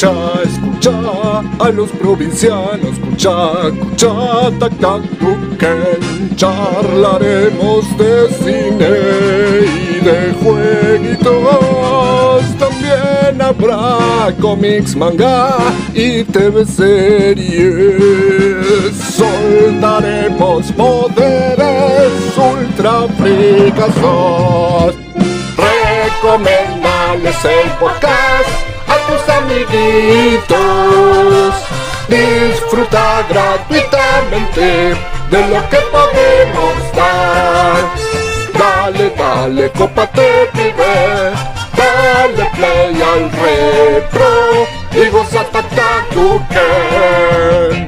Escucha a los provincianos, escucha, tac, tac, Duken. Charlaremos de cine y de jueguitos. También habrá cómics, manga y TV series. Soltaremos poderes ultra fricazos. Recomendales el podcast a tus amiguitos. Disfruta gratuitamente de lo que podemos dar. Dale, cópate, pibe. Dale play al retro y goza Duken.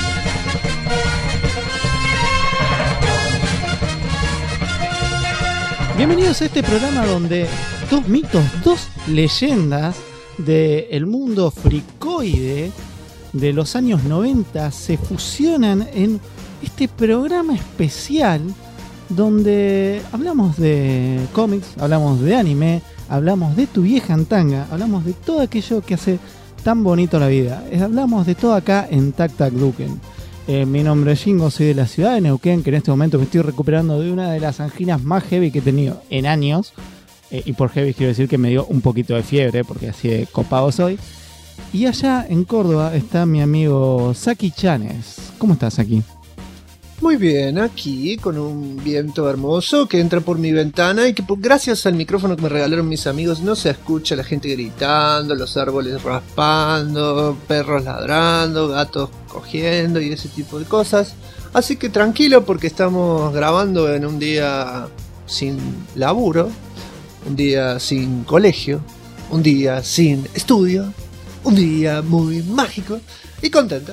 Bienvenidos a este programa donde dos mitos, dos leyendas del mundo fricoide de los años 90 se fusionan en este programa especial donde hablamos de cómics, hablamos de anime, hablamos de tu vieja en tanga, hablamos de todo aquello que hace tan bonito la vida. Hablamos de todo acá en Tac Tac Duken. Mi nombre es Jingo, soy de la ciudad de Neuquén, que en este momento me estoy recuperando de una de las anginas más heavy que he tenido en años. Y por heavy quiero decir que me dio un poquito de fiebre, porque así de copado soy. Y allá en Córdoba está mi amigo Saki Chanes. ¿Cómo estás, Saki? Muy bien, aquí con un viento hermoso que entra por mi ventana y que gracias al micrófono que me regalaron mis amigos no se escucha la gente gritando, los árboles raspando, perros ladrando, gatos cogiendo y ese tipo de cosas. Así que tranquilo porque estamos grabando en un día sin laburo, un día sin colegio, un día sin estudio, un día muy mágico y contento.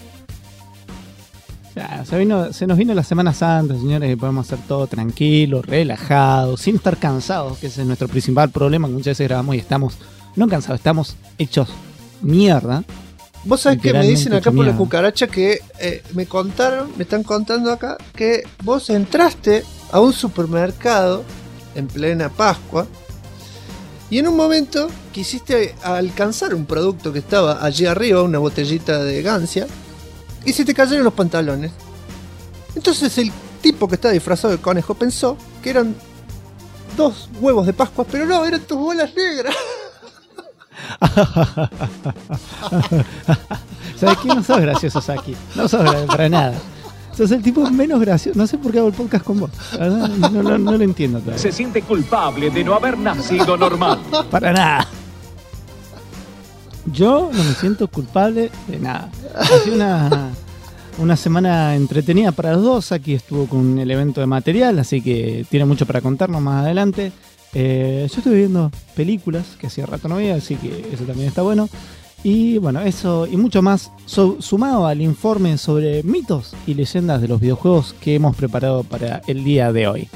Ya, se nos vino la Semana Santa, señores, y podemos hacer todo tranquilo, relajado, sin estar cansados, que ese es nuestro principal problema, que muchas veces grabamos y estamos, no cansados, estamos hechos mierda. Vos sabés que me dicen acá por la cucaracha que me están contando acá que vos entraste a un supermercado en plena Pascua y en un momento quisiste alcanzar un producto que estaba allí arriba, una botellita de Gancia, y se te cayeron los pantalones. Entonces el tipo que está disfrazado de conejo pensó que eran 2 huevos de Pascua, pero no, eran tus bolas negras. ¿Sabes qué? No sos gracioso, Saki. No sos gracioso para nada. Sos el tipo menos gracioso. No sé por qué hago el podcast con vos. No lo entiendo todavía. Se siente culpable de no haber nacido normal. Para nada. Yo no me siento culpable de nada. Ha sido una semana entretenida para los dos. Aquí estuvo con el evento de material, así que tiene mucho para contarnos más adelante. Yo estuve viendo películas que hacía rato no veía, así que eso también está bueno. Y bueno, eso y mucho más sumado al informe sobre mitos y leyendas de los videojuegos que hemos preparado para el día de hoy.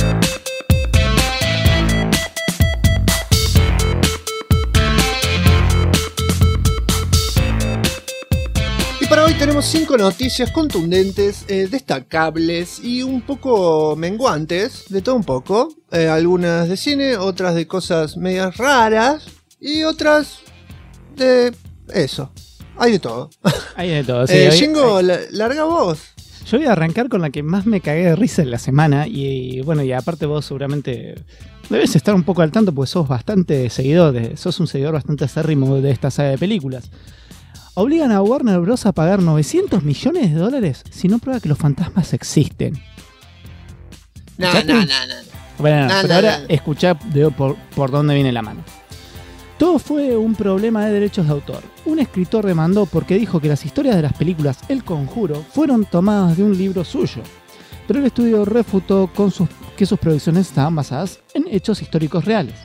Y para hoy tenemos 5 noticias contundentes, destacables y un poco menguantes, de todo un poco. Algunas de cine, otras de cosas medias raras y otras de eso. Hay de todo. Hay de todo, sí. Jingo, larga vos. Yo voy a arrancar con la que más me cagué de risa en la semana y bueno, y aparte vos seguramente debes estar un poco al tanto porque sos bastante seguidor, sos un seguidor bastante acérrimo de esta saga de películas. Obligan a Warner Bros. A pagar $900 millones si no prueba que los fantasmas existen. No. Bueno, pero ahora escuchá por dónde viene la mano. Todo fue un problema de derechos de autor. Un escritor demandó porque dijo que las historias de las películas El Conjuro fueron tomadas de un libro suyo. Pero el estudio refutó que sus producciones estaban basadas en hechos históricos reales.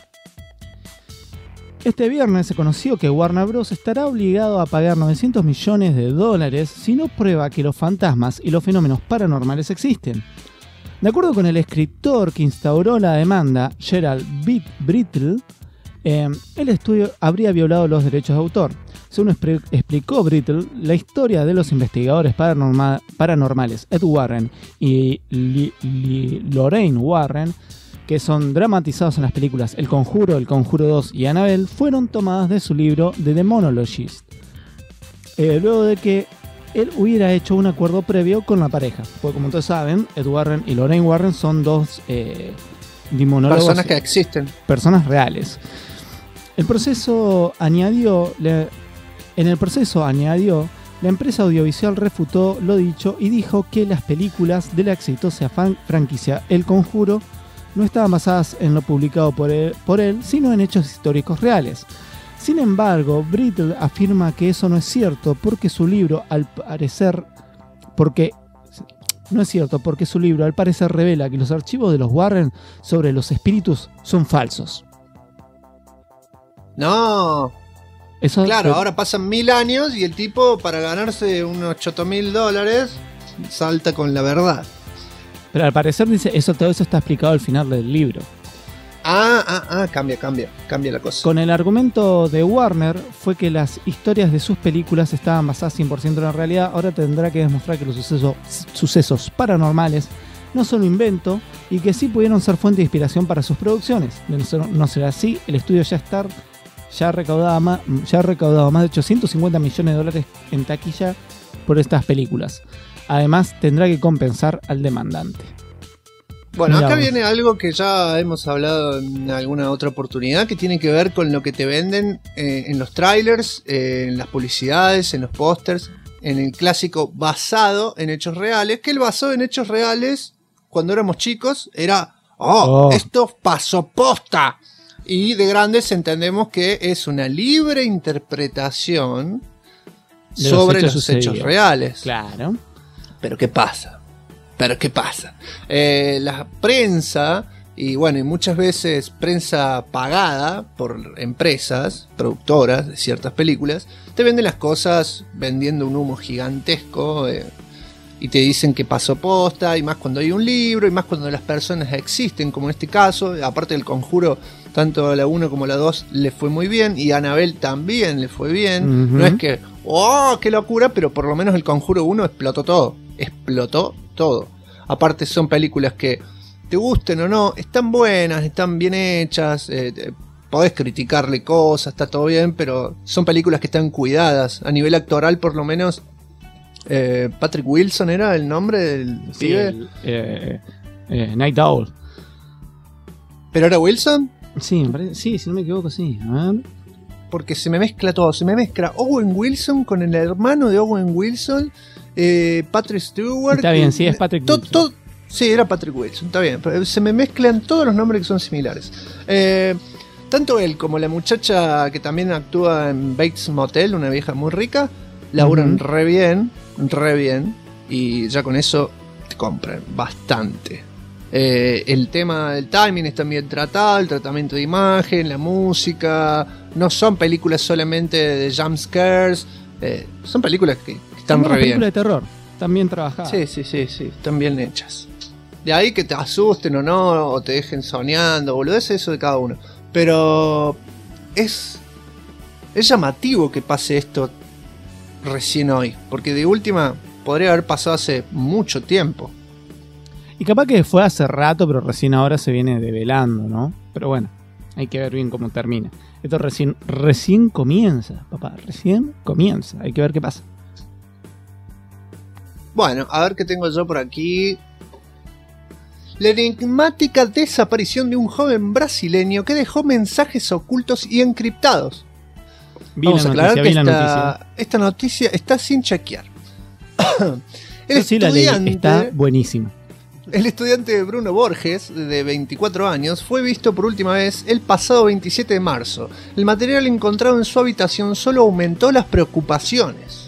Este viernes se conoció que Warner Bros. Estará obligado a pagar $900 millones si no prueba que los fantasmas y los fenómenos paranormales existen. De acuerdo con el escritor que instauró la demanda, Gerald Brittle, el estudio habría violado los derechos de autor. Según explicó Brittle, la historia de los investigadores paranormales Ed Warren y Lorraine Warren que son dramatizados en las películas El Conjuro, El Conjuro 2 y Annabelle, fueron tomadas de su libro The Demonologist, luego de que él hubiera hecho un acuerdo previo con la pareja. Porque como todos saben, Ed Warren y Lorraine Warren son dos demonólogos, personas que existen, personas reales. En el proceso añadió, la empresa audiovisual refutó lo dicho y dijo que las películas de la exitosa franquicia El Conjuro no estaban basadas en lo publicado por él, sino en hechos históricos reales. Sin embargo, Brittle afirma que eso no es cierto porque su libro al parecer revela que los archivos de los Warren sobre los espíritus son falsos. No. Eso, claro, ahora pasan 1000 años y el tipo, para ganarse unos $8.000, salta con la verdad. Pero al parecer dice, todo eso está explicado al final del libro. Cambia la cosa. Con el argumento de Warner fue que las historias de sus películas estaban basadas 100% en la realidad. Ahora tendrá que demostrar que los sucesos paranormales no son un invento y que sí pudieron ser fuente de inspiración para sus producciones. De no ser así, el estudio ya ha recaudado más de 850 millones de dólares en taquilla por estas películas. Además, tendrá que compensar al demandante. Bueno, Mirá acá vos. viene algo que ya hemos hablado en alguna otra oportunidad, que tiene que ver con lo que te venden en los trailers, en las publicidades, en los pósters, en el clásico basado en hechos reales, que el basado en hechos reales, cuando éramos chicos, era, esto pasó posta. Y de grandes entendemos que es una libre interpretación sobre los hechos reales. Claro. Pero ¿qué pasa? La prensa, y bueno, y muchas veces prensa pagada por empresas productoras de ciertas películas, te venden las cosas vendiendo un humo gigantesco, y te dicen que pasó posta, y más cuando hay un libro, y más cuando las personas existen, como en este caso. Aparte del Conjuro, tanto a la 1 como a la 2 le fue muy bien, y a Annabelle también le fue bien. Uh-huh. No es que, qué locura, pero por lo menos el Conjuro 1 explotó todo. Aparte son películas que, te gusten o no, están buenas, están bien hechas, podés criticarle cosas, está todo bien, pero son películas que están cuidadas. A nivel actoral, por lo menos, Patrick Wilson era el nombre del pibe. Night Owl. ¿Pero era Wilson? Sí, me parece, sí, si no me equivoco, sí. A ver. Porque se me mezcla todo, se me mezcla Owen Wilson con el hermano de Owen Wilson, Patrick Stewart. Está bien, sí, es Patrick Wilson. Sí, era Patrick Wilson, está bien. Pero se me mezclan todos los nombres que son similares. Tanto él como la muchacha que también actúa en Bates Motel, una vieja muy rica, laburan re bien, y ya con eso te compran bastante. El tema del timing está bien tratado, el tratamiento de imagen, la música. No son películas solamente de jump scares, son películas que están re bien. Películas de terror, están bien trabajadas. Sí, están bien hechas. De ahí que te asusten o no, o te dejen soñando, boludeces, eso de cada uno. Pero es llamativo que pase esto recién hoy, porque de última podría haber pasado hace mucho tiempo. Y capaz que fue hace rato, pero recién ahora se viene develando, ¿no? Pero bueno, hay que ver bien cómo termina. Esto recién comienza, papá, recién comienza. Hay que ver qué pasa. Bueno, a ver qué tengo yo por aquí. La enigmática desaparición de un joven brasileño que dejó mensajes ocultos y encriptados. Vamos a aclarar que esta noticia está sin chequear. Está buenísima. El estudiante Bruno Borges, de 24 años, fue visto por última vez el pasado 27 de marzo. El material encontrado en su habitación solo aumentó las preocupaciones.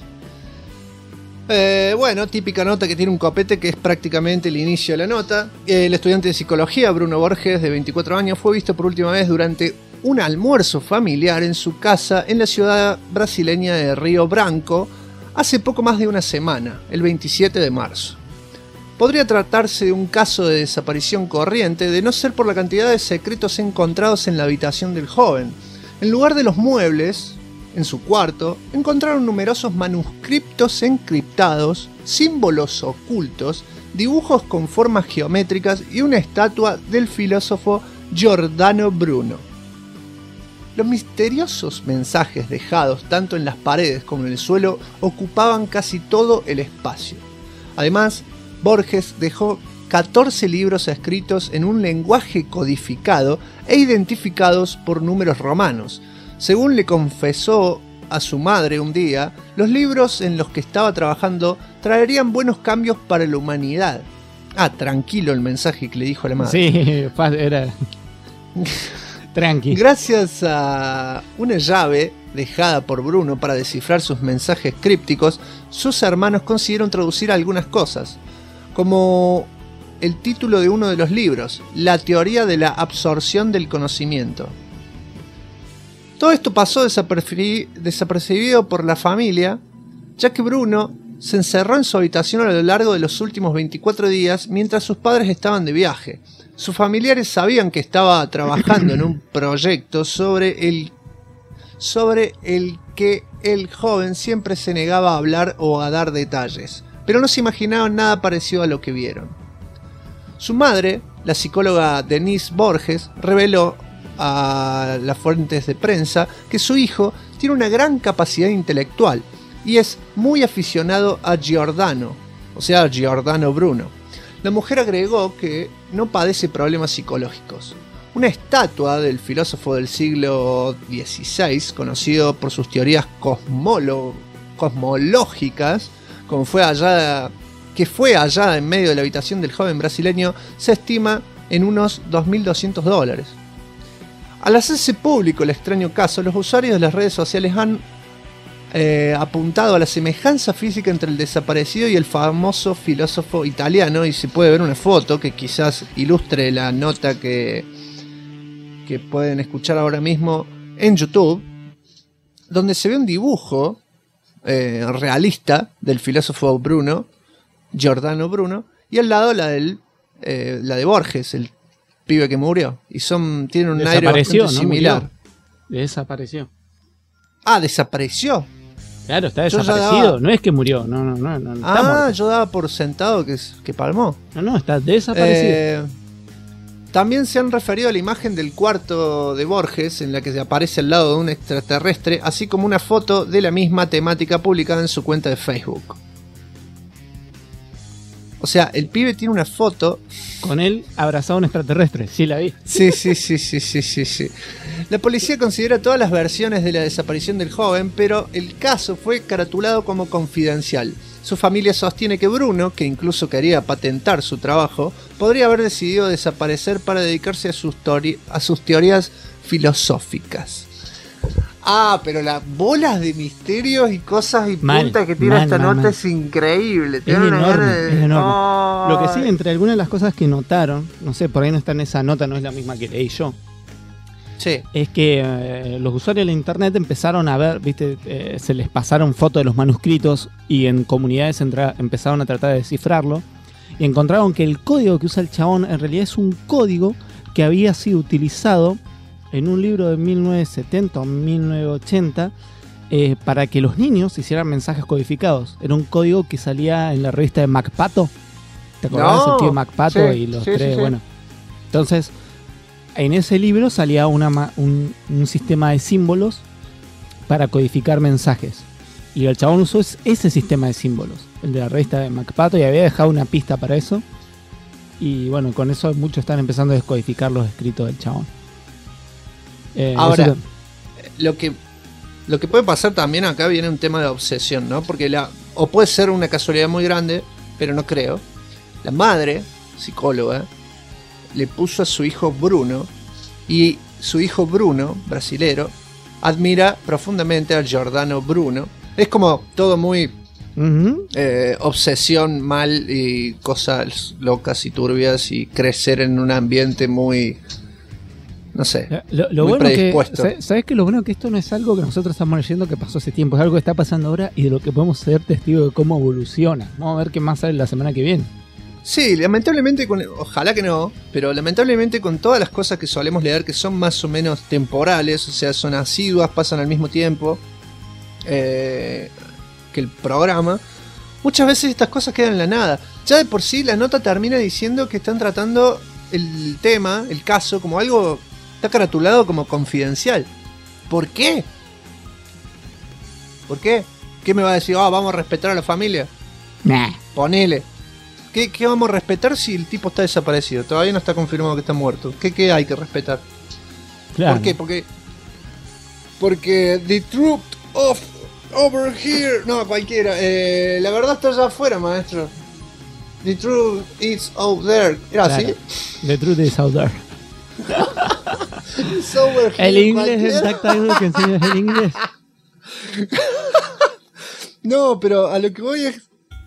Bueno, típica nota que tiene un copete, que es prácticamente el inicio de la nota. El estudiante de psicología, Bruno Borges, de 24 años, fue visto por última vez durante un almuerzo familiar en su casa en la ciudad brasileña de Río Branco hace poco más de una semana, el 27 de marzo. Podría tratarse de un caso de desaparición corriente, de no ser por la cantidad de secretos encontrados en la habitación del joven. En lugar de los muebles, en su cuarto, encontraron numerosos manuscritos encriptados, símbolos ocultos, dibujos con formas geométricas y una estatua del filósofo Giordano Bruno. Los misteriosos mensajes dejados tanto en las paredes como en el suelo ocupaban casi todo el espacio. Además, Borges dejó 14 libros escritos en un lenguaje codificado e identificados por números romanos. Según le confesó a su madre un día, los libros en los que estaba trabajando traerían buenos cambios para la humanidad. Tranquilo el mensaje que le dijo a la madre. Sí, era... Tranqui. Gracias a una llave dejada por Bruno para descifrar sus mensajes crípticos, sus hermanos consiguieron traducir algunas cosas, como el título de uno de los libros, La teoría de la absorción del conocimiento. Todo esto pasó desapercibido por la familia, ya que Bruno se encerró en su habitación a lo largo de los últimos 24 días mientras sus padres estaban de viaje. Sus familiares sabían que estaba trabajando en un proyecto sobre el que el joven siempre se negaba a hablar o a dar detalles, pero no se imaginaban nada parecido a lo que vieron. Su madre, la psicóloga Denise Borges, reveló a las fuentes de prensa que su hijo tiene una gran capacidad intelectual y es muy aficionado a Giordano, o sea, Giordano Bruno. La mujer agregó que no padece problemas psicológicos. Una estatua del filósofo del siglo XVI, conocido por sus teorías cosmológicas, que fue hallada en medio de la habitación del joven brasileño, se estima en unos $2.200. Al hacerse público el extraño caso, los usuarios de las redes sociales han apuntado a la semejanza física entre el desaparecido y el famoso filósofo italiano, y se puede ver una foto que quizás ilustre la nota que pueden escuchar ahora mismo en YouTube, donde se ve un dibujo realista del filósofo Bruno, Giordano Bruno, y al lado la de Borges, el pibe que murió, y tienen un aire bastante similar. Desapareció. Desapareció. Claro, está desaparecido, no es que murió, no está muerto. Yo daba por sentado que palmó. No, está desaparecido. También se han referido a la imagen del cuarto de Borges, en la que se aparece al lado de un extraterrestre, así como una foto de la misma temática publicada en su cuenta de Facebook. O sea, el pibe tiene una foto con él abrazado a un extraterrestre, sí la vi. Sí. La policía considera todas las versiones de la desaparición del joven, pero el caso fue caratulado como confidencial. Su familia sostiene que Bruno, que incluso quería patentar su trabajo, podría haber decidido desaparecer para dedicarse a sus teorías filosóficas. Pero las bolas de misterios y cosas y puntas que tiene esta nota es increíble. Es enorme. Lo que sí, entre algunas de las cosas que notaron, no sé, por ahí no está en esa nota, no es la misma que leí yo. Sí. Es que los usuarios de la internet empezaron a ver, viste, se les pasaron fotos de los manuscritos y en comunidades empezaron a tratar de descifrarlo y encontraron que el código que usa el chabón en realidad es un código que había sido utilizado en un libro de 1970 o 1980 para que los niños hicieran mensajes codificados. Era un código que salía en la revista de MacPato. ¿Te acordás del tío MacPato y los tres? Sí. Bueno, entonces en ese libro salía un sistema de símbolos para codificar mensajes. Y el chabón usó ese sistema de símbolos, el de la revista de MacPato, y había dejado una pista para eso. Y bueno, con eso muchos están empezando a descodificar los escritos del chabón. Ahora, lo que puede pasar también acá viene un tema de obsesión, ¿no? Porque o puede ser una casualidad muy grande, pero no creo. La madre, psicóloga, le puso a su hijo Bruno, y su hijo Bruno, brasilero, admira profundamente a Giordano Bruno. Es como todo muy obsesión mal y cosas locas y turbias y crecer en un ambiente muy... No sé, lo muy bueno predispuesto. ¿Sabes que lo bueno que esto no es algo que nosotros estamos leyendo que pasó hace tiempo? Es algo que está pasando ahora y de lo que podemos ser testigos de cómo evoluciona. Vamos a ver qué más sale la semana que viene. Sí, lamentablemente, ojalá que no, pero lamentablemente con todas las cosas que solemos leer que son más o menos temporales, o sea, son asiduas, pasan al mismo tiempo que el programa, muchas veces estas cosas quedan en la nada. Ya de por sí la nota termina diciendo que están tratando el tema, el caso, como algo... Está caratulado como confidencial. ¿Por qué? ¿Por qué? ¿Qué me va a decir? Vamos a respetar a la familia. Nah. Ponele. ¿Qué vamos a respetar si el tipo está desaparecido? Todavía no está confirmado que está muerto. ¿Qué hay que respetar? Claro. ¿Por qué? Porque the truth of over here... No, cualquiera. La verdad está allá afuera, maestro. The truth is out there. ¿Era Claro. así? The truth is out there. It's over here, El inglés, cualquiera. exacto, que enseñas el inglés. No, pero a lo que voy es...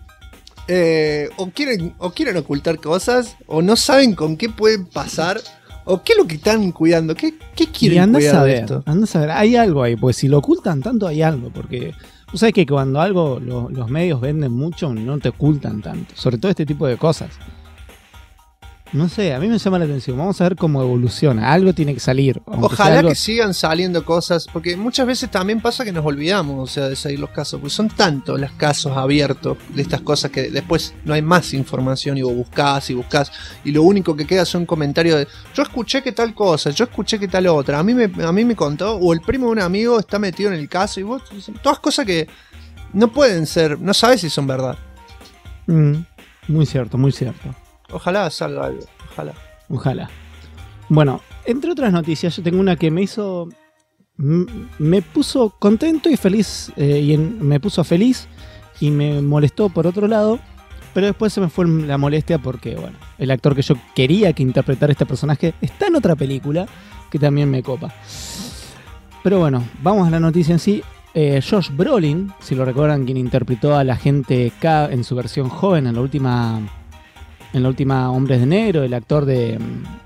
o quieren ocultar cosas, o no saben con qué pueden pasar, o qué es lo que están cuidando, qué Y quieren anda a cuidar de saber, esto. anda a saber, hay algo ahí, pues si lo ocultan tanto hay algo, porque tú sabes que cuando algo los medios venden mucho, no te ocultan tanto, sobre todo este tipo de cosas. No sé, a mí me llama la atención, vamos a ver cómo evoluciona, algo tiene que salir. aunque sea Ojalá algo- que sigan saliendo cosas, porque muchas veces también pasa que nos olvidamos, o sea, de seguir los casos, porque son tantos los casos abiertos de estas cosas que después no hay más información y vos buscás, y lo único que queda son comentarios de yo escuché que tal cosa, yo escuché que tal otra, a mí me contó, o el primo de un amigo está metido en el caso, y vos, todas cosas que no pueden ser, no sabes si son verdad. Muy cierto, muy cierto. Ojalá salga algo, ojalá. Ojalá. Bueno, entre otras noticias, yo tengo una que me hizo. Me puso contento y feliz. Me puso feliz y me molestó por otro lado. Pero después se me fue la molestia porque, bueno, el actor que yo quería que interpretara este personaje está en otra película que también me copa. Pero bueno, vamos a la noticia en sí. Josh Brolin, si lo recuerdan, quien interpretó a la agente K en su versión joven en la última Hombres de Negro, el actor de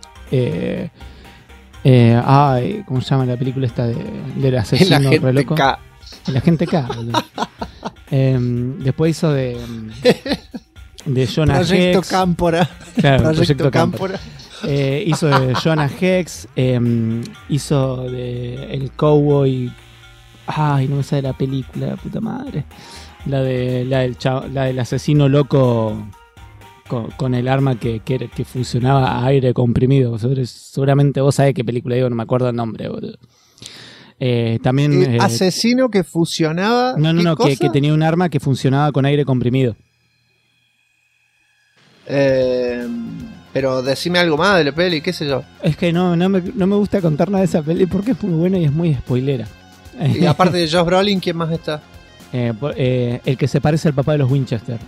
¿cómo se llama la película esta del asesino La gente re loco? K. El agente K, boludo. Después hizo de Jonah Proyecto Hex. Cámpora. Claro, Proyecto Cámpora. Cámpora. Hizo de Jonah Hex, hizo de El Cowboy. Ay, no me sale la película, la puta madre. La del asesino loco con el arma que funcionaba a aire comprimido. Seguramente vos sabés qué película digo, no me acuerdo el nombre, boludo. También. Asesino que fusionaba. No, ¿qué cosa? que tenía un arma que funcionaba con aire comprimido. Pero decime algo más de la peli, qué sé yo. Es que no me gusta contar nada de esa peli porque es muy buena y es muy spoilera. Y aparte de Josh Brolin, ¿quién más está? El que se parece al papá de los Winchester.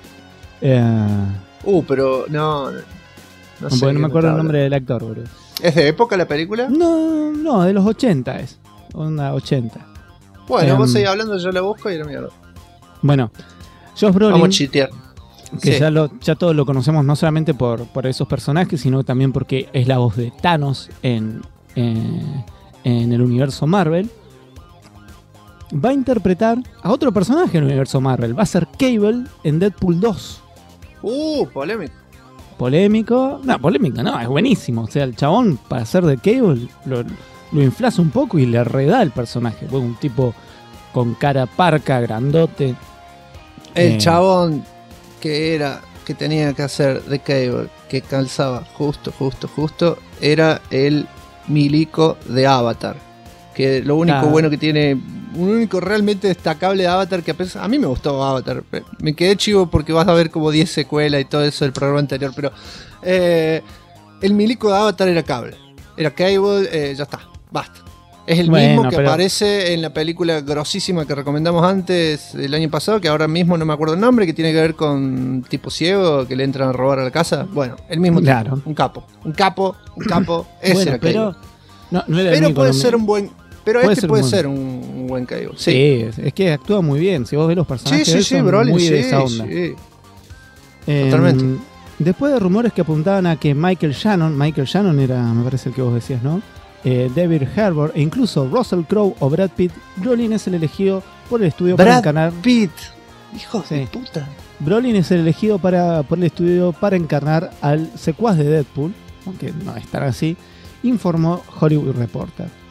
Pero no sé. Porque no me acuerdo el habla. nombre del actor, boludo. ¿Es de época la película? No, de los 80 es. Onda 80. Bueno, vos seguís hablando, yo la busco y la mierda. Bueno, Josh Brolin, Vamos a chitear. que Sí. ya todos lo conocemos no solamente por esos personajes, sino también porque es la voz de Thanos en el universo Marvel. Va a interpretar a otro personaje en el universo Marvel. Va a ser Cable en Deadpool 2. Polémico. Polémico. No, polémico no, es buenísimo. O sea, el chabón para ser de Cable lo inflaza un poco y le reda el personaje. Bueno, un tipo con cara parca, grandote. El chabón que tenía que hacer de Cable, que calzaba justo, era el milico de Avatar. Que lo único Claro. bueno que tiene, un único realmente destacable de Avatar, que a mí me gustó Avatar. Me quedé chivo porque vas a ver como 10 secuelas y todo eso del programa anterior, pero el milico de Avatar era Cable. Era Cable, ya está, basta. Es el mismo que aparece en la película grosísima que recomendamos antes el año pasado, que ahora mismo no me acuerdo el nombre, que tiene que ver con tipo ciego que le entran a robar a la casa. Bueno, el mismo Claro. tipo, un capo, ese Bueno, era pero Cable. no era el Pero único puede nombre. ser un buen, pero Puede este ser puede un ser un buen Cable. Sí, Sí, es que actúa muy bien. Si vos ves los personajes, de él son Brolin, muy sí, de esa onda. sí. Totalmente. Después de rumores que apuntaban a que Michael Shannon era, me parece el que vos decías, ¿no? David Harbour e incluso Russell Crowe o Brad Pitt, Brolin es el elegido por el estudio para encarnar. Pitt, hijo Sí. de puta. Brolin es el elegido por el estudio para encarnar al secuaz de Deadpool, aunque no es tan así, informó Hollywood Reporter.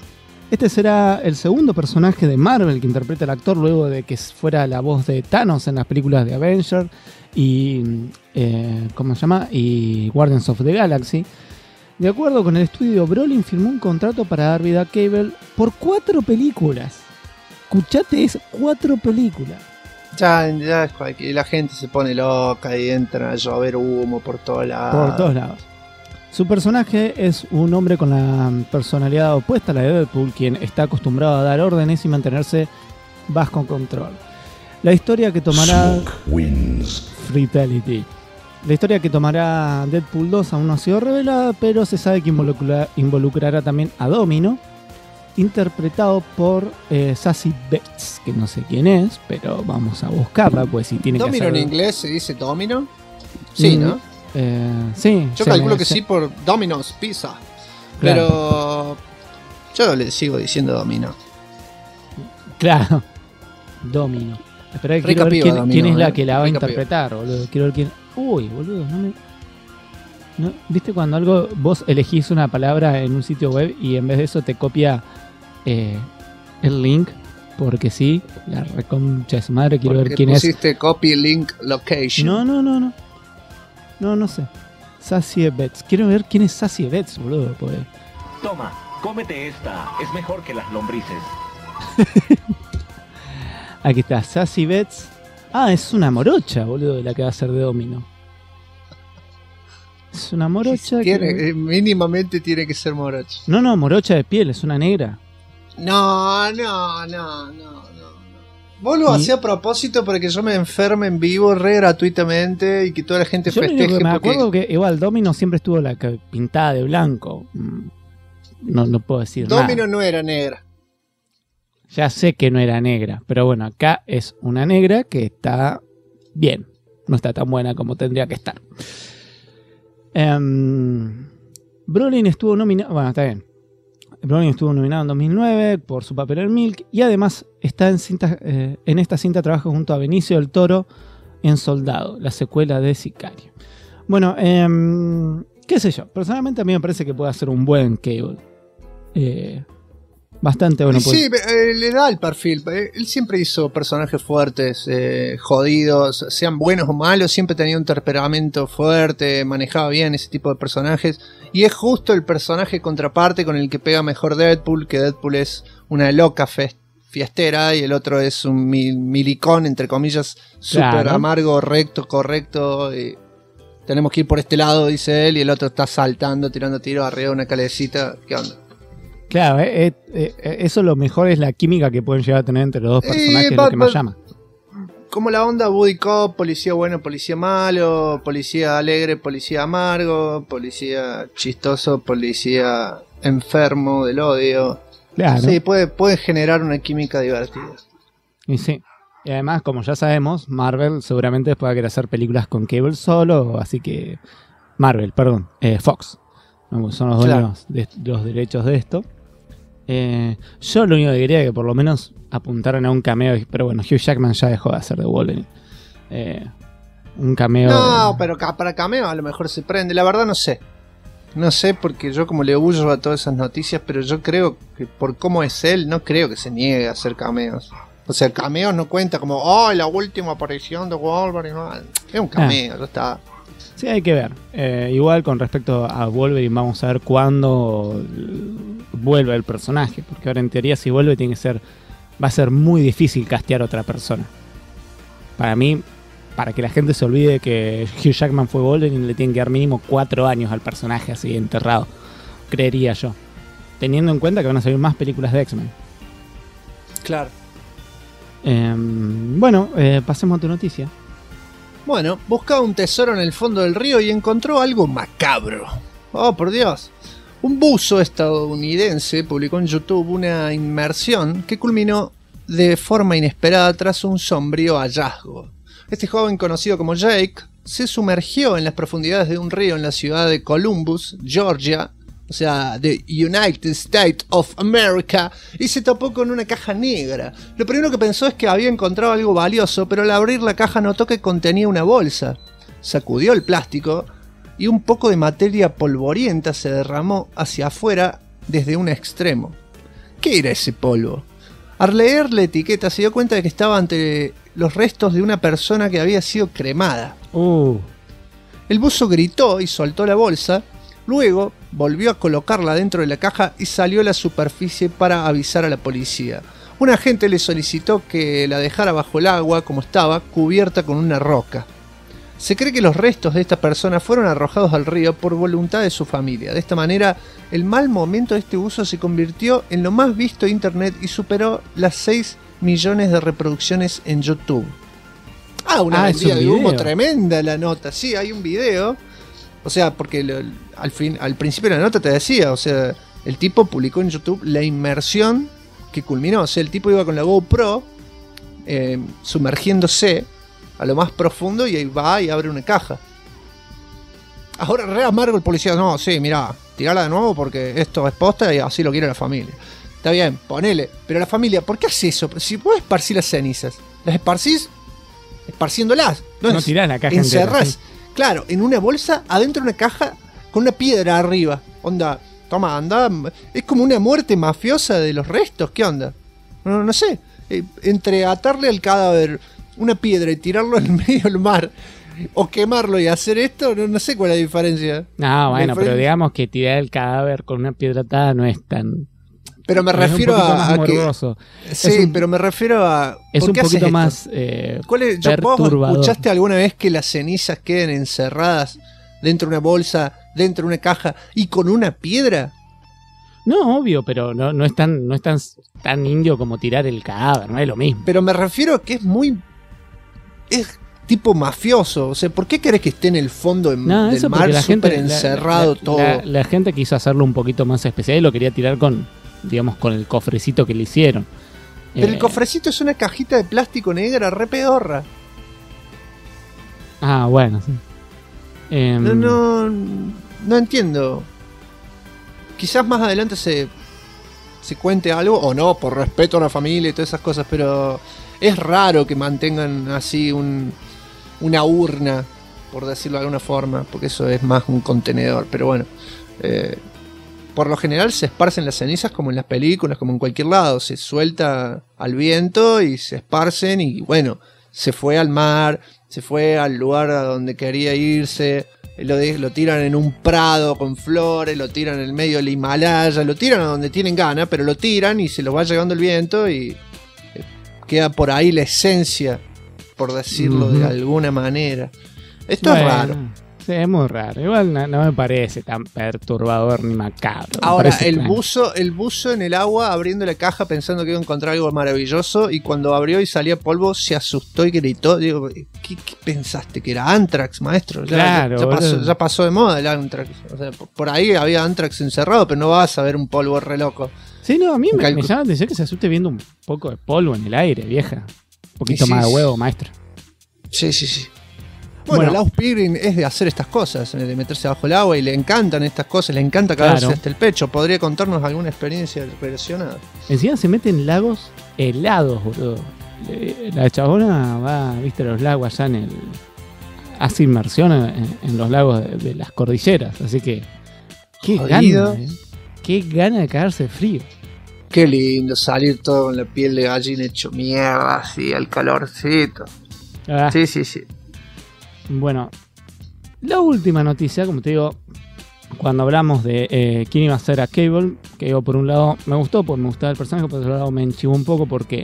Este será el segundo personaje de Marvel que interpreta el actor luego de que fuera la voz de Thanos en las películas de Avengers y ¿cómo se llama? Y Guardians of the Galaxy. De acuerdo con el estudio, Brolin firmó un contrato para dar vida a Cable por 4 películas. Escuchate, es 4 películas. Ya es cualquier, la gente se pone loca y entra a llover humo por todos lados. Por todos lados. Su personaje es un hombre con la personalidad opuesta a la de Deadpool, quien está acostumbrado a dar órdenes y mantenerse bajo control. La historia que tomará Fatality. La historia que tomará Deadpool 2 aún no ha sido revelada, pero se sabe que involucrará también a Domino, interpretado por Sassy Betts, que no sé quién es, pero vamos a buscarla, pues si tiene ¿Domino que hacer... en inglés se dice Domino? Sí, ¿no? Sí. Yo calculo que sí por Domino's Pizza. Claro. Pero yo le sigo diciendo Domino. Claro. Domino. Espera, quiero ver quién es la que la va a interpretar, boludo. Quiero ver quién... Uy, boludo, no, ¿viste cuando algo vos elegís una palabra en un sitio web y en vez de eso te copia el link? Porque sí, la reconcha de su madre, quiero ver quién es. Pusiste copy link location. No sé. Sassy Betts. Quiero ver quién es Sassy Betts, boludo. Pues. Toma, cómete esta. Es mejor que las lombrices. Aquí está, Sassy Betts. Ah, es una morocha, boludo, la que va a ser de Domino. Es una morocha. Mínimamente tiene que ser morocha. No, morocha de piel, es una negra. No. Vos lo hacés a propósito para que yo me enferme en vivo re gratuitamente y que toda la gente yo festeje. Me acuerdo que igual Domino siempre estuvo pintada de blanco. No puedo decir nada. Domino no era negra. Ya sé que no era negra, pero bueno, acá es una negra que está bien. No está tan buena como tendría que estar. Brolin estuvo nominado... Bueno, está bien. Brolin estuvo nominado en 2009 por su papel en Milk y además está en esta cinta trabaja junto a Benicio del Toro en Soldado, la secuela de Sicario. Bueno, qué sé yo. Personalmente a mí me parece que puede ser un buen Cable. Bastante bueno. Sí, le da el perfil. Él siempre hizo personajes fuertes, jodidos, sean buenos o malos, siempre tenía un temperamento fuerte, manejaba bien ese tipo de personajes. Y es justo el personaje contraparte con el que pega mejor Deadpool, que Deadpool es una loca fiestera y el otro es un milicón, entre comillas, súper amargo, recto, correcto. Y tenemos que ir por este lado, dice él, y el otro está saltando, tirando tiros arriba de una calecita. ¿Qué onda? Claro, eso lo mejor es la química que pueden llegar a tener entre los dos personajes, lo que más llama. Como la onda Buddy Cop, policía bueno, policía malo, policía alegre, policía amargo, policía chistoso, policía enfermo del odio. Claro. Sí, puede generar una química divertida. Y sí. Y además, como ya sabemos, Marvel seguramente después va a querer hacer películas con Cable solo, así que... Fox. Son los dueños de los derechos de esto. Yo lo único que quería es que por lo menos apuntaran a un cameo, pero bueno, Hugh Jackman ya dejó de hacer de Wolverine. Un cameo. No, pero para cameo a lo mejor se prende. La verdad no sé. No sé porque yo como le huyo a todas esas noticias, pero yo creo que por cómo es él, no creo que se niegue a hacer cameos. O sea, cameos no cuenta como, la última aparición de Wolverine. No. Es un cameo, ya está. Sí, hay que ver. Igual con respecto a Wolverine, vamos a ver cuándo vuelve el personaje. Porque ahora en teoría si vuelve va a ser muy difícil castear a otra persona. Para mí, para que la gente se olvide que Hugh Jackman fue Wolverine, le tienen que dar mínimo 4 años al personaje así enterrado. Creería yo. Teniendo en cuenta que van a salir más películas de X-Men. Claro. Pasemos a tu noticia. Bueno, buscaba un tesoro en el fondo del río y encontró algo macabro. Oh, por Dios. Un buzo estadounidense publicó en YouTube una inmersión que culminó de forma inesperada tras un sombrío hallazgo. Este joven, conocido como Jake, se sumergió en las profundidades de un río en la ciudad de Columbus, Georgia, o sea, the United States of America, y se topó con una caja negra. Lo primero que pensó es que había encontrado algo valioso, pero al abrir la caja notó que contenía una bolsa. Sacudió el plástico y un poco de materia polvorienta se derramó hacia afuera desde un extremo. ¿qué era ese polvo? Al leer la etiqueta se dio cuenta de que estaba ante los restos de una persona que había sido cremada. El buzo gritó y soltó la bolsa, luego volvió a colocarla dentro de la caja y salió a la superficie para avisar a la policía. Un agente le solicitó que la dejara bajo el agua como estaba, cubierta con una roca. Se cree que los restos de esta persona fueron arrojados al río por voluntad de su familia. De esta manera, el mal momento de este buzo se convirtió en lo más visto de internet y superó las 6 millones de reproducciones en YouTube. Una vendida de humo tremenda la nota. Sí, hay un video. O sea, porque al principio de la nota te decía, o sea, el tipo publicó en YouTube la inmersión que culminó. O sea, el tipo iba con la GoPro sumergiéndose a lo más profundo y ahí va y abre una caja. Ahora re amargo el policía. No, sí, mirá, tirala de nuevo porque esto es posta y así lo quiere la familia. Está bien, ponele. Pero la familia, ¿por qué hace eso? Si vos esparcís las cenizas, las esparcís esparciéndolas. No tirás la caja encerrás, entera, ¿sí? Claro, en una bolsa, adentro de una caja con una piedra arriba. Onda, toma, anda. Es como una muerte mafiosa de los restos. ¿Qué onda? No sé. Entre atarle al cadáver una piedra y tirarlo en medio del mar o quemarlo y hacer esto, no sé cuál es la diferencia. No, bueno, pero digamos que tirar el cadáver con una piedra atada no es tan... Pero me refiero a que... Sí, pero me refiero a... Es un poquito más ¿Vos escuchaste alguna vez que las cenizas queden encerradas dentro de una bolsa, dentro de una caja y con una piedra? No, obvio, pero no es tan indio como tirar el cadáver, no es lo mismo. Pero me refiero a que es muy... Es tipo mafioso. O sea, ¿por qué querés que esté en el fondo del mar súper encerrado todo? La gente quiso hacerlo un poquito más especial y lo quería tirar con el cofrecito que le hicieron. Pero el cofrecito es una cajita de plástico negra, re pedorra. Bueno, sí. No entiendo. Quizás más adelante se cuente algo, o no, por respeto a la familia y todas esas cosas, pero es raro que mantengan así una urna, por decirlo de alguna forma, porque eso es más un contenedor, pero bueno. Por lo general se esparcen las cenizas como en las películas, como en cualquier lado, se suelta al viento y se esparcen y bueno, se fue al mar, se fue al lugar a donde quería irse, lo tiran en un prado con flores, lo tiran en el medio del Himalaya, lo tiran a donde tienen ganas, pero lo tiran y se lo va llevando el viento y queda por ahí la esencia, por decirlo de alguna manera. Esto es raro. Sí, es muy raro. Igual no me parece tan perturbador ni macabro. Ahora, el buzo en el agua abriendo la caja pensando que iba a encontrar algo maravilloso y cuando abrió y salía polvo se asustó y gritó. Digo, ¿qué pensaste? ¿Que era Anthrax, maestro? Ya pasó de moda el Anthrax. O sea, por ahí había Anthrax encerrado, pero no vas a ver un polvo re loco. Sí, no, a mí me llama la atención que se asuste viendo un poco de polvo en el aire, vieja. Un poquito más de huevo, maestro. Sí. Bueno, Laus Pilgrim es de hacer estas cosas, de meterse bajo el agua y le encantan estas cosas, le encanta caerse hasta el pecho. ¿Podría contarnos alguna experiencia relacionada? Encima se mete en lagos helados, boludo. La chabona va, viste, a los lagos allá hace inmersión en los lagos de las cordilleras, así que qué gana de caerse de frío. Qué lindo salir todo con la piel de gallina hecho mierda, así, al calorcito. Sí. Bueno, la última noticia, como te digo, cuando hablamos de quién iba a ser a Cable, que digo, por un lado me gustó porque me gustaba el personaje, por otro lado me enchivó un poco porque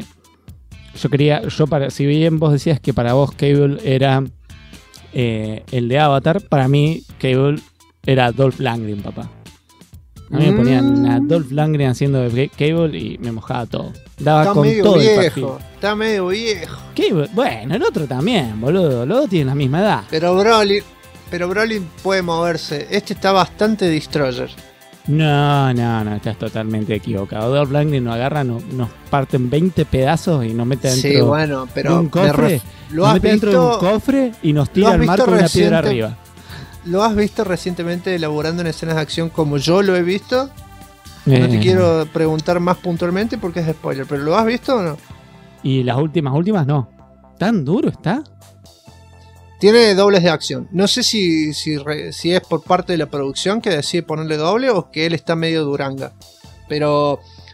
si bien vos decías que para vos Cable era el de Avatar, para mí Cable era Dolph Lundgren, papá. A mí me ponían a Dolph Lundgren haciendo de Cable y me mojaba todo. Daba con todo el perfil. Está medio viejo. Cable, bueno, el otro también, boludo. Los dos tienen la misma edad. Pero Brolin puede moverse. Este está bastante Destroyer. No, estás totalmente equivocado. Dolph Lundgren nos agarra, nos parten 20 pedazos y nos mete dentro de un cofre. Nos mete dentro de un cofre y nos tira al mar con una piedra arriba. ¿Lo has visto recientemente elaborando en escenas de acción como yo lo he visto? No te quiero preguntar más puntualmente porque es spoiler, pero ¿lo has visto o no? Y las últimas no. ¿Tan duro está? Tiene dobles de acción. No sé si es por parte de la producción que decide ponerle doble o que él está medio duranga. Pero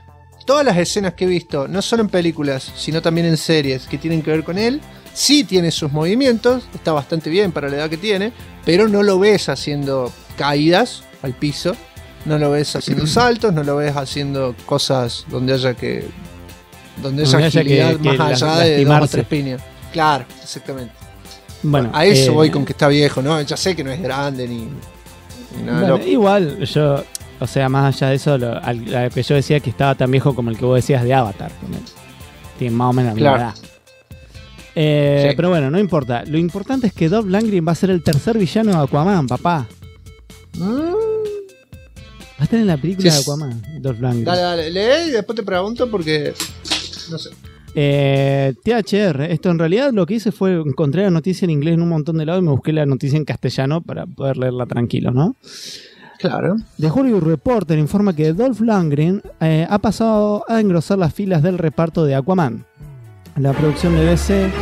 todas las escenas que he visto, no solo en películas, sino también en series que tienen que ver con él, sí tiene sus movimientos, está bastante bien para la edad que tiene, pero no lo ves haciendo caídas al piso, no lo ves haciendo saltos, no lo ves haciendo cosas donde haya agilidad que más allá de 2 o 3 piñas. Claro, exactamente. Bueno, a eso voy con que está viejo, ¿no? Ya sé que no es grande ni nada. Bueno, igual, yo, o sea, más allá de eso, la que yo decía que estaba tan viejo como el que vos decías de Avatar. Tiene más o menos la misma edad. Sí. Pero bueno, no importa. Lo importante es que Dolph Lundgren va a ser el tercer villano de Aquaman, papá. Va a estar en la película de Aquaman, Dolph Lundgren. Dale, lee y después te pregunto porque no sé. THR, esto en realidad lo que hice fue encontrar la noticia en inglés en un montón de lados y me busqué la noticia en castellano para poder leerla tranquilo, ¿no? Claro. The Hollywood Reporter informa que Dolph Lundgren ha pasado a engrosar las filas del reparto de Aquaman. La producción de DC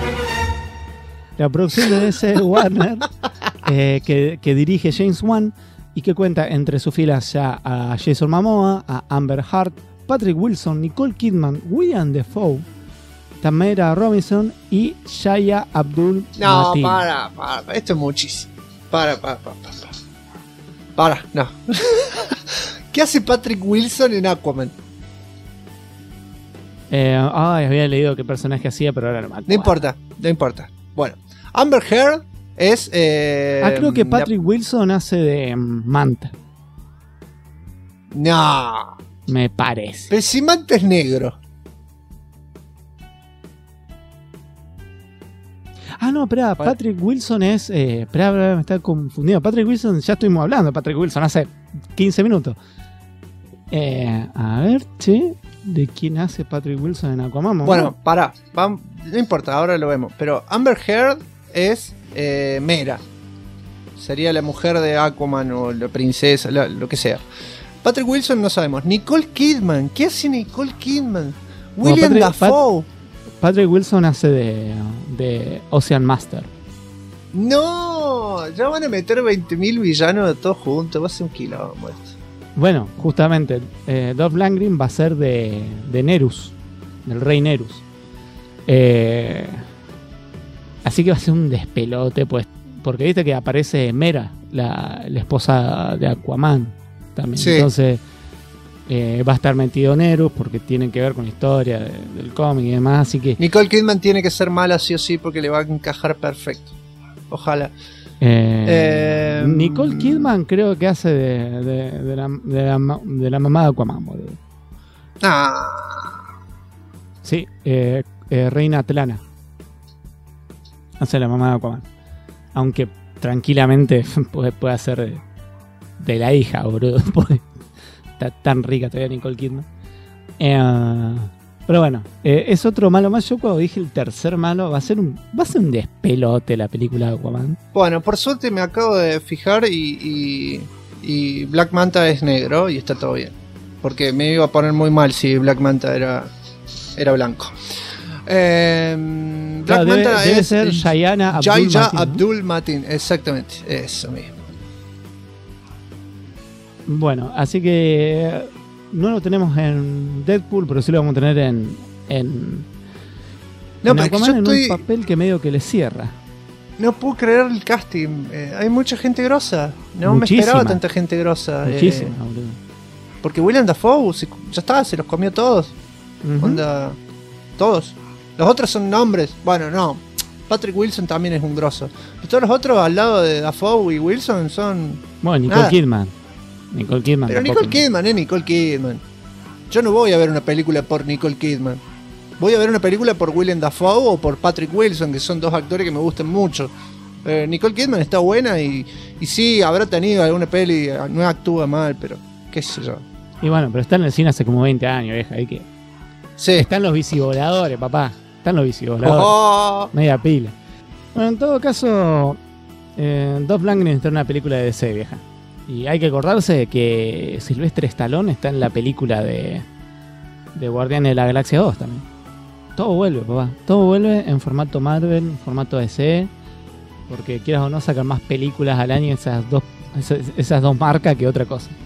Warner, que dirige James Wan y que cuenta entre sus filas ya a Jason Momoa, a Amber Heard, Patrick Wilson, Nicole Kidman, William Dafoe, Tamara Robinson y Shia Abdul-Mateen. No, para, esto es muchísimo. Para, no. ¿Qué hace Patrick Wilson en Aquaman? Había leído qué personaje hacía, pero ahora no me acuerdo. No importa. Bueno, Amber Heard es... creo que Patrick Wilson hace de Manta. No. Me parece. Pero si Manta es negro. No, espera, Patrick Wilson es... Espera, me está confundido. Patrick Wilson, ya estuvimos hablando de Patrick Wilson hace 15 minutos. A ver, che, ¿de quién hace Patrick Wilson en Aquaman? Bueno, pará, no importa, ahora lo vemos. Pero Amber Heard es Mera. Sería la mujer de Aquaman o la princesa, lo que sea. Patrick Wilson no sabemos. Nicole Kidman, ¿qué hace Nicole Kidman? William Dafoe. Patrick Wilson hace de Ocean Master. No, ya van a meter 20.000 villanos de todos juntos. Va a ser un quilombo esto. Bueno, justamente, Dolph Lundgren va a ser de Nerus, del rey Nerus. Así que va a ser un despelote, pues, porque viste que aparece Mera, la esposa de Aquaman también. Sí. Entonces va a estar metido Nerus porque tienen que ver con la historia del cómic y demás. Así que Nicole Kidman tiene que ser mala sí o sí porque le va a encajar perfecto. Ojalá. Nicole Kidman creo que hace de la mamá de Aquaman, boludo. Sí, Reina Atlana hace la mamá de Aquaman. Aunque tranquilamente puede hacer de la hija, boludo. Porque está tan rica todavía Nicole Kidman. Pero bueno, es otro malo más. Yo cuando dije el tercer malo, va a ser un despelote la película de Aquaman. Bueno, por suerte me acabo de fijar y Black Manta es negro y está todo bien. Porque me iba a poner muy mal si Black Manta era blanco. Black Manta debe ser Jaya Abdul-Mateen, exactamente, eso mismo. Bueno, así que no lo tenemos en Deadpool, pero sí lo vamos a tener en Aquaman, en un papel que medio que le cierra. No puedo creer el casting. Hay mucha gente grosa. No Muchísima. Me esperaba tanta gente grosa. Muchísima, boludo. Porque William Dafoe ya está, se los comió todos. Onda, todos. Los otros son nombres. Bueno, no. Patrick Wilson también es un grosso. Pero todos los otros al lado de Dafoe y Wilson son... Bueno, Nicole Kidman. Pero Nicole Kidman. Yo no voy a ver una película por Nicole Kidman. Voy a ver una película por William Dafoe o por Patrick Wilson, que son dos actores que me gustan mucho. Nicole Kidman está buena y sí, habrá tenido alguna peli, no actúa mal, pero qué sé yo. Y bueno, pero está en el cine hace como 20 años, vieja. Hay que... Sí. Están los bicivoladores, papá. Están los bicivoladores. Media pila. Bueno, en todo caso, Dolph Lundgren está en una película de DC, vieja. Y hay que acordarse que Sylvester Stallone está en la película de Guardianes de la Galaxia 2 también. Todo vuelve, papá. Todo vuelve en formato Marvel, en formato DC. Porque quieras o no, sacan más películas al año esas dos marcas que otra cosa.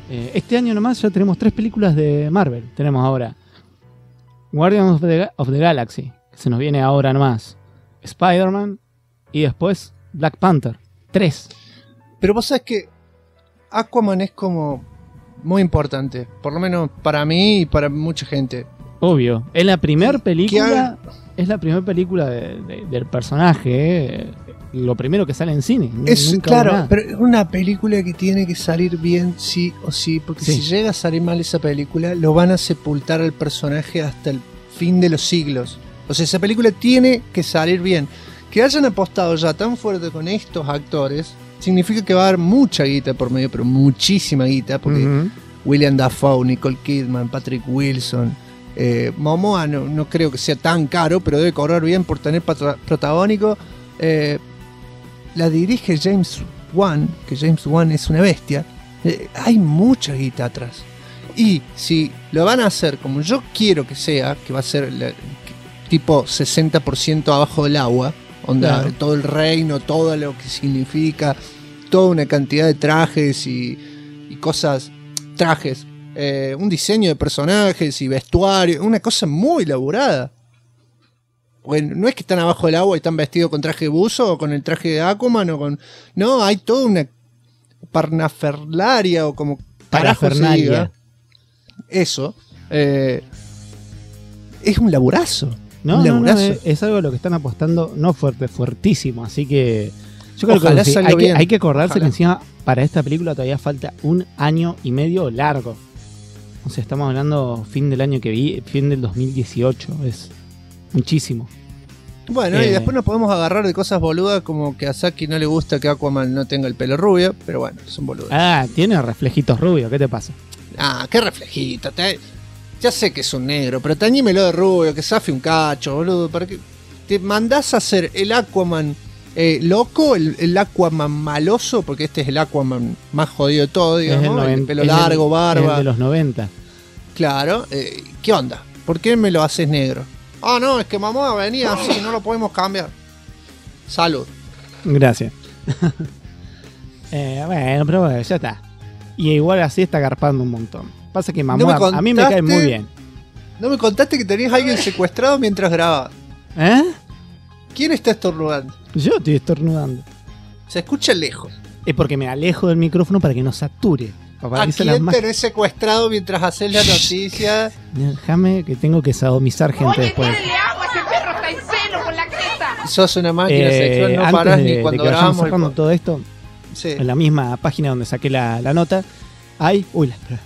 Este año nomás ya tenemos 3 películas de Marvel. Tenemos ahora Guardians of the Galaxy, que se nos viene ahora nomás. Spider-Man y después Black Panther. 3. Pero vos sabés que Aquaman es como muy importante, por lo menos para mí y para mucha gente. Obvio. Es la primera película. Es la primera película del personaje. Lo primero que sale en cine. Claro, pero es una película que tiene que salir bien sí o sí, porque si llega a salir mal esa película, lo van a sepultar al personaje hasta el fin de los siglos. O sea, esa película tiene que salir bien. Que hayan apostado ya tan fuerte con estos actores significa que va a haber mucha guita por medio, pero muchísima guita, porque William Dafoe, Nicole Kidman, Patrick Wilson, Momoa no creo que sea tan caro, pero debe cobrar bien por tener protagónico. La dirige James Wan, que James Wan es una bestia. Hay mucha guita atrás. Y si lo van a hacer como yo quiero que sea, que va a ser tipo 60% abajo del agua, onda, claro, todo el reino, todo lo que significa, toda una cantidad de trajes y cosas, trajes, un diseño de personajes y vestuario, una cosa muy elaborada. Bueno, no es que están abajo del agua y están vestidos con traje de buzo o con el traje de Aquaman o con... No, hay toda una parnafernalia o como carajo se diga. Eso. Es un laburazo. No, es algo a lo que están apostando, no fuertísimo, así que yo creo ojalá que hay que acordarse que encima para esta película todavía falta 1 año y medio largo. O sea, estamos hablando fin del año fin del 2018, es muchísimo. Bueno, y después nos podemos agarrar de cosas boludas como que a Saki no le gusta que Aquaman no tenga el pelo rubio, pero bueno, son boludas. Ah, tiene reflejitos rubios, ¿qué te pasa? Ah, qué reflejito, ya sé que es un negro, pero tañímelo de rubio, que zafe un cacho, boludo. ¿Para qué te mandás a hacer el Aquaman loco, el Aquaman maloso? Porque este es el Aquaman más jodido de todo, digamos. El pelo largo, barba. El de los 90. Claro, ¿qué onda? ¿Por qué me lo haces negro? Ah, no, es que mamá venía así, no lo podemos cambiar. Salud. Gracias. Bueno, pero bueno, ya está. Y igual así está garpando un montón. Pasa que Mamá a mí me cae muy bien. ¿No me contaste que tenías a alguien secuestrado mientras grababas? ¿Eh? ¿Quién está estornudando? Yo estoy estornudando. Se escucha lejos. Es porque me alejo del micrófono para que no sature. ¿A quién tenés secuestrado mientras haces la noticia? Déjame que tengo que sadomizar gente después. ¡Oye, agua! ¡Ese perro está en celo con la cresta! Sos una máquina sexual, no parás ni cuando grabamos. Sacando todo esto, sí, en la misma página donde saqué la nota, hay... Uy, la espera.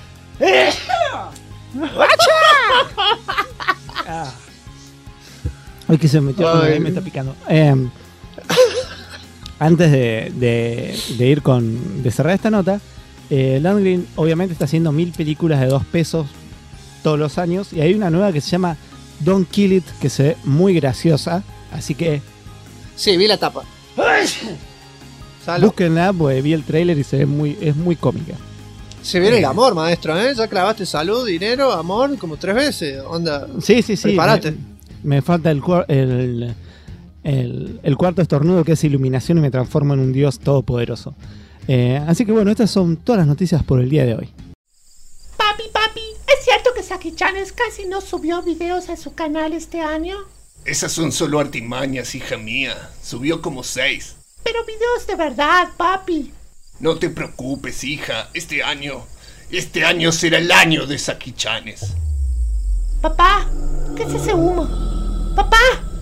Ay, que se metió, ahí me está picando. Antes de ir de cerrar esta nota, Landgren obviamente está haciendo 1000 películas de 2 pesos todos los años, y hay una nueva que se llama Don't Kill It, que se ve muy graciosa, así que sí, vi la tapa. Búsquenla, pues vi el trailer y es muy cómica. Se viene el amor, maestro, ¿eh? Ya clavaste salud, dinero, amor, como 3 veces. Onda. Sí. Prepárate. Me falta el cuarto estornudo, que es iluminación, y me transformo en un dios todopoderoso. Así que bueno, estas son todas las noticias por el día de hoy. Papi, ¿es cierto que Saki-chan casi no subió videos a su canal este año? Esas son solo artimañas, hija mía. Subió como 6. Pero videos de verdad, papi. No te preocupes, hija. Este año será el año de Saki-chanes. Papá, ¿qué es ese humo? ¡Papá!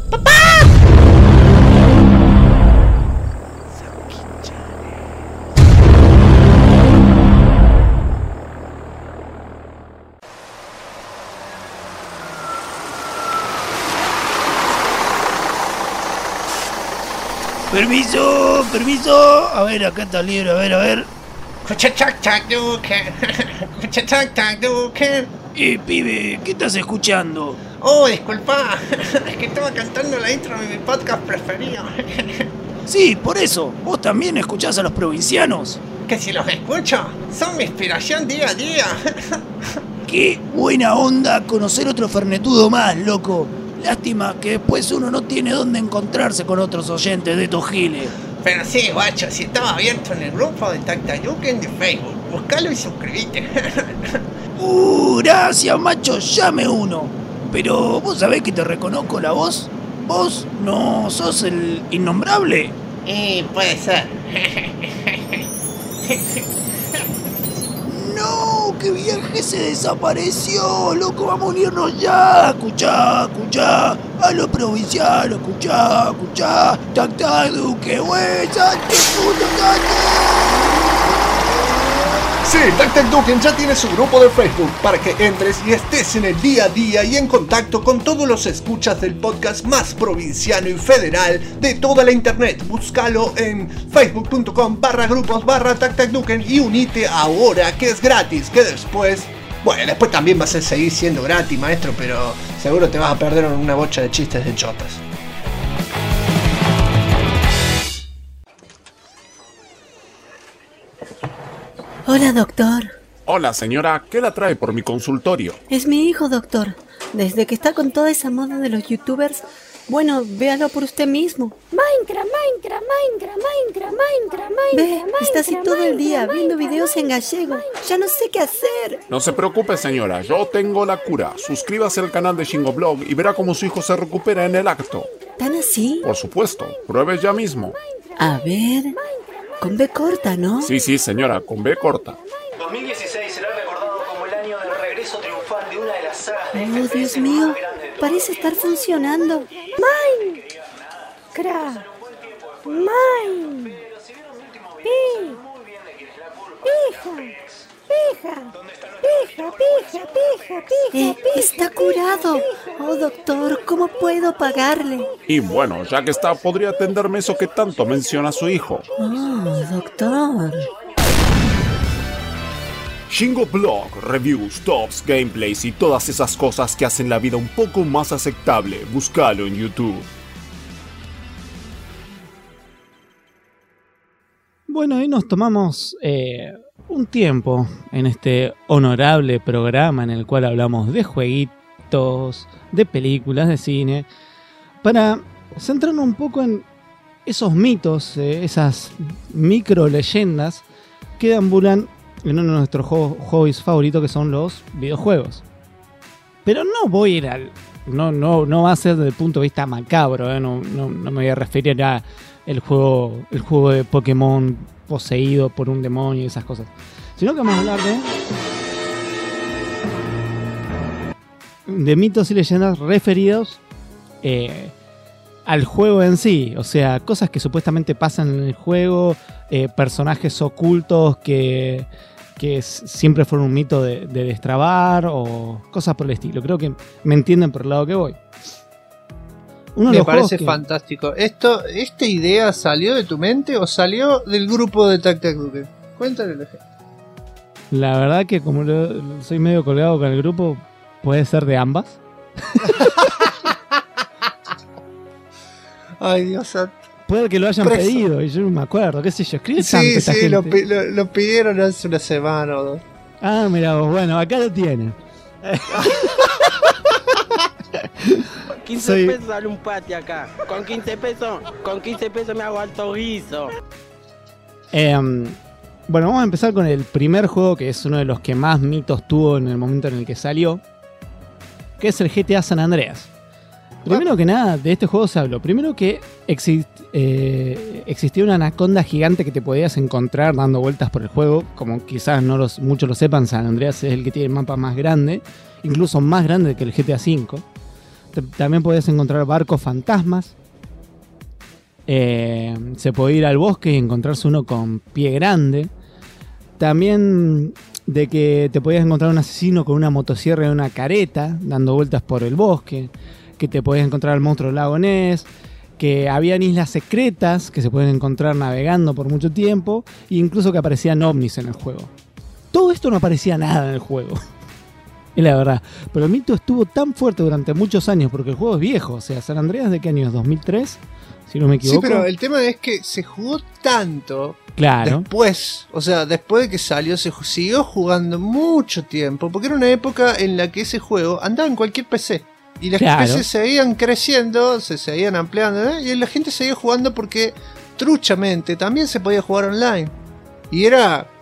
Permiso. A ver, acá está el libro, a ver. Pibe, ¿qué estás escuchando? Oh, disculpa, es que estaba cantando la intro de mi podcast preferido. Sí, por eso, ¿vos también escuchás a los provincianos? Que si los escucho, son mi inspiración día a día. Qué buena onda conocer otro fernetudo más, loco. Lástima que después uno no tiene dónde encontrarse con otros oyentes de estos giles. Pero sí, guacho, si estaba abierto en el grupo de Tactayuken de Facebook. buscalo y suscribite. Gracias, macho, llame uno. Pero, ¿vos sabés que te reconozco la voz? ¿Vos no sos el innombrable? Puede ser. ¡No! ¡Qué viaje se desapareció! ¡Loco, vamos a unirnos ya! ¡Escuchá! ¡A lo provincial! ¡Escuchá! ¡Tac, Duque! ¡Güey! ¡Salte, puto, Sí, Tac Duken ya tiene su grupo de Facebook para que entres y estés en el día a día y en contacto con todos los escuchas del podcast más provinciano y federal de toda la internet. Búscalo en facebook.com/grupos/TacTacDuken y unite ahora, que es gratis, que después también vas a seguir siendo gratis, maestro, pero seguro te vas a perder en una bocha de chistes de chotas. Hola, doctor. Hola, señora. ¿Qué la trae por mi consultorio? Es mi hijo, doctor. Desde que está con toda esa moda de los youtubers, bueno, véalo por usted mismo. Minecraft. Ve, está así todo el día viendo videos en gallego. Ya no sé qué hacer. No se preocupe, señora. Yo tengo la cura. Suscríbase al canal de Shingoblog y verá cómo su hijo se recupera en el acto. ¿Tan así? Por supuesto. Pruebe ya mismo. A ver... Con B corta, ¿no? Sí, señora. Con B corta. 2016 será recordado como el año del regreso triunfal de una de las sagas de FPS Dios mío, más grandes de todos parece estar funcionando. Minecraft. Está curado. Oh, doctor, ¿cómo puedo pagarle? Y bueno, ya que está, podría atenderme eso que tanto menciona su hijo. Oh, doctor. Shingoblog, reviews, tops, gameplays y todas esas cosas que hacen la vida un poco más aceptable. Búscalo en YouTube. Bueno, hoy nos tomamos un tiempo en este honorable programa en el cual hablamos de jueguitos, de películas, de cine, para centrarnos un poco en esos mitos, esas micro leyendas que deambulan en uno de nuestros hobbies favoritos, que son los videojuegos. Pero no voy a ir al... No va a ser desde el punto de vista macabro, no me voy a referir a el juego de Pokémon poseído por un demonio y esas cosas, sino que vamos a hablar de mitos y leyendas referidos al juego en sí, o sea, cosas que supuestamente pasan en el juego, personajes ocultos que siempre fueron un mito de destrabar o cosas por el estilo. Creo que me entienden por el lado que voy. Me parece fantástico. ¿Esta idea salió de tu mente o salió del grupo de Tac Duken? Cuéntale a la gente. La verdad que como soy medio colgado con el grupo, puede ser de ambas. Ay, Dios santo. Puede que lo hayan pedido y yo no me acuerdo, qué sé yo. Escribe tanto esta gente. Lo pidieron hace una semana o dos. Ah, mira vos, bueno, acá lo tienen. 15 pesos sale un pati acá. Con 15 pesos me hago alto guiso. Bueno, vamos a empezar con el primer juego, que es uno de los que más mitos tuvo en el momento en el que salió, que es el GTA San Andreas. Primero que nada, de este juego se habló. Primero que existía una anaconda gigante que te podías encontrar dando vueltas por el juego. Como quizás muchos lo sepan, San Andreas es el que tiene el mapa más grande, incluso más grande que el GTA V. También podías encontrar barcos fantasmas. Se puede ir al bosque y encontrarse uno con pie grande. También de que te podías encontrar un asesino con una motosierra y una careta dando vueltas por el bosque. Que te podías encontrar al monstruo del lago Ness. Que habían islas secretas que se pueden encontrar navegando por mucho tiempo. E incluso que aparecían ovnis en el juego. Todo esto no aparecía nada en el juego. Es la verdad. Pero el mito estuvo tan fuerte durante muchos años porque el juego es viejo. O sea, San Andreas, ¿de qué año es? ¿2003? Si no me equivoco. Sí, pero el tema es que se jugó tanto. Claro. Después, o sea, después de que salió, se siguió jugando mucho tiempo. Porque era una época en la que ese juego andaba en cualquier PC. Y las PC seguían creciendo, se seguían ampliando, y la gente seguía jugando porque truchamente también se podía jugar online. Y era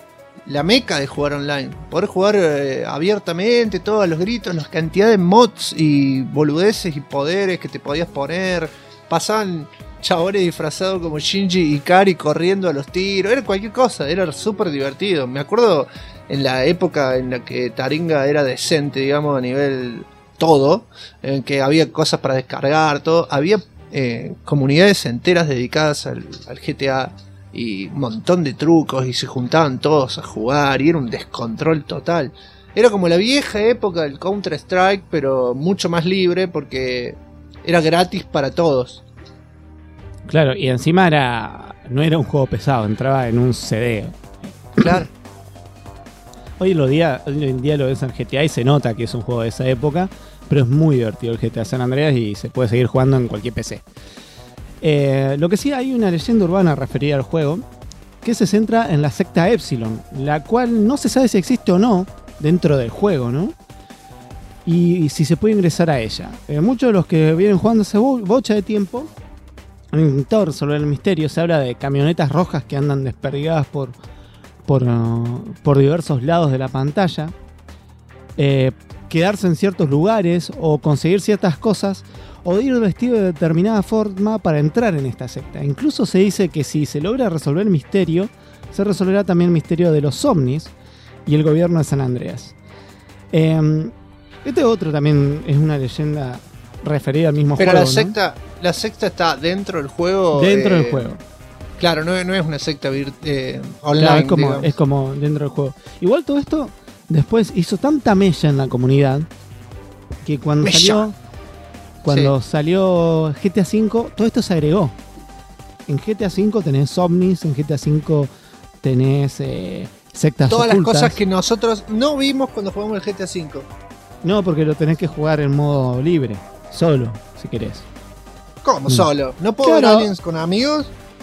la meca de jugar online. Poder jugar abiertamente, todos los gritos, la cantidad de mods y boludeces y poderes que te podías poner. Pasaban chabones disfrazados como Shinji y Kari corriendo a los tiros. Era cualquier cosa, era súper divertido. Me acuerdo en la época en la que Taringa era decente, digamos, a nivel todo, en que había cosas para descargar, todo. Había comunidades enteras dedicadas al GTA y un montón de trucos y se juntaban todos a jugar y era un descontrol total. Era como la vieja época del Counter Strike, pero mucho más libre porque era gratis para todos. Claro, y encima no era un juego pesado, entraba en un CD. Claro. Hoy en día lo ves en GTA y se nota que es un juego de esa época, pero es muy divertido el GTA San Andreas y se puede seguir jugando en cualquier PC. Lo que sí, hay una leyenda urbana referida al juego que se centra en la secta Epsilon, la cual no se sabe si existe o no dentro del juego, ¿no? Y si se puede ingresar a ella. Muchos de los que vienen jugando hace bocha de tiempo han intentado resolver el misterio. Se habla de camionetas rojas que andan desperdigadas por diversos lados de la pantalla, quedarse en ciertos lugares o conseguir ciertas cosas o ir vestido de determinada forma para entrar en esta secta. Incluso se dice que si se logra resolver el misterio, se resolverá también el misterio de los ovnis y el gobierno de San Andreas. Este otro también es una leyenda referida al mismo pero juego. Pero la secta está dentro del juego. Dentro del juego. Claro, no es una secta online. Claro, es como dentro del juego. Igual todo esto después hizo tanta mella en la comunidad que cuando salió GTA V, todo esto se agregó. En GTA V tenés ovnis, en GTA V tenés sectas todas ocultas. Las cosas que nosotros no vimos cuando jugamos el GTA V. No, porque lo tenés que jugar en modo libre, solo, si querés. ¿Cómo solo? ¿No puedo ver aliens con amigos?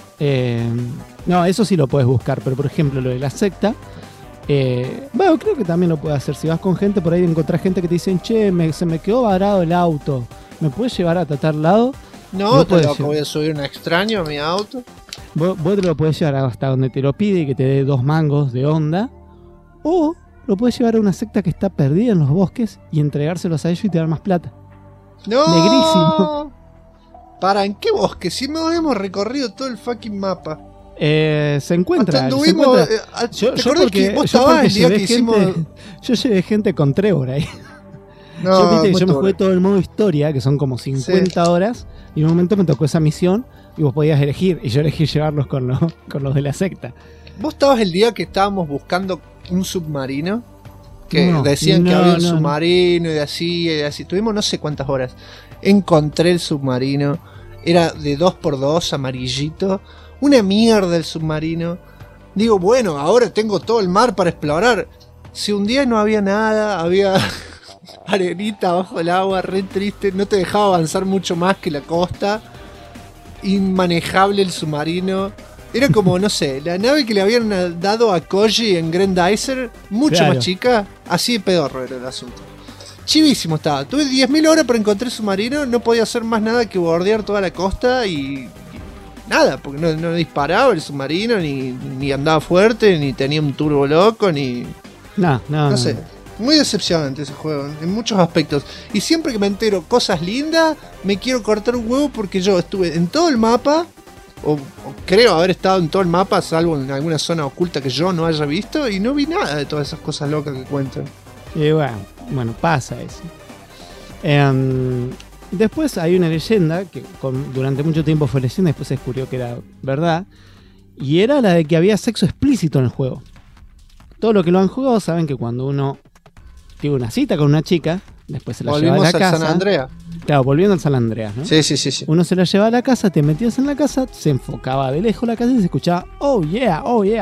No, eso sí lo puedes buscar, pero por ejemplo lo de la secta, bueno, creo que también lo puedes hacer. Si vas con gente por ahí, encontrás gente que te dicen, che, se me quedó varado el auto, ¿me puedes llevar a tal lado? No, te loco, voy a subir un extraño a mi auto. Vos te lo podés llevar hasta donde te lo pide y que te dé 2 mangos de onda, o lo puedes llevar a una secta que está perdida en los bosques y entregárselos a ellos y te dar más plata. ¡No! Negrísimo. ¿En qué bosque? Si no hemos recorrido todo el fucking mapa. Se encuentra. ¿te acuerdas que vos estabas el día que hicimos? Yo llevé gente con Trevor ahí. No, yo me jugué todo el modo historia, que son como 50 horas, y en un momento me tocó esa misión y vos podías elegir, y yo elegí llevarlos con los de la secta. ¿Vos estabas el día que estábamos buscando un submarino? Que decían que había un submarino y así. Tuvimos no sé cuántas horas. Encontré el submarino. Era de 2x2, amarillito. Una mierda el submarino. Digo, bueno, ahora tengo todo el mar para explorar. Si un día no había nada, había arenita bajo el agua, re triste. No te dejaba avanzar mucho más que la costa. Inmanejable el submarino. Era como, no sé, la nave que le habían dado a Koji en Grendizer, mucho más chica. Así de pedorro era el asunto. Chivísimo estaba. Tuve 10.000 horas para encontrar el submarino. No podía hacer más nada que bordear toda la costa y nada, porque no disparaba el submarino, ni andaba fuerte, ni tenía un turbo loco, ni... No sé. Muy decepcionante ese juego, en muchos aspectos. Y siempre que me entero cosas lindas, me quiero cortar un huevo porque yo estuve en todo el mapa, o creo haber estado en todo el mapa, salvo en alguna zona oculta que yo no haya visto, y no vi nada de todas esas cosas locas que cuentan. Y bueno, pasa eso. Después hay una leyenda que durante mucho tiempo fue leyenda, después se descubrió que era verdad, y era la de que había sexo explícito en el juego. Todos los que lo han jugado saben que cuando uno tiene una cita con una chica, después se la lleva a la casa. San Andreas. Claro, volviendo al San Andreas, ¿no? Sí. Uno se la llevaba a la casa, te metías en la casa, se enfocaba de lejos la casa y se escuchaba, oh yeah.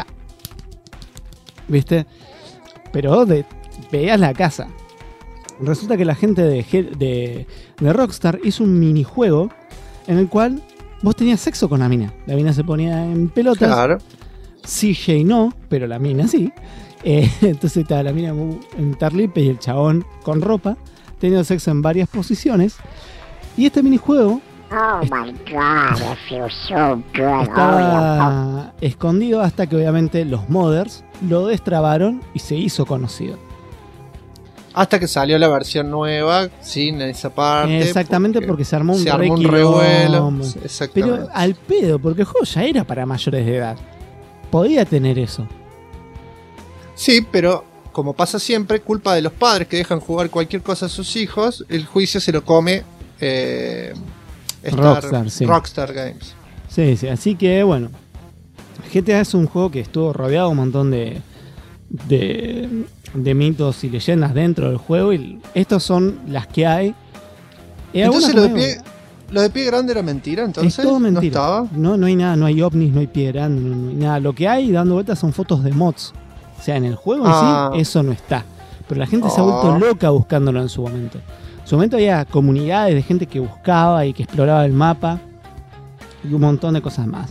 ¿Viste? Pero veías la casa. Resulta que la gente de Rockstar hizo un minijuego en el cual vos tenías sexo con la mina. La mina se ponía en pelotas. Claro. CJ no, pero la mina sí. Entonces estaba la mina en tarlipe y el chabón con ropa, teniendo sexo en varias posiciones. Y este minijuego Oh my god, I feel so good. Estaba escondido hasta que obviamente los modders lo destrabaron y se hizo conocido. Hasta que salió la versión nueva, sin esa parte. Exactamente, porque se armó un revuelo. Exactamente. Pero al pedo, porque el juego ya era para mayores de edad. Podía tener eso. Sí, pero como pasa siempre, culpa de los padres que dejan jugar cualquier cosa a sus hijos, el juicio se lo come Rockstar Games. Sí, sí, así que bueno, GTA es un juego que estuvo rodeado de un montón de mitos y leyendas dentro del juego, y estos son las que hay. Entonces lo de Pie Grande era mentira, entonces. Es todo mentira. No estaba. No hay nada, no hay ovnis, no hay Pie Grande, no hay nada. Lo que hay dando vueltas son fotos de mods. O sea, en el juego en sí eso no está. Pero la gente se ha vuelto loca buscándolo en su momento. En su momento había comunidades de gente que buscaba y que exploraba el mapa y un montón de cosas más.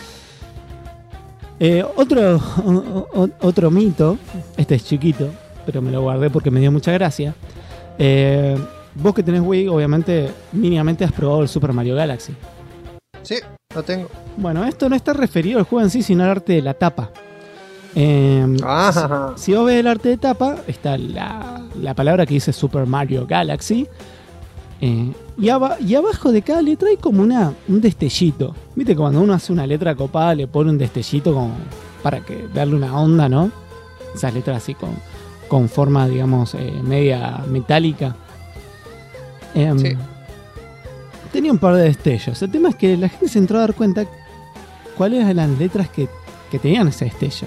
Otro mito, este es chiquito, pero me lo guardé porque me dio mucha gracia. Vos que tenés Wii, obviamente, mínimamente has probado el Super Mario Galaxy. Sí, lo tengo. Bueno, esto no está referido al juego en sí, sino al arte de la tapa. Si vos ves el arte de tapa, está la palabra que dice Super Mario Galaxy. Y abajo de cada letra hay como un destellito. Viste que cuando uno hace una letra copada le pone un destellito como para darle una onda, ¿no? Esas letras así con forma, digamos, media metálica. Sí. Tenía un par de destellos. El tema es que la gente se entró a dar cuenta cuáles eran las letras que tenían ese destello.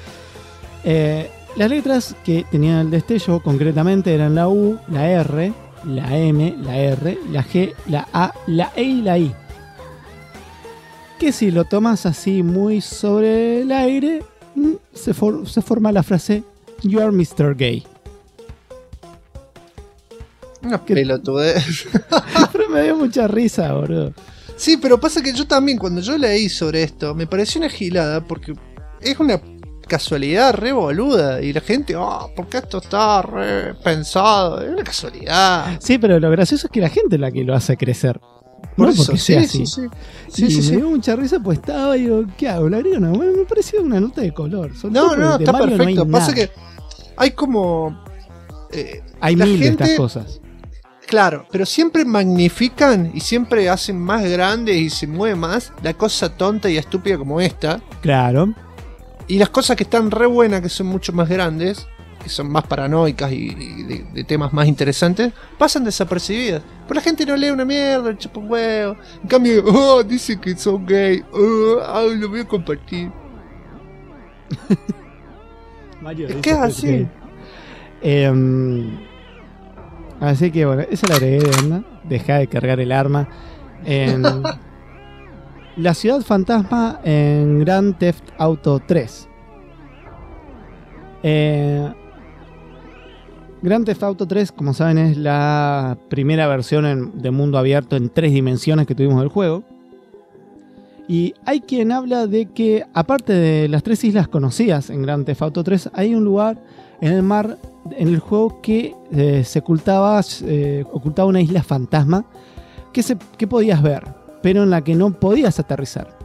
Las letras que tenían el destello concretamente eran la U, la R, la M, la R, la G, la A, la E y la I. Que si lo tomas así muy sobre el aire, se forma la frase You are Mr. Gay. Una pelotudez. Pero me dio mucha risa, boludo. Sí, pero pasa que yo también, cuando yo leí sobre esto, me pareció una gilada porque es una casualidad re boluda. Y la gente, porque esto está re pensado. Es una casualidad. Sí, pero lo gracioso es que la gente es la que lo hace crecer. Por no eso, porque sea así. Sí, me dio mucha risa, pues estaba y digo, ¿qué hago? ¿Le agrego una? Bueno, me pareció una nota de color. No, está Mario perfecto. Pasa que hay como... hay mil de estas cosas. Claro, pero siempre magnifican y siempre hacen más grande y se mueve más la cosa tonta y estúpida como esta. Claro. Y las cosas que están re buenas, que son mucho más grandes, que son más paranoicas y de temas más interesantes, pasan desapercibidas. Pero la gente no lee una mierda, le chupa un huevo. En cambio, dice que son gay, lo voy a compartir. Mario, ¿qué es así? Así que bueno, esa la agregué de onda. Deja de cargar el arma. La ciudad fantasma en Grand Theft Auto 3. Grand Theft Auto 3, como saben, es la primera versión de mundo abierto en 3 dimensiones que tuvimos del juego. Y hay quien habla de que, aparte de las 3 islas conocidas en Grand Theft Auto 3, hay un lugar en el mar, en el juego, que se ocultaba una isla fantasma que podías ver, pero en la que no podías aterrizar.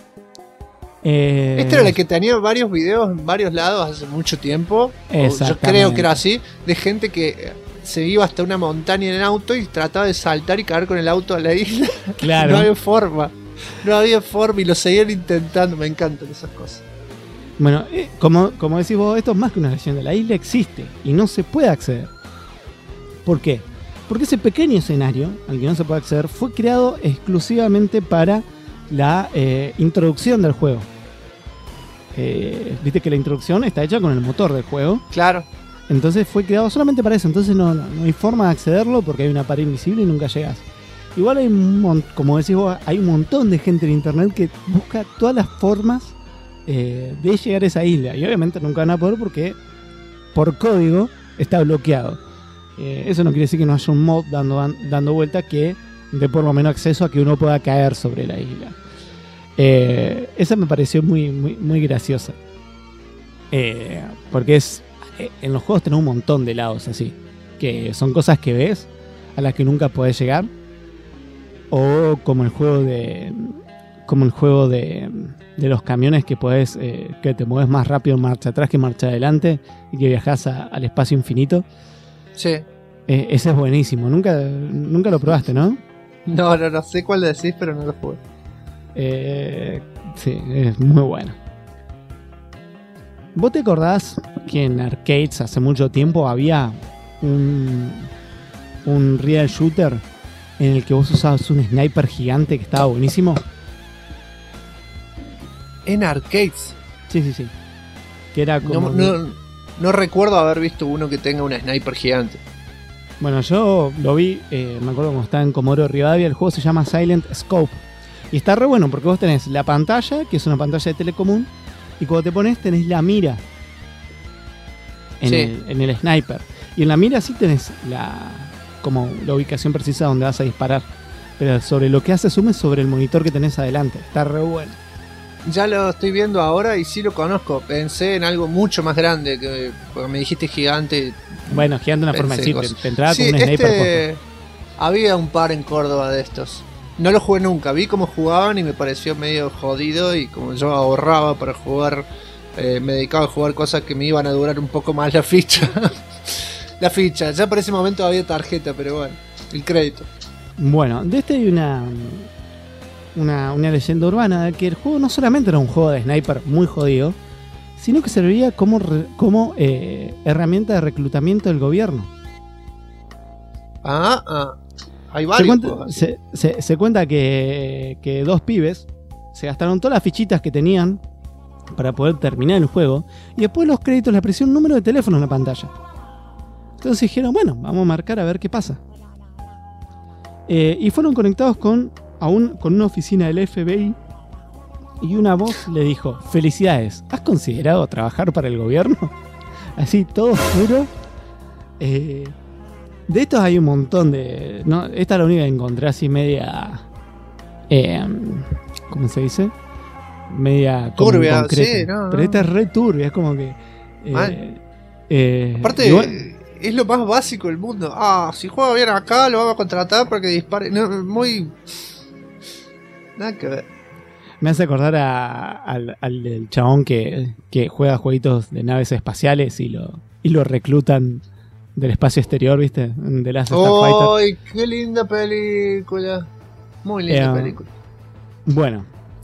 Esta era la que tenía varios videos en varios lados hace mucho tiempo. Yo creo que era así, de gente que se iba hasta una montaña en el auto y trataba de saltar y caer con el auto a la isla. Claro. No había forma y lo seguían intentando. Me encantan esas cosas. Bueno, como decís vos, esto es más que una leyenda. La isla existe y no se puede acceder. ¿Por qué? Porque ese pequeño escenario al que no se puede acceder fue creado exclusivamente para la introducción del juego. Viste que la introducción está hecha con el motor del juego. Claro. Entonces fue creado solamente para eso. Entonces no hay forma de accederlo porque hay una pared invisible y nunca llegas. Igual hay como decís vos, hay un montón de gente en internet que busca todas las formas de llegar a esa isla. Y obviamente nunca van a poder porque por código está bloqueado. Eso no quiere decir que no haya un mod dando vuelta que dé por lo menos acceso a que uno pueda caer sobre la isla. Esa me pareció muy, muy, muy graciosa. Porque en los juegos tenés un montón de lados así, que son cosas que ves a las que nunca podés llegar. O como el juego de los camiones que podés, que te mueves más rápido en marcha atrás que en marcha adelante y que viajás al espacio infinito. Sí. Ese es buenísimo. Nunca lo probaste, ¿no? No sé cuál decís, pero no lo jugué. Sí, es muy bueno. ¿Vos te acordás que en arcades hace mucho tiempo había un real shooter en el que vos usabas un sniper gigante que estaba buenísimo? ¿En arcades? Sí. Que era como... No recuerdo haber visto uno que tenga un sniper gigante. Bueno, yo lo vi, me acuerdo cuando estaba en Comodoro Rivadavia. El juego se llama Silent Scope. Y está re bueno porque vos tenés la pantalla, que es una pantalla de telecomún, y cuando te pones tenés la mira en el sniper. Y en la mira sí tenés como la ubicación precisa donde vas a disparar. Pero sobre lo que hace zoom es sobre el monitor que tenés adelante. Está re bueno. Ya lo estoy viendo ahora y sí lo conozco. Pensé en algo mucho más grande, porque me dijiste gigante. Bueno, gigante una forma de decir, te entraba sí, con un sniper. Había un par en Córdoba de estos. No lo jugué nunca, vi cómo jugaban y me pareció medio jodido. Y como yo ahorraba para jugar, me dedicaba a jugar cosas que me iban a durar un poco más la ficha. La ficha, ya para ese momento había tarjeta, pero bueno, el crédito. Bueno, de este hay una leyenda urbana de que el juego no solamente era un juego de sniper muy jodido, sino que servía como herramienta de reclutamiento del gobierno. Hay varios. Se cuenta que dos pibes se gastaron todas las fichitas que tenían para poder terminar el juego, y después los créditos le apareció un número de teléfono en la pantalla. Entonces dijeron, bueno, vamos a marcar a ver qué pasa. Y fueron conectados con una oficina del FBI, y una voz le dijo: felicidades, ¿has considerado trabajar para el gobierno? Así, todo oscuro. De estos hay un montón de... ¿no? Esta es la única que encontré así media... ¿cómo se dice? Media turbia, concreta. sí, no. Pero esta es re turbia, es como que... aparte, es lo más básico del mundo. Si juega bien acá, lo vamos a contratar para que dispare. No, muy... Nada que ver. Me hace acordar al chabón que juega jueguitos de naves espaciales y lo reclutan del espacio exterior, ¿viste? De las Starfighter. ¡Ay, qué linda película! Muy linda película. Bueno.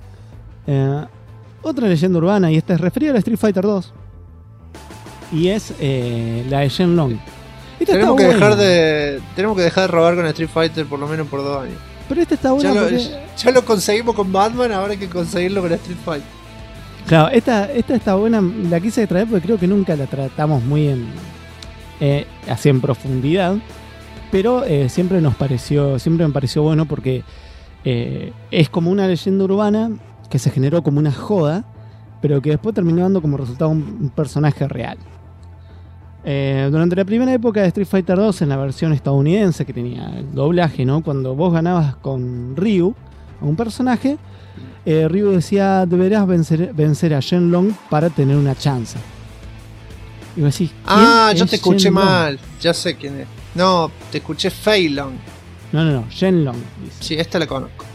Otra leyenda urbana, y esta es referida a Street Fighter 2. Y es la de Shenlong. Tenemos que dejar de robar con Street Fighter por lo menos por 2 años. Pero esta está buena ya lo conseguimos con Batman, ahora hay que conseguirlo con Street Fighter. Claro, esta está buena, la quise traer porque creo que nunca la tratamos muy así en profundidad, pero siempre me pareció bueno porque es como una leyenda urbana que se generó como una joda, pero que después terminó dando como resultado un personaje real. Durante la primera época de Street Fighter 2, en la versión estadounidense que tenía el doblaje, ¿no? Cuando vos ganabas con Ryu a un personaje, Ryu decía: deberás vencer a Shenlong para tener una chance. Y vos decís, yo te escuché mal. Ya sé quién es. No, te escuché Fei Long. No, Shenlong. Sí, esta la conozco.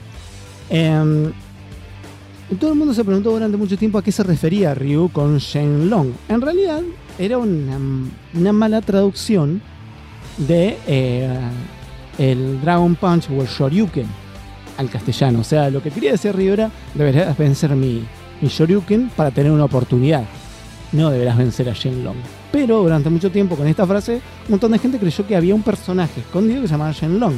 Todo el mundo se preguntó durante mucho tiempo a qué se refería Ryu con Shenlong. En realidad era una mala traducción de el Dragon Punch o el Shoryuken al castellano. O sea, lo que quería decir Ryu era: deberás vencer mi Shoryuken para tener una oportunidad. No deberás vencer a Shenlong. Pero durante mucho tiempo con esta frase, un montón de gente creyó que había un personaje escondido que se llamaba Shenlong.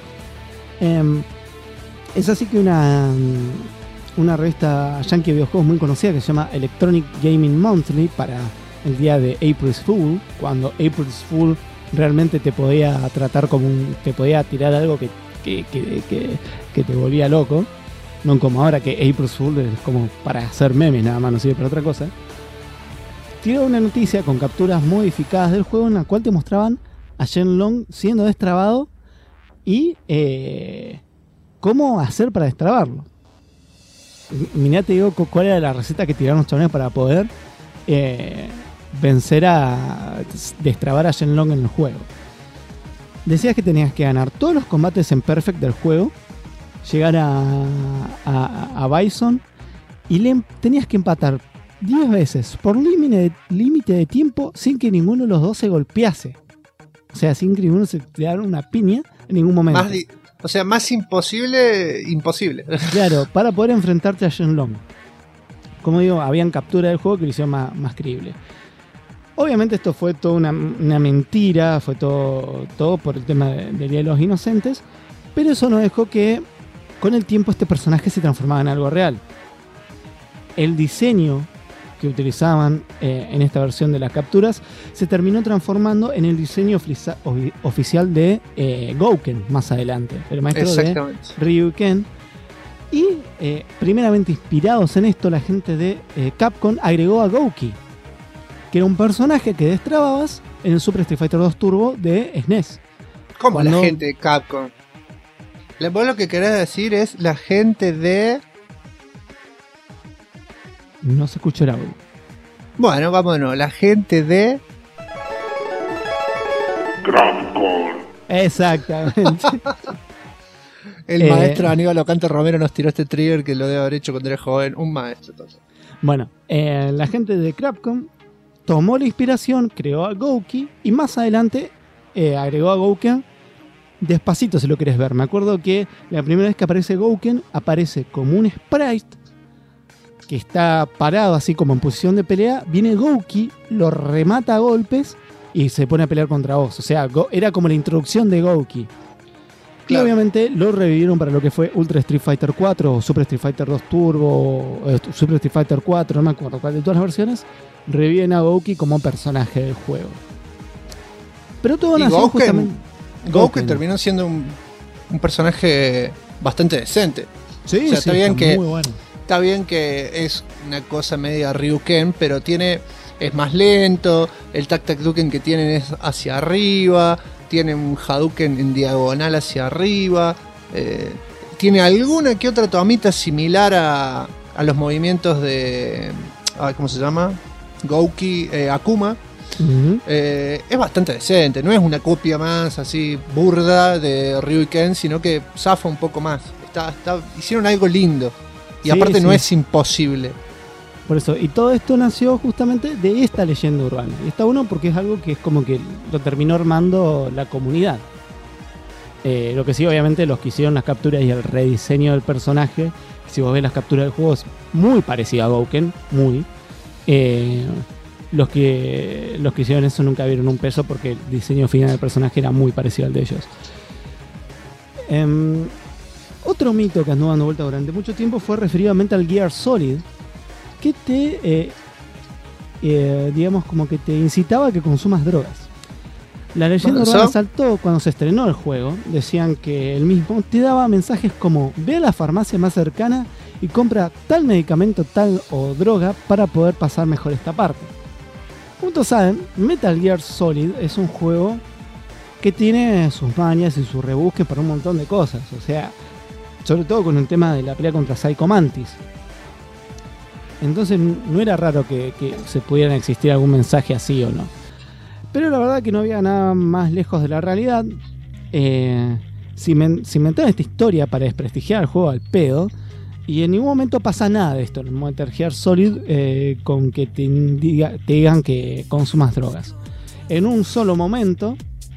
Es así que una revista yankee de videojuegos muy conocida que se llama Electronic Gaming Monthly, para el día de April's Fool, cuando April's Fool realmente te podía tratar como te podía tirar algo que te volvía loco, no como ahora que April's Fool es como para hacer memes nada más, no sirve para otra cosa. Tiró una noticia con capturas modificadas del juego en la cual te mostraban a Shenlong siendo destrabado y cómo hacer para destrabarlo. Mirá, te digo cuál era la receta que tiraron los chavales para poder destrabar a Shenlong en el juego. Decías que tenías que ganar todos los combates en Perfect del juego llegar a Bison y tenías que empatar 10 veces por límite de tiempo sin que ninguno de los dos se golpease. O sea, sin que ninguno se tirara una piña en ningún momento. Más imposible. Claro, para poder enfrentarte a Shenlong. Como digo, habían captura del juego que lo hicieron más creíble. Obviamente esto fue toda una mentira, fue todo por el tema del Día de los Inocentes, pero eso no dejó que con el tiempo este personaje se transformaba en algo real. El diseño que utilizaban en esta versión de las capturas se terminó transformando en el diseño oficial de Gouken más adelante, el maestro de Ryuken. Y primeramente inspirados en esto, la gente de Capcom agregó a Gouki, que era un personaje que destrababas en el Super Street Fighter 2 Turbo de SNES. ¿Cómo la gente de Capcom? Vos lo que querés decir es la gente de... No se escuchó el audio. Bueno, vámonos. La gente de... Capcom. Exactamente. El maestro Aníbal Ocante Romero nos tiró este trigger que lo debe haber hecho cuando era joven. Un maestro. Entonces. Bueno, la gente de Capcom tomó la inspiración, creó a Gouki y más adelante agregó a Gouken despacito, si lo querés ver. Me acuerdo que la primera vez que aparece Gouken aparece como un sprite que está parado así como en posición de pelea. Viene Gouki, lo remata a golpes y se pone a pelear contra vos. O sea, era como la introducción de Gouki. Y obviamente lo revivieron para lo que fue Ultra Street Fighter 4 o Super Street Fighter 2 Turbo, Super Street Fighter 4, no me acuerdo cuál de todas las versiones. Reviven a Gouki como personaje del juego. Pero todo nació justamente... Gouken terminó siendo un personaje bastante decente. Sí, o sea, sí, muy bueno. Está bien que es una cosa media Ryuken, pero es más lento. El Tac-Tac-Duken que tienen es hacia arriba. Tiene un Hadouken en diagonal hacia arriba. Tiene alguna que otra tomita similar a los movimientos de... ¿cómo se llama? Gouki, Akuma. Uh-huh. Es bastante decente, no es una copia más así burda de Ryuken, sino que zafa un poco más. Hicieron algo lindo y aparte no es imposible. Por eso, y todo esto nació justamente de esta leyenda urbana. Y está bueno porque es algo que es como que lo terminó armando la comunidad. Lo que sí, obviamente, los que hicieron las capturas y el rediseño del personaje, si vos ves las capturas del juego, es muy parecido a Gouken, muy. Los que hicieron eso nunca vieron un peso porque el diseño final del personaje era muy parecido al de ellos. Otro mito que anduvo dando vuelta durante mucho tiempo fue referido a Metal Gear Solid, que digamos como que te incitaba a que consumas drogas. La leyenda urbana saltó cuando se estrenó el juego. Decían que el mismo te daba mensajes como: ve a la farmacia más cercana y compra tal medicamento, tal o droga para poder pasar mejor esta parte. Como todos saben, Metal Gear Solid es un juego que tiene sus mañas y sus rebusques para un montón de cosas. O sea, sobre todo con el tema de la pelea contra Psycho Mantis. Entonces no era raro que se pudieran existir algún mensaje así o no. Pero la verdad que no había nada más lejos de la realidad. Se inventaron esta historia para desprestigiar el juego al pedo. Y en ningún momento pasa nada de esto en Metal Gear Solid con que te digan que consumas drogas. En un solo momento,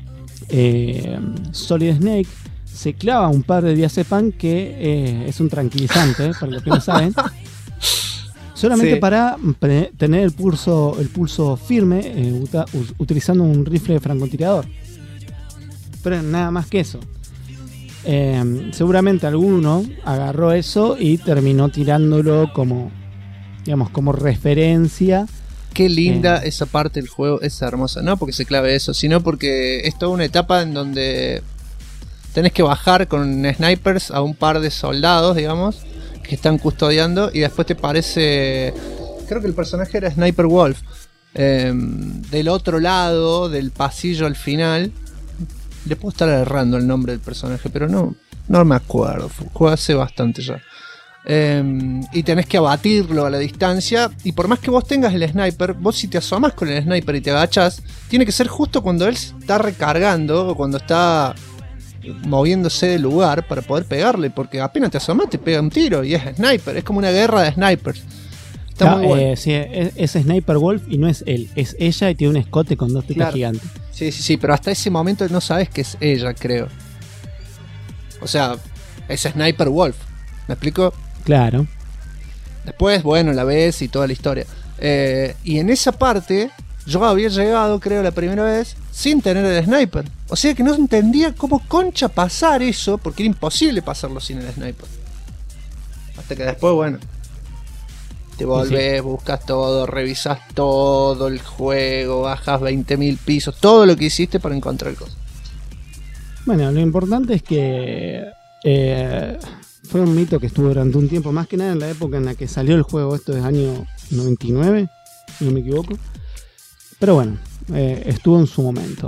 Solid Snake se clava un par de diazepam, que es un tranquilizante, para los que no saben. Solamente para tener el pulso firme, utilizando un rifle de francotirador. Pero nada más que eso. Seguramente alguno agarró eso y terminó tirándolo como, digamos, como referencia. Qué linda esa parte del juego, es hermosa. No porque se clave eso, sino porque es toda una etapa en donde tenés que bajar con snipers a un par de soldados, digamos, que están custodiando, y después te parece, creo que el personaje era Sniper Wolf, del otro lado del pasillo al final. Le puedo estar errando el nombre del personaje, pero no me acuerdo, jugué hace bastante ya. Y tenés que abatirlo a la distancia, y por más que vos tengas el sniper, vos si te asomás con el sniper y te agachás, tiene que ser justo cuando él está recargando o cuando está moviéndose de lugar para poder pegarle, porque apenas te asomas te pega un tiro y es sniper, es como una guerra de snipers. Está muy bueno. Sí, es Sniper Wolf y no es él, es ella y tiene un escote con 2 tetas gigantes. Sí, pero hasta ese momento no sabes que es ella, creo. O sea, es Sniper Wolf, ¿me explico? Claro. Después, bueno, la ves y toda la historia. Y en esa parte, yo había llegado, creo, la primera vez sin tener el sniper. O sea que no entendía cómo concha pasar eso, porque era imposible pasarlo sin el sniper. Hasta que después, bueno, te volvés, buscas todo, revisas todo el juego, bajas 20.000 pisos, todo lo que hiciste para encontrar cosas. Bueno, lo importante es que fue un mito que estuvo durante un tiempo, más que nada en la época en la que salió el juego. Esto es año 99, si no me equivoco. Pero bueno, estuvo en su momento.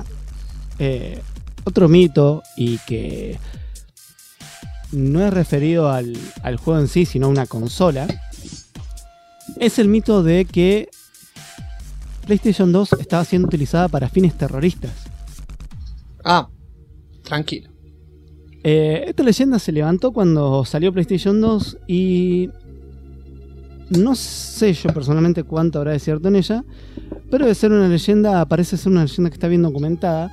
Otro mito, y que no es referido al juego en sí, sino a una consola, es el mito de que PlayStation 2 estaba siendo utilizada para fines terroristas. Tranquilo. Esta leyenda se levantó cuando salió PlayStation 2 y no sé yo personalmente cuánto habrá de cierto en ella, pero de ser una leyenda, parece ser una leyenda que está bien documentada,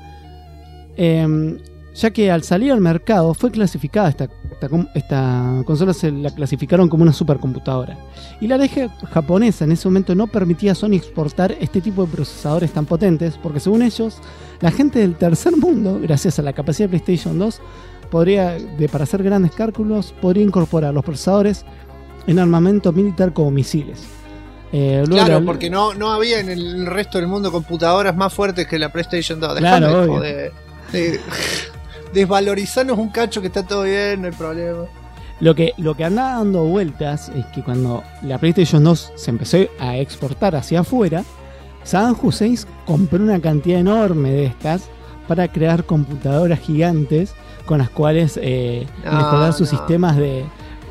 ya que al salir al mercado fue clasificada esta consola, se la clasificaron como una supercomputadora, y la ley japonesa en ese momento no permitía a Sony exportar este tipo de procesadores tan potentes, porque según ellos, la gente del tercer mundo, gracias a la capacidad de PlayStation 2, para hacer grandes cálculos, podría incorporar los procesadores en armamento militar como misiles. Claro, porque no había en el resto del mundo computadoras más fuertes que la PlayStation 2. Claro, Desvalorizarnos un cacho, que está todo bien, no hay problema. Lo que andaba dando vueltas es que cuando la PlayStation 2 se empezó a exportar hacia afuera, Saddam Hussein compró una cantidad enorme de estas para crear computadoras gigantes con las cuales mejorar sus sistemas de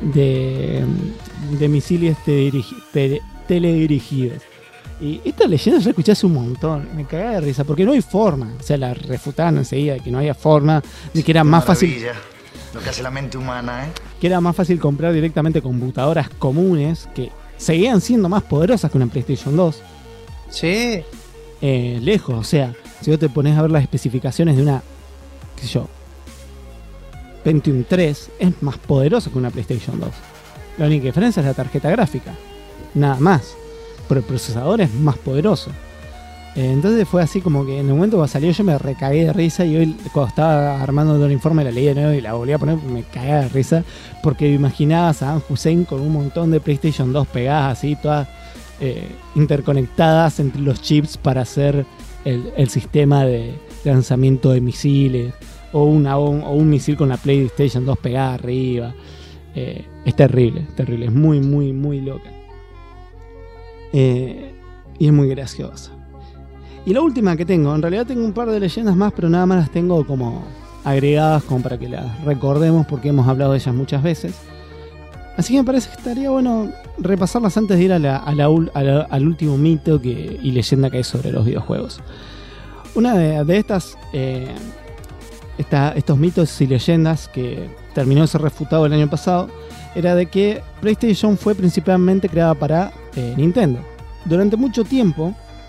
misiles teledirigidos. Y esta leyenda yo la escuché hace un montón, me cagaba de risa, porque no hay forma, o sea, la refutaban enseguida de que no había forma, de que era más fácil, lo que hace la mente humana, que era más fácil comprar directamente computadoras comunes que seguían siendo más poderosas que una PlayStation 2. Sí. Lejos, o sea, si vos te pones a ver las especificaciones de una, qué sé yo, Pentium 3, es más poderosa que una PlayStation 2. La única diferencia es la tarjeta gráfica, nada más, pero el procesador es más poderoso. Entonces fue así como que en el momento cuando salió yo me recagué de risa, y hoy cuando estaba armando todo el informe la leí de nuevo y la volví a poner, me cagué de risa, porque me imaginaba a Saddam Hussein con un montón de PlayStation 2 pegadas así, todas interconectadas entre los chips para hacer el sistema de lanzamiento de misiles, o un misil con la PlayStation 2 pegada arriba. Es terrible, es muy, muy, muy loca. Y es muy graciosa. Y la última que tengo, en realidad tengo un par de leyendas más, pero nada más las tengo como agregadas como para que las recordemos, porque hemos hablado de ellas muchas veces. Así que me parece que estaría bueno repasarlas antes de ir al último mito y leyenda que hay sobre los videojuegos. Una de estas, estos mitos y leyendas que terminó de ser refutado el año pasado, era de que PlayStation fue principalmente creada para Nintendo. Durante mucho tiempo,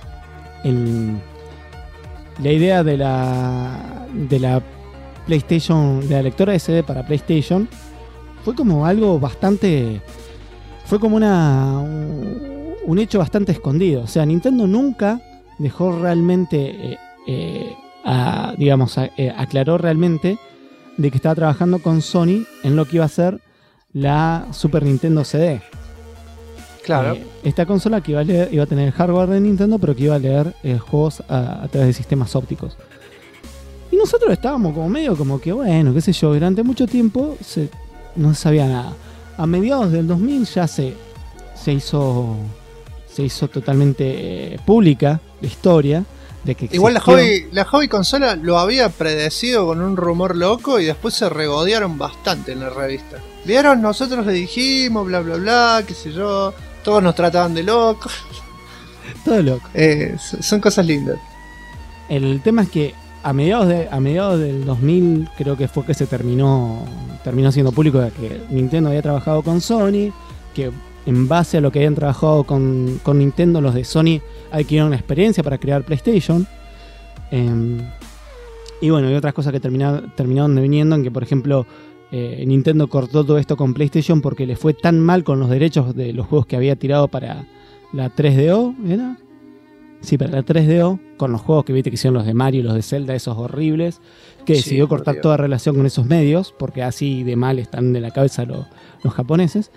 la idea de la PlayStation, de la lectora de CD para PlayStation, fue como algo bastante, fue como un hecho bastante escondido. O sea, Nintendo nunca dejó realmente, aclaró realmente de que estaba trabajando con Sony en lo que iba a ser la Super Nintendo CD. Claro. Esta consola que iba a tener el hardware de Nintendo, pero que iba a leer juegos a través de sistemas ópticos. Y nosotros estábamos como medio como que, bueno, qué sé yo, durante mucho tiempo no se sabía nada. A mediados del 2000 ya se hizo totalmente pública la historia de que igual la hobby consola lo había predecido con un rumor loco, y después se regodearon bastante en la revista. ¿Vieron? Nosotros le dijimos, bla bla bla, qué sé yo. Todos nos trataban de locos. Todo loco. Son cosas lindas. El tema es que a mediados del 2000 creo que fue que se terminó siendo público de que Nintendo había trabajado con Sony, que en base a lo que habían trabajado con Nintendo, los de Sony adquirieron una experiencia para crear PlayStation. Y bueno, hay otras cosas que terminaron deviniendo en que, por ejemplo, Nintendo cortó todo esto con PlayStation porque le fue tan mal con los derechos de los juegos que había tirado para la 3DO, ¿era? Sí, para la 3DO, con los juegos que viste que hicieron los de Mario y los de Zelda, esos horribles, que decidió cortar toda relación con esos medios, porque así de mal están de la cabeza los japoneses.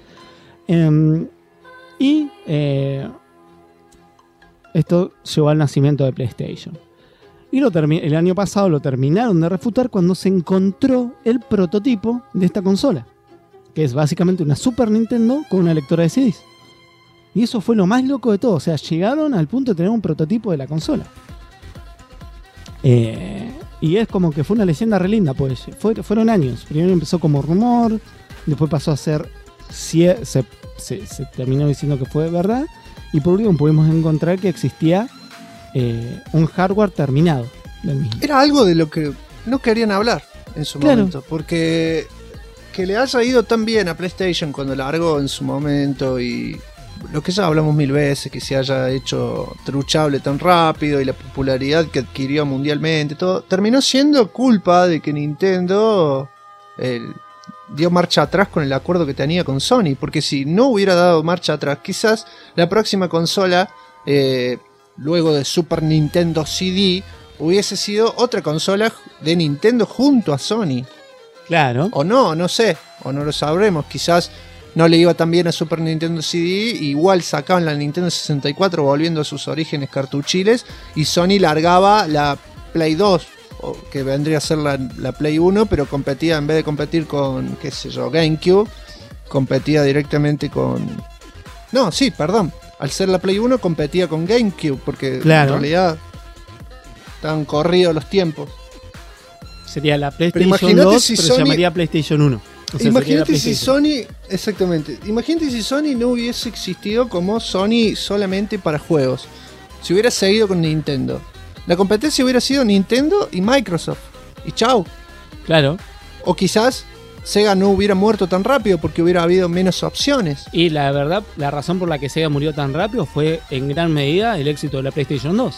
Esto llevó al nacimiento de PlayStation. Y el año pasado lo terminaron de refutar cuando se encontró el prototipo de esta consola, que es básicamente una Super Nintendo con una lectora de CDs. Y eso fue lo más loco de todo. O sea, llegaron al punto de tener un prototipo de la consola. Y es como que fue una leyenda re linda, pues fueron años. Primero empezó como rumor, después pasó a ser... se terminó diciendo que fue verdad. Y por último pudimos encontrar que existía un hardware terminado del mismo. Era algo de lo que no querían hablar en su momento. Porque que le haya ido tan bien a PlayStation cuando largó en su momento, y lo que ya hablamos mil veces, que se haya hecho truchable tan rápido y la popularidad que adquirió mundialmente, todo terminó siendo culpa de que Nintendo dio marcha atrás con el acuerdo que tenía con Sony, porque si no hubiera dado marcha atrás, quizás la próxima consola, luego de Super Nintendo CD, hubiese sido otra consola de Nintendo junto a Sony. Claro. O no sé, o no lo sabremos. Quizás no le iba tan bien a Super Nintendo CD, igual sacaban la Nintendo 64 volviendo a sus orígenes cartuchiles, y Sony largaba la Play 2, que vendría a ser la Play 1, pero competía, en vez de competir con, qué sé yo, GameCube, competía directamente con... No, sí, perdón. Al ser la Play 1 competía con GameCube, porque en realidad estaban corridos los tiempos. Sería la PlayStation 2, pero se llamaría PlayStation 1. O sea, imagínate si Sony, exactamente, imagínate si Sony no hubiese existido como Sony solamente para juegos. Si hubiera seguido con Nintendo, la competencia hubiera sido Nintendo y Microsoft. Y chau. Claro. O quizás Sega no hubiera muerto tan rápido porque hubiera habido menos opciones. Y la verdad, la razón por la que Sega murió tan rápido fue en gran medida el éxito de la PlayStation 2.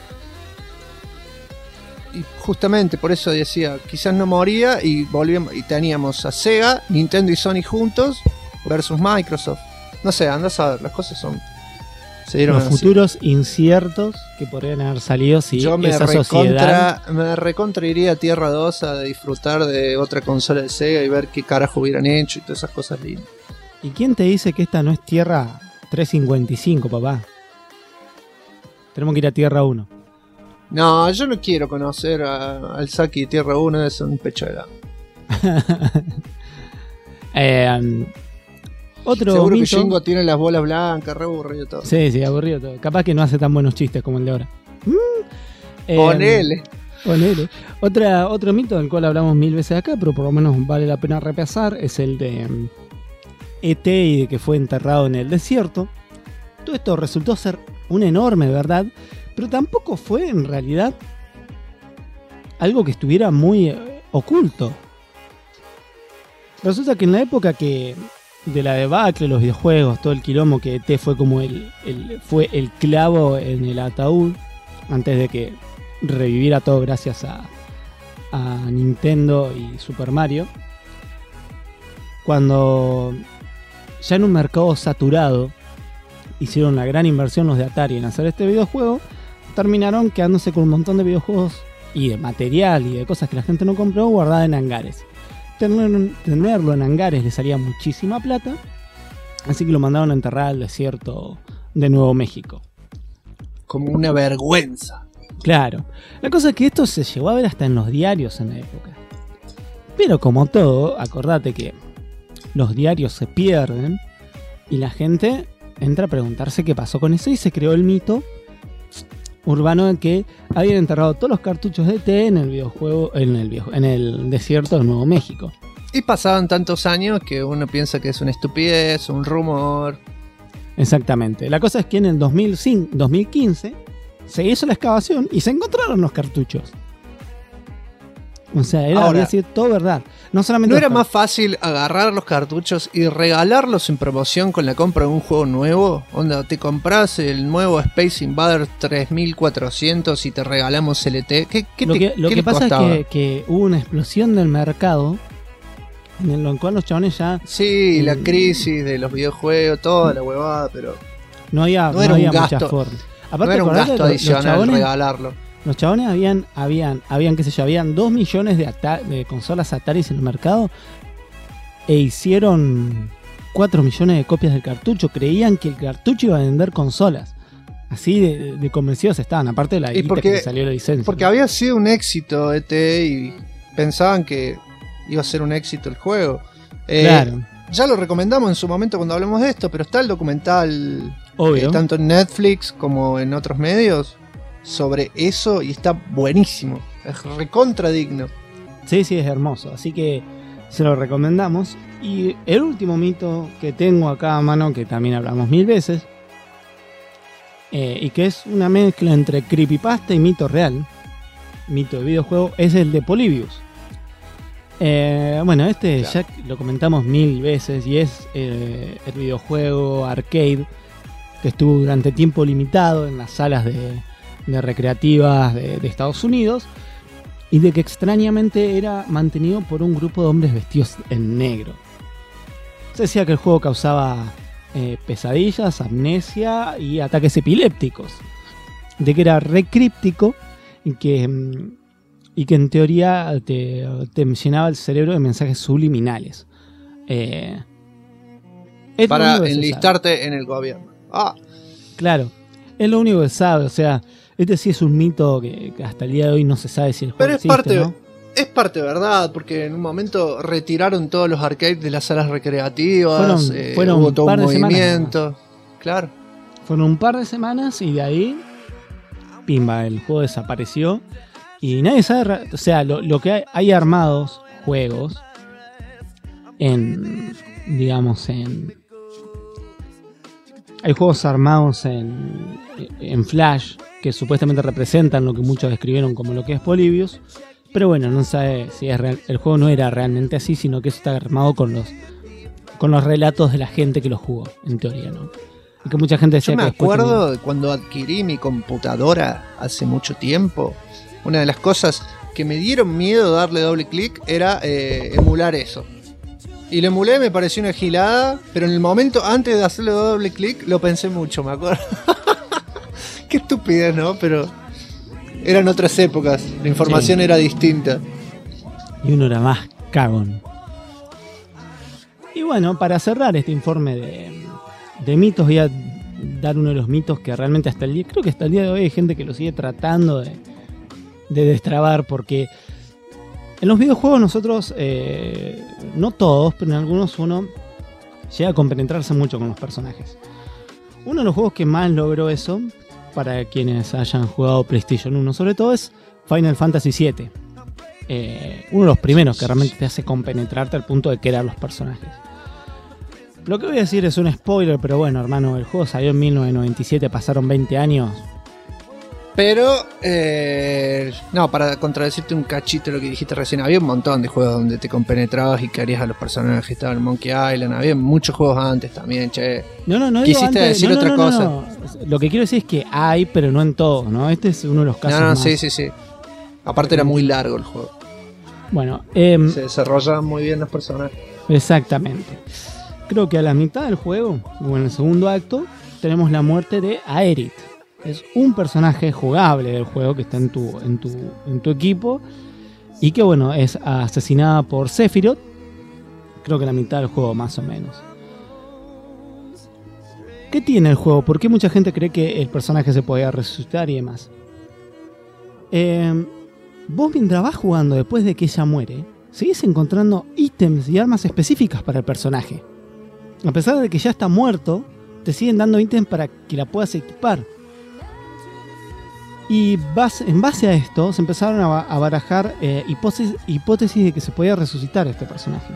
Y justamente por eso decía, quizás no moría, y volvíamos, y teníamos a Sega, Nintendo y Sony juntos versus Microsoft. No sé, andás a ver, las cosas se dieron los así. Futuros inciertos que podrían haber salido si esa sociedad... Me recontra iría a Tierra 2 a disfrutar de otra consola de Sega y ver qué carajo hubieran hecho y todas esas cosas lindas. ¿Y quién te dice que esta no es Tierra 355, papá? Tenemos que ir a Tierra 1. No, yo no quiero conocer al Saki de Tierra 1, es un pecho de helado. Otro seguro mito... que Jingo tiene las bolas blancas, re aburrido todo. Sí, aburrido todo. Capaz que no hace tan buenos chistes como el de ahora. Ponele. Otro mito del cual hablamos mil veces acá, pero por lo menos vale la pena repasar, es el de ET y de que fue enterrado en el desierto. Todo esto resultó ser una enorme verdad, pero tampoco fue en realidad algo que estuviera muy oculto. Resulta que en la época de la debacle, los videojuegos, todo el quilombo, que ET fue como fue el clavo en el ataúd antes de que reviviera todo gracias a Nintendo y Super Mario. Cuando ya en un mercado saturado hicieron la gran inversión los de Atari en hacer este videojuego, terminaron quedándose con un montón de videojuegos y de material y de cosas que la gente no compró guardada en hangares. Tenerlo en hangares le salía muchísima plata, así que lo mandaron a enterrar al desierto de Nuevo México. Como una vergüenza. Claro. La cosa es que esto se llegó a ver hasta en los diarios en la época. Pero como todo, acordate que los diarios se pierden y la gente entra a preguntarse qué pasó con eso, y se creó el mito urbano de que habían enterrado todos los cartuchos de ET en el videojuego, en el desierto de Nuevo México. Y pasaban tantos años que uno piensa que es una estupidez, un rumor. Exactamente. La cosa es que en el 2015 se hizo la excavación y se encontraron los cartuchos. O sea, Ahora, había sido todo verdad. No solamente ¿no era los más fácil agarrar los cartuchos y regalarlos en promoción con la compra de un juego nuevo? Onda, te compras el nuevo Space Invaders 3400 y te regalamos LT. Lo que le pasa costaba? es que hubo una explosión del mercado en el cual los chabones ya... Sí, la crisis de los videojuegos, toda la huevada, pero No había un mucha gasto. forma. No era un acordate, gasto adicional regalarlo. Los chabones habían qué sé yo, habían 2 millones de consolas Atari en el mercado e hicieron 4 millones de copias del cartucho. Creían que el cartucho iba a vender consolas. Así de convencidos estaban, aparte de la guita que salió la licencia. Porque había sido un éxito ET y pensaban que iba a ser un éxito el juego. Claro. Ya lo recomendamos en su momento cuando hablamos de esto, pero está el documental tanto en Netflix como en otros medios sobre eso y está buenísimo. Es recontra digno. Sí, es hermoso. Así que se lo recomendamos. Y el último mito que tengo acá a mano, que también hablamos 1000 veces, y que es una mezcla entre creepypasta y mito real, mito de videojuego, es el de Polybius. Bueno, ya lo comentamos 1000 veces y es el videojuego arcade que estuvo durante tiempo limitado en las salas de recreativas de Estados Unidos y de que extrañamente era mantenido por un grupo de hombres vestidos en negro. Se decía que el juego causaba pesadillas, amnesia y ataques epilépticos, de que era re críptico y que en teoría te llenaba el cerebro de mensajes subliminales. Para enlistarte en el gobierno. Claro, es lo único que sabe. O sea, este sí es un mito que hasta el día de hoy no se sabe si el juego pero existe, ¿no? Es parte verdad, porque en un momento retiraron todos los arcades de las salas recreativas. Fueron hubo un todo par un de movimiento. semanas. Claro. Fueron un par de semanas y de ahí, pimba, el juego desapareció. Y nadie sabe, o sea, lo que hay armados juegos hay juegos armados en Flash que supuestamente representan lo que muchos describieron como lo que es Polybius, pero bueno, no sabe si es real. El juego no era realmente así, sino que eso está armado con los relatos de la gente que lo jugó, en teoría, ¿no? Y que mucha gente decía Yo me que después acuerdo de cuando adquirí mi computadora hace mucho tiempo. Una de las cosas que me dieron miedo darle doble clic era emular eso. Y lo emulé, me pareció una gilada, pero en el momento antes de hacerle doble clic lo pensé mucho, me acuerdo. Qué estupidez, ¿no? Pero eran otras épocas, la información era distinta. Y uno era más cagón. Y bueno, para cerrar este informe de mitos, voy a dar uno de los mitos que realmente creo que hasta el día de hoy hay gente que lo sigue tratando de destrabar, porque en los videojuegos nosotros, no todos, pero en algunos uno llega a compenetrarse mucho con los personajes. Uno de los juegos que más logró eso, para quienes hayan jugado PlayStation 1 sobre todo, es Final Fantasy VII. Uno de los primeros que realmente te hace compenetrarte al punto de querer los personajes. Lo que voy a decir es un spoiler, pero bueno, hermano, el juego salió en 1997, pasaron 20 años. Pero, no, para contradecirte un cachito lo que dijiste recién, había un montón de juegos donde te compenetrabas y querías a los personajes. Estaba el Monkey Island, había muchos juegos antes también, che. No, quisiste decir otra cosa. No. Lo que quiero decir es que hay, pero no en todos, ¿no? Este es uno de los casos más. Sí. Aparte era muy largo el juego. Bueno, se desarrollaban muy bien los personajes. Exactamente. Creo que a la mitad del juego, o en el segundo acto, tenemos la muerte de Aerith. Es un personaje jugable del juego que está en tu equipo y que, bueno, es asesinada por Sephiroth. Creo que la mitad del juego, más o menos. ¿Qué tiene el juego? ¿Por qué mucha gente cree que el personaje se podía resucitar y demás? Vos, mientras vas jugando después de que ella muere, seguís encontrando ítems y armas específicas para el personaje. A pesar de que ya está muerto, te siguen dando ítems para que la puedas equipar. Y en base a esto se empezaron a barajar hipótesis de que se podía resucitar este personaje.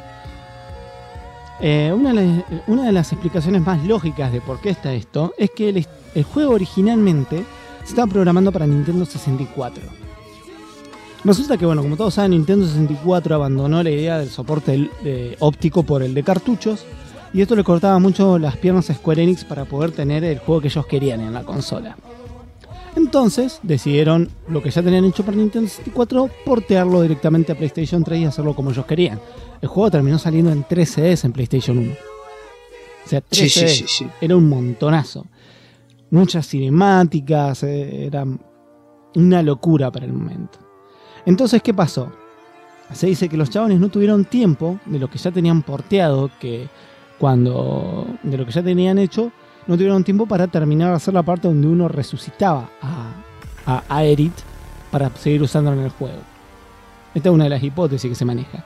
Una de las explicaciones más lógicas de por qué está esto es que el juego originalmente se estaba programando para Nintendo 64. Resulta que, bueno, como todos saben, Nintendo 64 abandonó la idea del soporte óptico por el de cartuchos, y esto le cortaba mucho las piernas a Square Enix para poder tener el juego que ellos querían en la consola. Entonces decidieron, lo que ya tenían hecho para Nintendo 64, portearlo directamente a PlayStation 3 y hacerlo como ellos querían. El juego terminó saliendo en 3 CDs en PlayStation 1. O sea, 3 CDs. Sí. Era un montonazo. Muchas cinemáticas, era una locura para el momento. Entonces, ¿qué pasó? Se dice que los chabones no tuvieron tiempo de lo que ya tenían porteado, de lo que ya tenían hecho, no tuvieron tiempo para terminar de hacer la parte donde uno resucitaba a Aerith para seguir usándolo en el juego. Esta es una de las hipótesis que se maneja.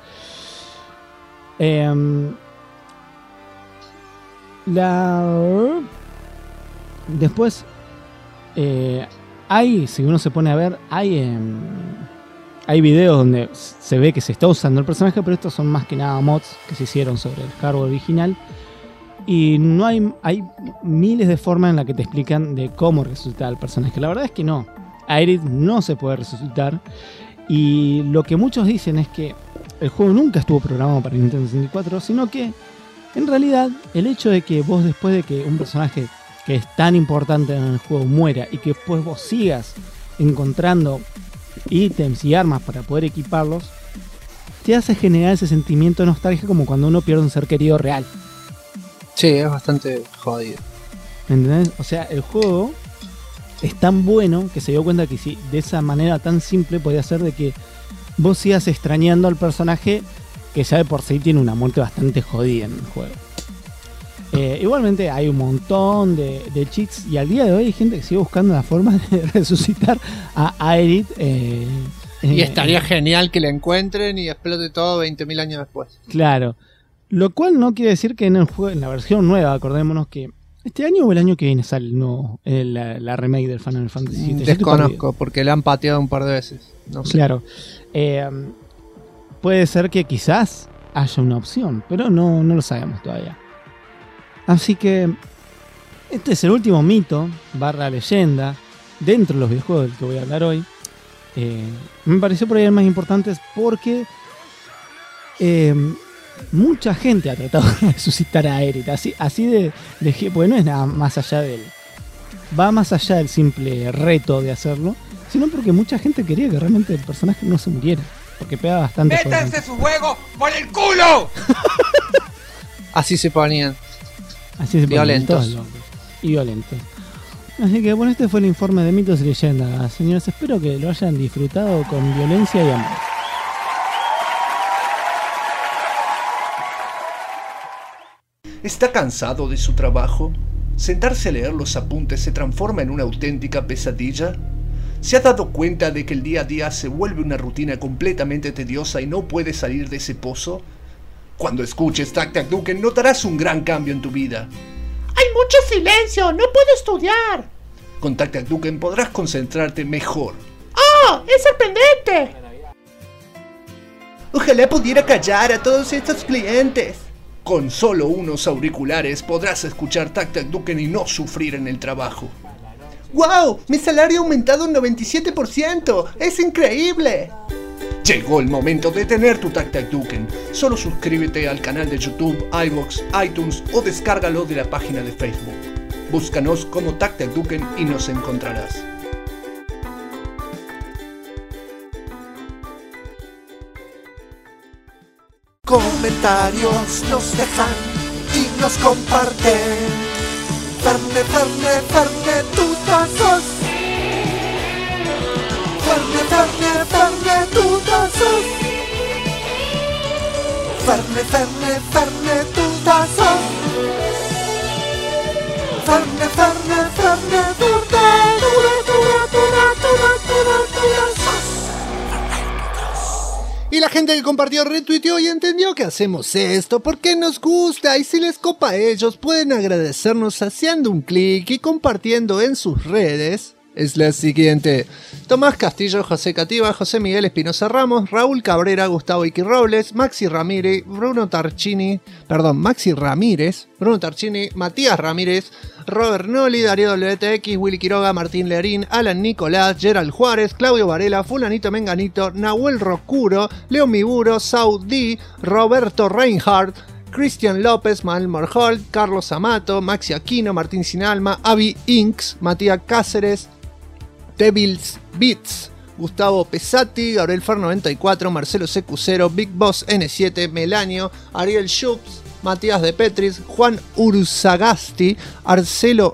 Después si uno se pone a ver, hay videos donde se ve que se está usando el personaje, pero estos son más que nada mods que se hicieron sobre el hardware original. Y no hay miles de formas en las que te explican de cómo resucitar al personaje. La verdad es que no. Aerith no se puede resucitar. Y lo que muchos dicen es que el juego nunca estuvo programado para Nintendo 64, sino que en realidad el hecho de que vos, después de que un personaje que es tan importante en el juego muera y que después vos sigas encontrando ítems y armas para poder equiparlos, te hace generar ese sentimiento de nostalgia como cuando uno pierde un ser querido real. Sí, es bastante jodido. ¿Entendés? O sea, el juego es tan bueno que se dio cuenta que si de esa manera tan simple podía ser de que vos sigas extrañando al personaje que ya de por sí tiene una muerte bastante jodida en el juego. Igualmente hay un montón de cheats y al día de hoy hay gente que sigue buscando la forma de resucitar a Aerith. Y estaría genial que la encuentren y explote todo 20.000 años después. Claro. Lo cual no quiere decir que en el juego, en la versión nueva, acordémonos que este año o el año que viene sale la remake del Final Fantasy VII. Desconozco, porque la han pateado un par de veces. No sé. Claro. Puede ser que quizás haya una opción, pero no lo sabemos todavía. Así que este es el último mito / leyenda dentro de los videojuegos del que voy a hablar hoy. Me pareció por ahí el más importante porque mucha gente ha tratado de resucitar a Aerith, así de porque no es nada más allá va más allá del simple reto de hacerlo, sino porque mucha gente quería que realmente el personaje no se muriera, porque pega bastante. ¡Métanse su juego por el culo! Así se ponían. Así se violentos. Y violentos. Así que bueno, este fue el informe de mitos y leyendas, señores. Espero que lo hayan disfrutado con violencia y amor. ¿Está cansado de su trabajo? ¿Sentarse a leer los apuntes se transforma en una auténtica pesadilla? ¿Se ha dado cuenta de que el día a día se vuelve una rutina completamente tediosa y no puede salir de ese pozo? Cuando escuches Tac Tac Duken notarás un gran cambio en tu vida. ¡Hay mucho silencio! ¡No puedo estudiar! Con Tac Tac Duken podrás concentrarte mejor. ¡Oh! ¡Es sorprendente! Ojalá pudiera callar a todos estos clientes. Con solo unos auriculares podrás escuchar Tac Tac Duken y no sufrir en el trabajo. ¡Wow! ¡Mi salario ha aumentado un 97%! ¡Es increíble! Llegó el momento de tener tu Tac Tac Duken. Solo suscríbete al canal de YouTube, iVoox, iTunes o descárgalo de la página de Facebook. Búscanos como Tac Tac Duken y nos encontrarás. Comentarios nos dejan y nos comparten. Ferne, Ferne, Ferne, tutazos. Ferne, Ferne, Ferne, tutazos. Ferne, Ferne, Ferne, tutazos. Ferne, Ferne, Ferne, Y la gente que compartió, retuiteó y entendió que hacemos esto porque nos gusta, y si les copa a ellos pueden agradecernos haciendo un clic y compartiendo en sus redes es la siguiente. Tomás Castillo, José Cativa, José Miguel Espinosa Ramos, Raúl Cabrera, Gustavo Iqui Robles, Maxi Ramírez, Bruno Tarchini, Matías Ramírez, Robert Noli, Darío WTX, Willy Quiroga, Martín Lerín, Alan Nicolás, Gerald Juárez, Claudio Varela, Fulanito Menganito, Nahuel Rocuro, Leo Miburo, Saudi, Roberto Reinhardt, Cristian López, Manuel Morholt, Carlos Amato, Maxi Aquino, Martín Sinalma, Avi Inks, Matías Cáceres, Devils Beats, Gustavo Pesati, Gabriel Fer 94, Marcelo CQ0, Big Boss N7, Melanio, Ariel Schups, Matías de Petris, Juan Urzagasti, Arcelo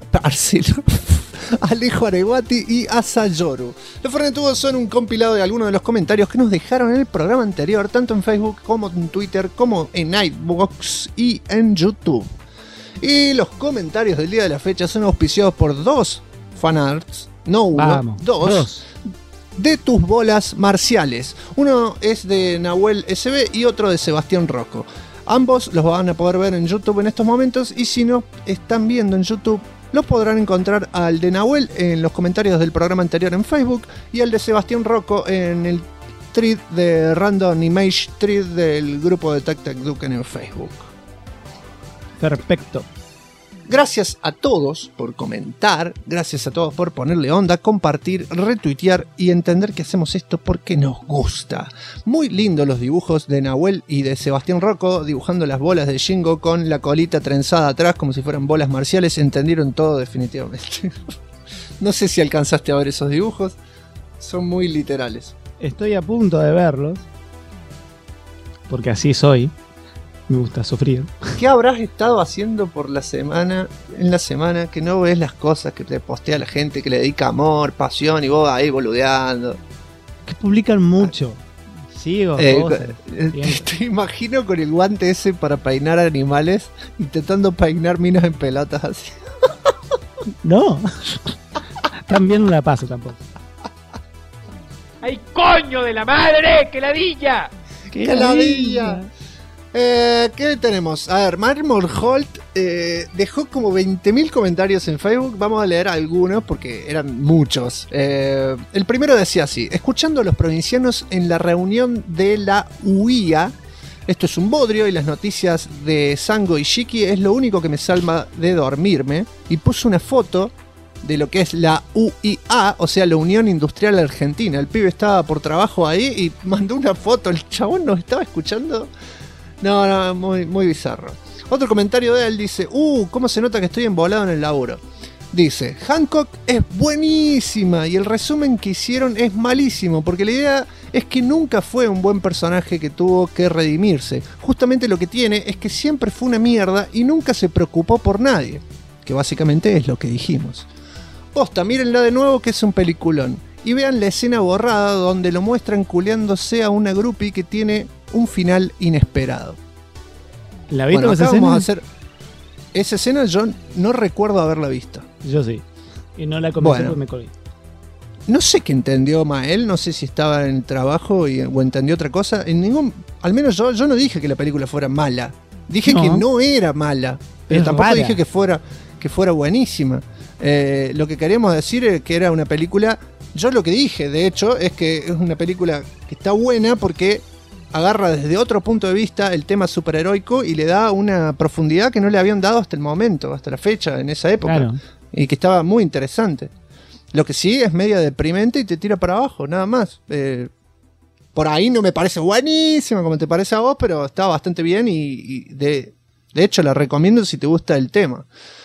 Alejo Areguati y Asa Yoru. Los Fornetudos son un compilado de algunos de los comentarios que nos dejaron en el programa anterior, tanto en Facebook como en Twitter, como en Nightbox y en YouTube. Y los comentarios del día de la fecha son auspiciados por dos fanarts, no uno, dos, de tus bolas marciales. Uno es de Nahuel SB y otro de Sebastián Rocco. Ambos los van a poder ver en YouTube en estos momentos, y si no están viendo en YouTube, los podrán encontrar al de Nahuel en los comentarios del programa anterior en Facebook y al de Sebastián Rocco en el thread de Random Image thread del grupo de Tac Tac Duken en Facebook. Perfecto. Gracias a todos por comentar, gracias a todos por ponerle onda, compartir, retuitear y entender que hacemos esto porque nos gusta. Muy lindos los dibujos de Nahuel y de Sebastián Rocco dibujando las bolas de Shingo con la colita trenzada atrás como si fueran bolas marciales. Entendieron todo definitivamente. No sé si alcanzaste a ver esos dibujos, son muy literales. Estoy a punto de verlos porque así soy. Me gusta sufrir. ¿Qué habrás estado haciendo por la semana, en la semana, que no ves las cosas que te postea la gente, que le dedica amor, pasión, y vos ahí boludeando? Que publican mucho. Sigo cosas. Te imagino con el guante ese para peinar animales, intentando peinar minas en pelotas así. No. También no la paso tampoco. ¡Ay, coño de la madre! ¡Qué ladilla! ¡Qué ladilla! ¿Qué tenemos? A ver, Marmor Holt dejó como 20.000 comentarios en Facebook. Vamos a leer algunos porque eran muchos. El primero decía así: escuchando a los provincianos en la reunión de la UIA. Esto es un bodrio y las noticias de Sango y Shiki es lo único que me salva de dormirme. Y puso una foto de lo que es la UIA, o sea, la Unión Industrial Argentina. El pibe estaba por trabajo ahí y mandó una foto. El chabón nos estaba escuchando. No, muy bizarro. Otro comentario de él dice: cómo se nota que estoy embolado en el laburo. Dice: Hancock es buenísima y el resumen que hicieron es malísimo, porque la idea es que nunca fue un buen personaje que tuvo que redimirse. Justamente lo que tiene es que siempre fue una mierda y nunca se preocupó por nadie, que básicamente es lo que dijimos. Posta, mírenla de nuevo, que es un peliculón. Y vean la escena borrada donde lo muestran culeándose a una groupie que tiene un final inesperado. ¿La viste? Bueno, acá vamos a hacer esa escena. Yo no recuerdo haberla visto. Yo sí. Y no la comencé porque me colgué. No sé qué entendió Mael, no sé si estaba en el trabajo o entendió otra cosa. Al menos yo no dije que la película fuera mala. Dije que no era mala, pero tampoco dije que fuera buenísima. Lo que queríamos decir es que era una película. Yo lo que dije, de hecho, es que es una película que está buena porque agarra desde otro punto de vista el tema superheroico y le da una profundidad que no le habían dado hasta el momento, hasta la fecha, en esa época. Claro. Y que estaba muy interesante. Lo que sí es media deprimente y te tira para abajo, nada más. Por ahí no me parece buenísima como te parece a vos, pero está bastante bien y de hecho la recomiendo si te gusta el tema.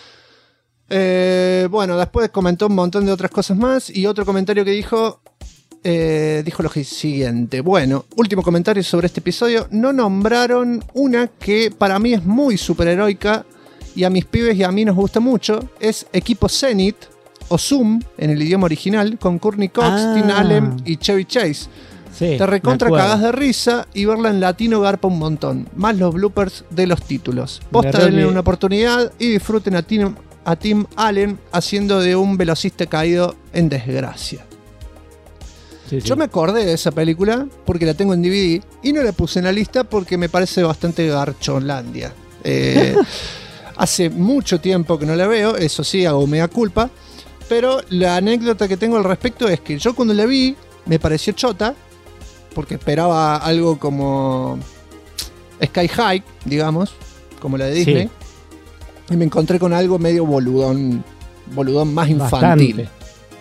Bueno, después comentó un montón de otras cosas más y otro comentario que dijo lo siguiente. Bueno, último comentario sobre este episodio. No nombraron una que para mí es muy superheroica y a mis pibes y a mí nos gusta mucho. Es Equipo Zenith o Zoom en el idioma original, con Courtney Cox, Tim Allen y Chevy Chase. Sí, te recontra cagás de risa y verla en latino garpa un montón. Más los bloopers de los títulos. Posta, denle una oportunidad y disfruten a Tim Allen haciendo de un velocista caído en desgracia. Sí. Yo me acordé de esa película porque la tengo en DVD y no la puse en la lista porque me parece bastante garchonlandia. Hace mucho tiempo que no la veo, eso sí, hago mea culpa, Pero la anécdota que tengo al respecto es que yo cuando la vi me pareció chota, porque esperaba algo como Sky High, digamos, como la de Disney, y me encontré con algo medio boludón más infantil. Bastante.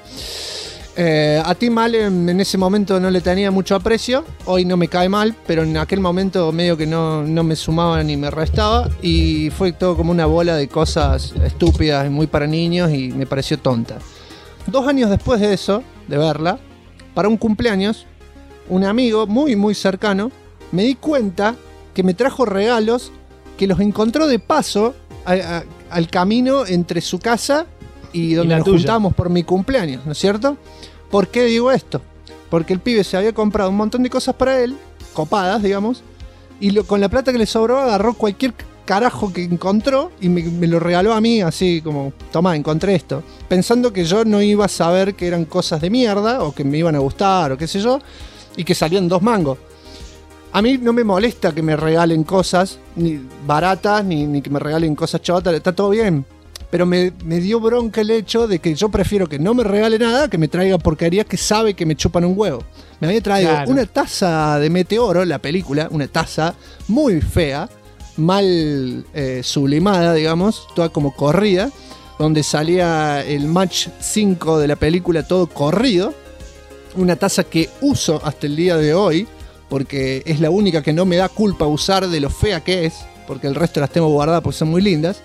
A Tim Allen en ese momento no le tenía mucho aprecio, hoy no me cae mal, pero en aquel momento medio que no me sumaba ni me restaba, y fue todo como una bola de cosas estúpidas y muy para niños, y me pareció tonta. 2 años después de eso, de verla, para un cumpleaños, un amigo muy muy cercano, me di cuenta que me trajo regalos que los encontró de paso al camino entre su casa y donde nos juntamos por mi cumpleaños, ¿no es cierto? ¿Por qué digo esto? Porque el pibe se había comprado un montón de cosas para él, copadas, digamos, y con la plata que le sobró agarró cualquier carajo que encontró y me lo regaló a mí, así como, tomá, encontré esto, pensando que yo no iba a saber que eran cosas de mierda o que me iban a gustar o qué sé yo, y que salían 2 mangos. A mí no me molesta que me regalen cosas ni baratas ni que me regalen cosas chotas, está todo bien. Pero me dio bronca el hecho de que yo prefiero que no me regale nada que me traiga porquerías que sabe que me chupan un huevo. Me había traído una taza de Meteoro, la película, una taza muy fea, mal sublimada, digamos, toda como corrida, donde salía el match 5 de la película todo corrido. Una taza que uso hasta el día de hoy, porque es la única que no me da culpa usar de lo fea que es, porque el resto las tengo guardadas porque son muy lindas.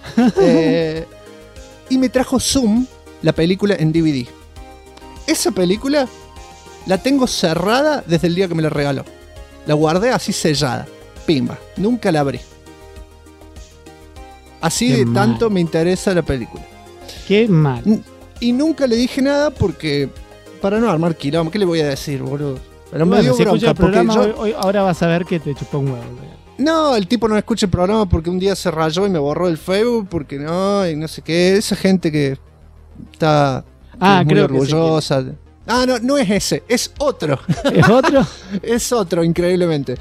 Y me trajo Zoom, la película en DVD. Esa película la tengo cerrada desde el día que me la regaló. La guardé así sellada, pimba, nunca la abrí. Así de tanto me interesa la película. Qué mal. Y nunca le dije nada porque, para no armar quilombo, ¿qué le voy a decir, boludo? Pero bueno, me dio si bronca escucha el programa, yo... ahora vas a ver que te chupó un huevo. No, el tipo no escucha el programa porque un día se rayó y me borró el Facebook porque no, y no sé qué. Esa gente que está muy orgullosa. No es ese, es otro. ¿Es otro? Es otro, increíblemente.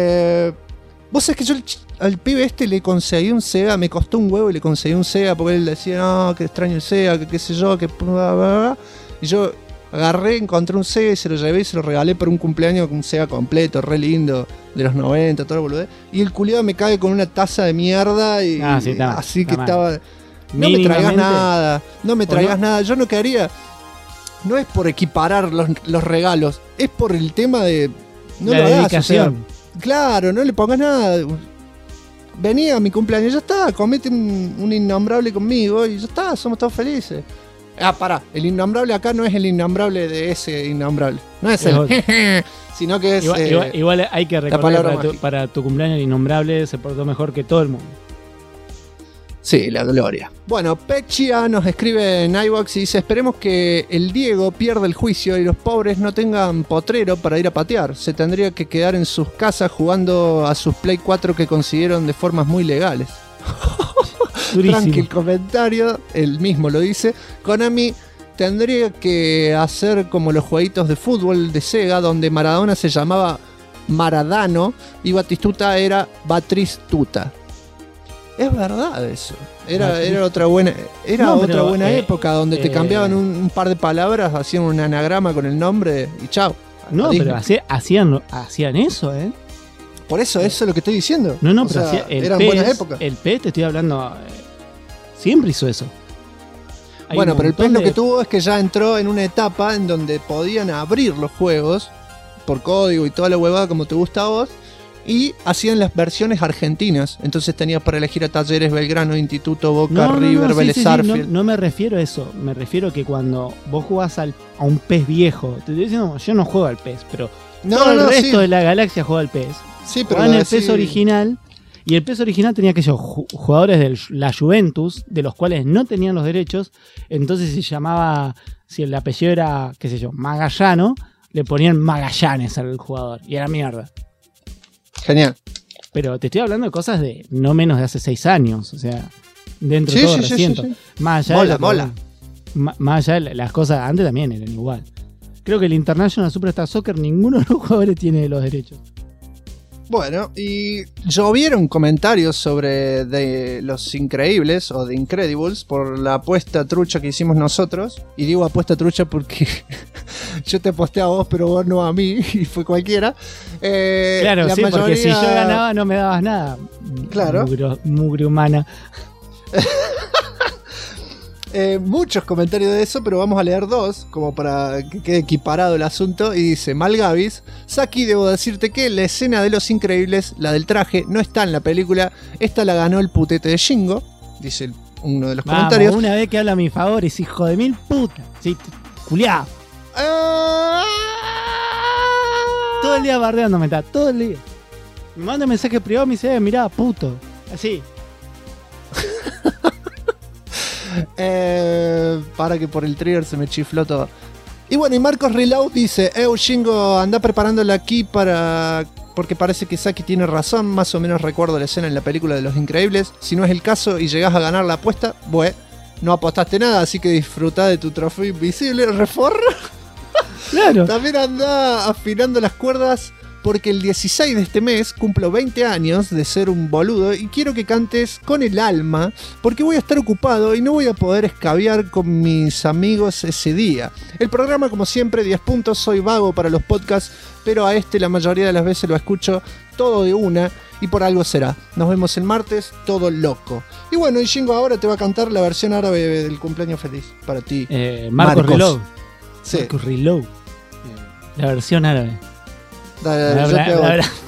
Vos sabés que yo al pibe este le conseguí un Sega, me costó un huevo y le conseguí un Sega porque él decía, no, que extraño el Sega, que qué sé yo, que bla, bla, bla. Y yo agarré, encontré un Sega y se lo llevé y se lo regalé para un cumpleaños con un Sega completo, re lindo, de los 90, todo el boludez. Y el culiado me cae con una taza de mierda y sí, así que estaba... No me traigas nada, no me traigas nada. Yo no quería... No es por equiparar los regalos, es por el tema de... No la lo hagas, dedicación. O sea, claro, no le pongas nada. Vení a mi cumpleaños, ya está, comete un innombrable conmigo y ya está, somos todos felices. Pará, el innombrable acá no es el innombrable de ese innombrable. No es el sino que es... Igual hay que recordar para tu cumpleaños el innombrable se portó mejor que todo el mundo. Sí, la gloria. Bueno, Pechia nos escribe en iVoox y dice: esperemos que el Diego pierda el juicio y los pobres no tengan potrero para ir a patear. Se tendría que quedar en sus casas jugando a sus Play 4 que consiguieron de formas muy legales. Tranqui, el comentario, él mismo lo dice. Konami tendría que hacer como los jueguitos de fútbol de Sega, donde Maradona se llamaba Maradano y Batistuta era Batristuta. Es verdad eso. Era otra buena, época donde te cambiaban un par de palabras, hacían un anagrama con el nombre y chao. No, pero hacían eso, ¿eh? Por eso es lo que estoy diciendo. No, o pero sea, eran buenas épocas. El PES, te estoy hablando, siempre hizo eso. Bueno, pero el PES lo que tuvo es que ya entró en una etapa en donde podían abrir los juegos por código y toda la huevada como te gusta a vos, y hacían las versiones argentinas. Entonces tenías para elegir a Talleres, Belgrano, Instituto, Boca, River, Vélez Sarsfield. No me refiero a eso. Me refiero a que cuando vos jugás a un PES viejo, te estoy diciendo, yo no juego al PES, pero todo el resto de la galaxia juega al PES. Sí, pero juegan el PES original. Y el PES original tenía aquellos jugadores de la Juventus, de los cuales no tenían los derechos. Entonces se llamaba, si el apellido era, qué sé yo, Magallano, le ponían Magallanes al jugador. Y era mierda. Genial. Pero te estoy hablando de cosas de no menos de hace 6 años. O sea, dentro de todo reciente. Sí. Más allá más allá de las cosas antes también eran igual. Creo que el International Superstar Soccer ninguno de los jugadores tiene los derechos. Bueno, y llovieron comentarios sobre de Los Increíbles o The Incredibles por la apuesta trucha que hicimos nosotros. Y digo apuesta trucha porque yo te aposté a vos, pero vos no a mí, y fue cualquiera. Claro, sí, mayoría... porque si yo ganaba no me dabas nada. Claro. Mugre humana. Muchos comentarios de eso, pero vamos a leer dos, como para que quede equiparado el asunto. Y dice, Malgavis, Saki, debo decirte que la escena de Los Increíbles, la del traje, no está en la película. Esta la ganó el putete de Shingo, dice uno de los comentarios. Una vez que habla a mi favor, es hijo de mil putas. Sí, culiao. Todo el día bardeándome, está, todo el día. Me manda un mensaje privado y me dice, mirá, puto. Así. Para que por el trigger se me chifló todo. Y bueno, y Marcos Reload dice, Shingo, anda preparándola aquí porque parece que Saki tiene razón. Más o menos recuerdo la escena en la película de Los Increíbles. Si no es el caso y llegás a ganar la apuesta, no apostaste nada, así que disfrutá de tu trofeo invisible. Reforra. Claro. También anda afinando las cuerdas porque el 16 de este mes cumplo 20 años de ser un boludo y quiero que cantes con el alma porque voy a estar ocupado y no voy a poder escabiar con mis amigos ese día. El programa, como siempre, 10 puntos, soy vago para los podcasts, pero a la mayoría de las veces lo escucho todo de una y por algo será. Nos vemos el martes, todo loco. Y bueno, y Shingo ahora te va a cantar la versión árabe del cumpleaños feliz para ti. Marcos Reload. Sí. Marcos Reload. La versión árabe. Dale, yo te hago.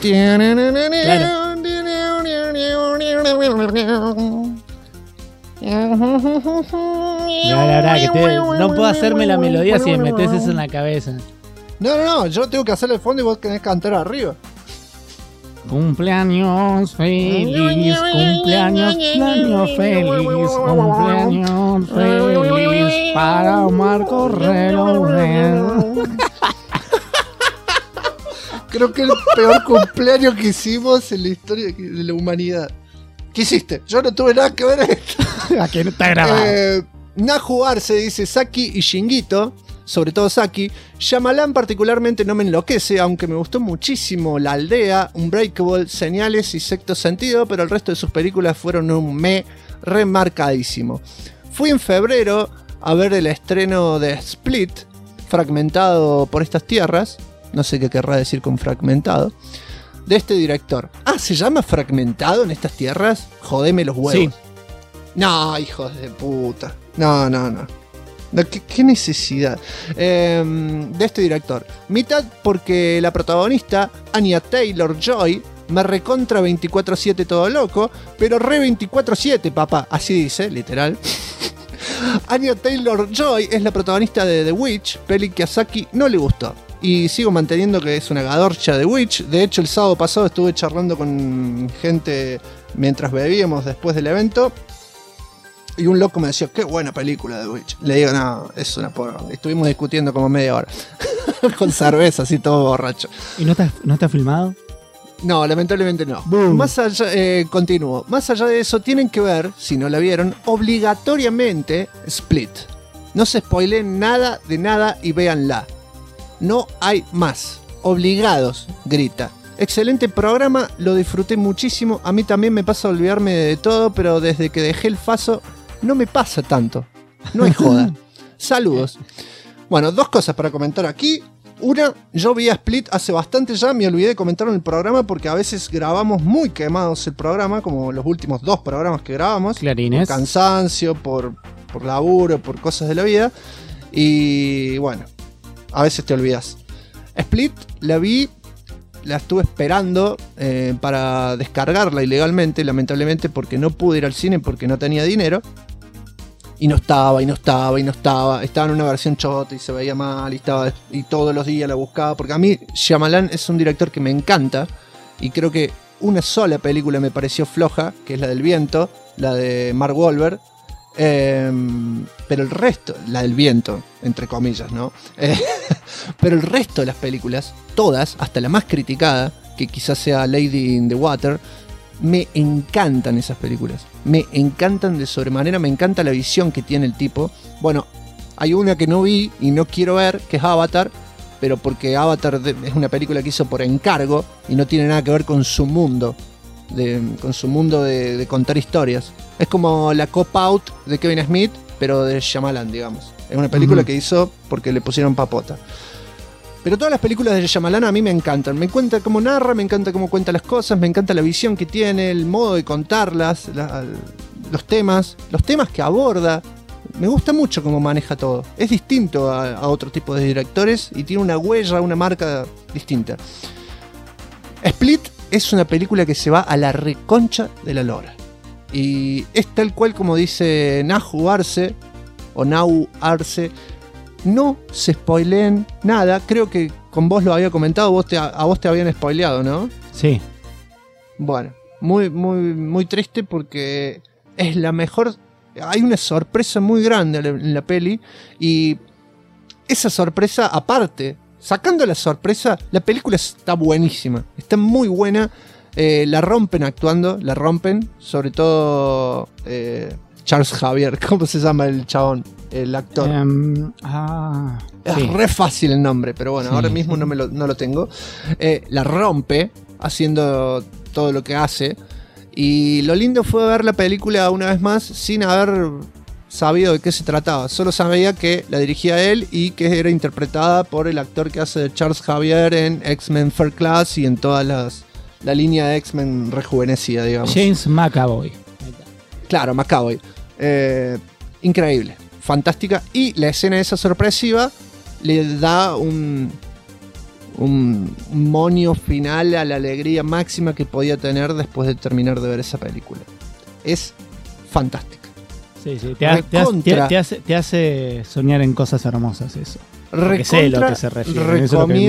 No puedo hacerme la melodía si me metes eso en la cabeza. No, yo tengo que hacerle el fondo y vos tenés que cantar arriba. Cumpleaños feliz, cumpleaños feliz para Marcos Reload. Creo que el peor cumpleaños que hicimos en la historia de la humanidad. ¿Qué hiciste? Yo no tuve nada que ver en esto. Aquí no está grabado. Naju Arce dice Saki y Shinguito, sobre todo Saki. Shyamalan particularmente no me enloquece, aunque me gustó muchísimo La Aldea, Unbreakable, Señales y Sexto Sentido, pero el resto de sus películas fueron un remarcadísimo. Fui en febrero a ver el estreno de Split, Fragmentado por estas tierras. No sé qué querrá decir con fragmentado. De este director. ¿Se llama Fragmentado en estas tierras? Jodeme los huevos. Sí. No, hijos de puta. No. ¿Qué necesidad? De este director. Mitad porque la protagonista, Anya Taylor-Joy, me recontra 24/7 todo loco, pero re 24/7, papá. Así dice, literal. Anya Taylor-Joy es la protagonista de The Witch, peli que a Saki no le gustó. Y sigo manteniendo que es una gadorcha de Witch. De hecho, el sábado pasado estuve charlando con gente mientras bebíamos después del evento. Y un loco me decía, qué buena película de Witch. Le digo, no, es una porra. Estuvimos discutiendo como media hora. Con cerveza, así todo borracho. ¿Y no está filmado? No, lamentablemente no. Más allá, continúo. Más allá de eso, tienen que ver, si no la vieron, obligatoriamente Split. No se spoileen nada de nada y véanla. No hay más. Obligados, grita. Excelente programa, lo disfruté muchísimo. A mí también me pasa olvidarme de todo, pero desde que dejé el Faso no me pasa tanto. No hay joda. Saludos. Bueno, dos cosas para comentar aquí. Una, yo vi a Split hace bastante ya, me olvidé de comentarlo en el programa porque a veces grabamos muy quemados el programa, como los últimos 2 programas que grabamos. Clarines. Por cansancio, por laburo, por cosas de la vida. Y bueno, a veces te olvidas. Split la vi, la estuve esperando para descargarla ilegalmente, lamentablemente, porque no pude ir al cine porque no tenía dinero. Y no estaba. Estaba en una versión chota y se veía mal y todos los días la buscaba. Porque a mí Shyamalan es un director que me encanta. Y creo que una sola película me pareció floja, que es la del viento, la de Mark Wahlberg. Pero el resto, la del viento, entre comillas, ¿no? Pero el resto de las películas, todas, hasta la más criticada, que quizás sea Lady in the Water, me encantan esas películas. Me encantan de sobremanera, me encanta la visión que tiene el tipo. Bueno, hay una que no vi y no quiero ver, que es Avatar, pero porque Avatar es una película que hizo por encargo y no tiene nada que ver con su mundo, de contar historias. Es como la Cop Out de Kevin Smith, pero de Shyamalan, digamos. Es una película que hizo porque le pusieron papota. Pero todas las películas de Shyamalan a mí me encantan. Me encanta cómo narra, me encanta cómo cuenta las cosas, me encanta la visión que tiene, el modo de contarlas, los temas que aborda. Me gusta mucho cómo maneja todo. Es distinto a otro tipo de directores y tiene una huella, una marca distinta. Split es una película que se va a la reconcha de la lora. Y es tal cual como dice Nahu Arce, o Nau Arce. No se spoileen nada. Creo que con vos lo había comentado. A vos te habían spoileado, ¿no? Sí. Bueno, muy triste porque es la mejor. Hay una sorpresa muy grande en la peli. Y esa sorpresa, aparte, sacando la sorpresa, la película está buenísima. Está muy buena. La rompen actuando. La rompen. Sobre todo Charles Xavier. ¿Cómo se llama el chabón? El actor. Es sí. Re fácil el nombre, pero bueno, ahora mismo no lo tengo. La rompe haciendo todo lo que hace. Y lo lindo fue ver la película una vez más sin haber sabido de qué se trataba. Solo sabía que la dirigía él y que era interpretada por el actor que hace de Charles Xavier en X-Men First Class y en toda la línea de X-Men rejuvenecida, digamos. James McAvoy. Claro, McAvoy. Increíble. Fantástica, y la escena esa sorpresiva le da un monio final a la alegría máxima que podía tener después de terminar de ver esa película. Es fantástica. Sí, te hace soñar en cosas hermosas eso. Porque sé lo que se refiere.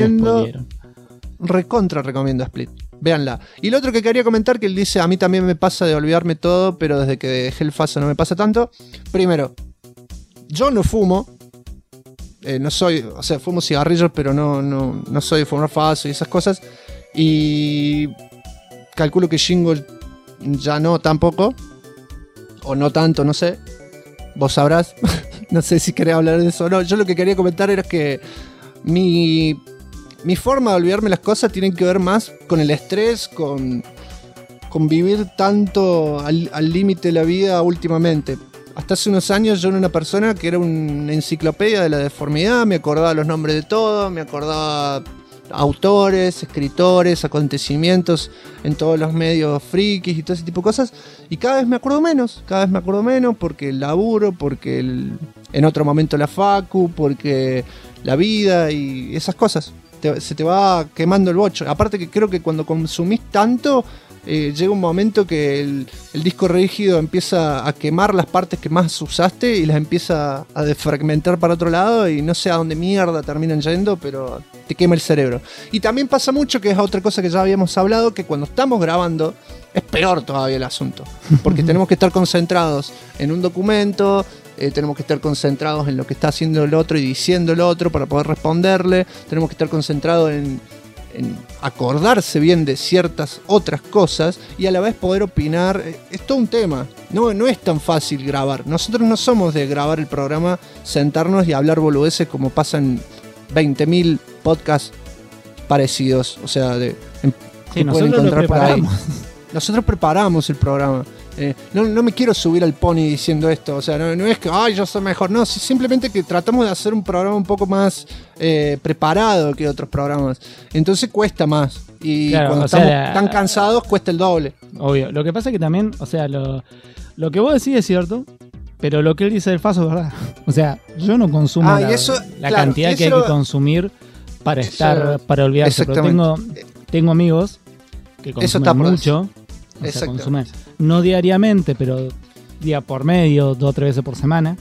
Recomiendo Split. Véanla. Y lo otro que quería comentar, que él dice, a mí también me pasa de olvidarme todo, pero desde que dejé el faso no me pasa tanto. Primero, yo no fumo. No soy, o sea, fumo cigarrillos, pero no soy de fumar faso y esas cosas. Y calculo que Shingo ya no tampoco. O no tanto, no sé. Vos sabrás. No sé si querés hablar de eso o no. Yo lo que quería comentar era que mi forma de olvidarme las cosas tiene que ver más con el estrés, con vivir tanto al límite de la vida últimamente. Hasta hace unos años yo era una persona que era una enciclopedia de la deformidad, me acordaba los nombres de todo, me acordaba autores, escritores, acontecimientos en todos los medios frikis y todo ese tipo de cosas, y cada vez me acuerdo menos porque el laburo, porque en otro momento la facu, porque la vida y esas cosas. Se te va quemando el bocho. Aparte que creo que cuando consumís tanto, llega un momento que el disco rígido empieza a quemar las partes que más usaste y las empieza a desfragmentar para otro lado y no sé a dónde mierda terminan yendo, pero te quema el cerebro. Y también pasa mucho, que es otra cosa que ya habíamos hablado, que cuando estamos grabando es peor todavía el asunto, porque tenemos que estar concentrados en un documento, tenemos que estar concentrados en lo que está haciendo el otro y diciendo el otro para poder responderle, tenemos que estar concentrados en acordarse bien de ciertas otras cosas y a la vez poder opinar. Es todo un tema, no es tan fácil grabar. Nosotros no somos de grabar el programa, sentarnos y hablar boludeces como pasan 20.000 podcasts parecidos, o sea, sí, nosotros lo preparamos. Nosotros preparamos el programa. No me quiero subir al pony diciendo esto, o sea, no es que yo soy mejor, no, simplemente que tratamos de hacer un programa un poco más preparado que otros programas, entonces cuesta más, y claro, cuando estamos tan cansados cuesta el doble. Obvio, lo que pasa es que también, o sea, lo que vos decís es cierto, pero lo que él dice del faso es verdad, o sea, yo no consumo la cantidad que hay que consumir para para olvidarse, pero tengo amigos que consumen mucho. O sea, consumen, no diariamente, pero día por medio, 2 o 3 veces por semana.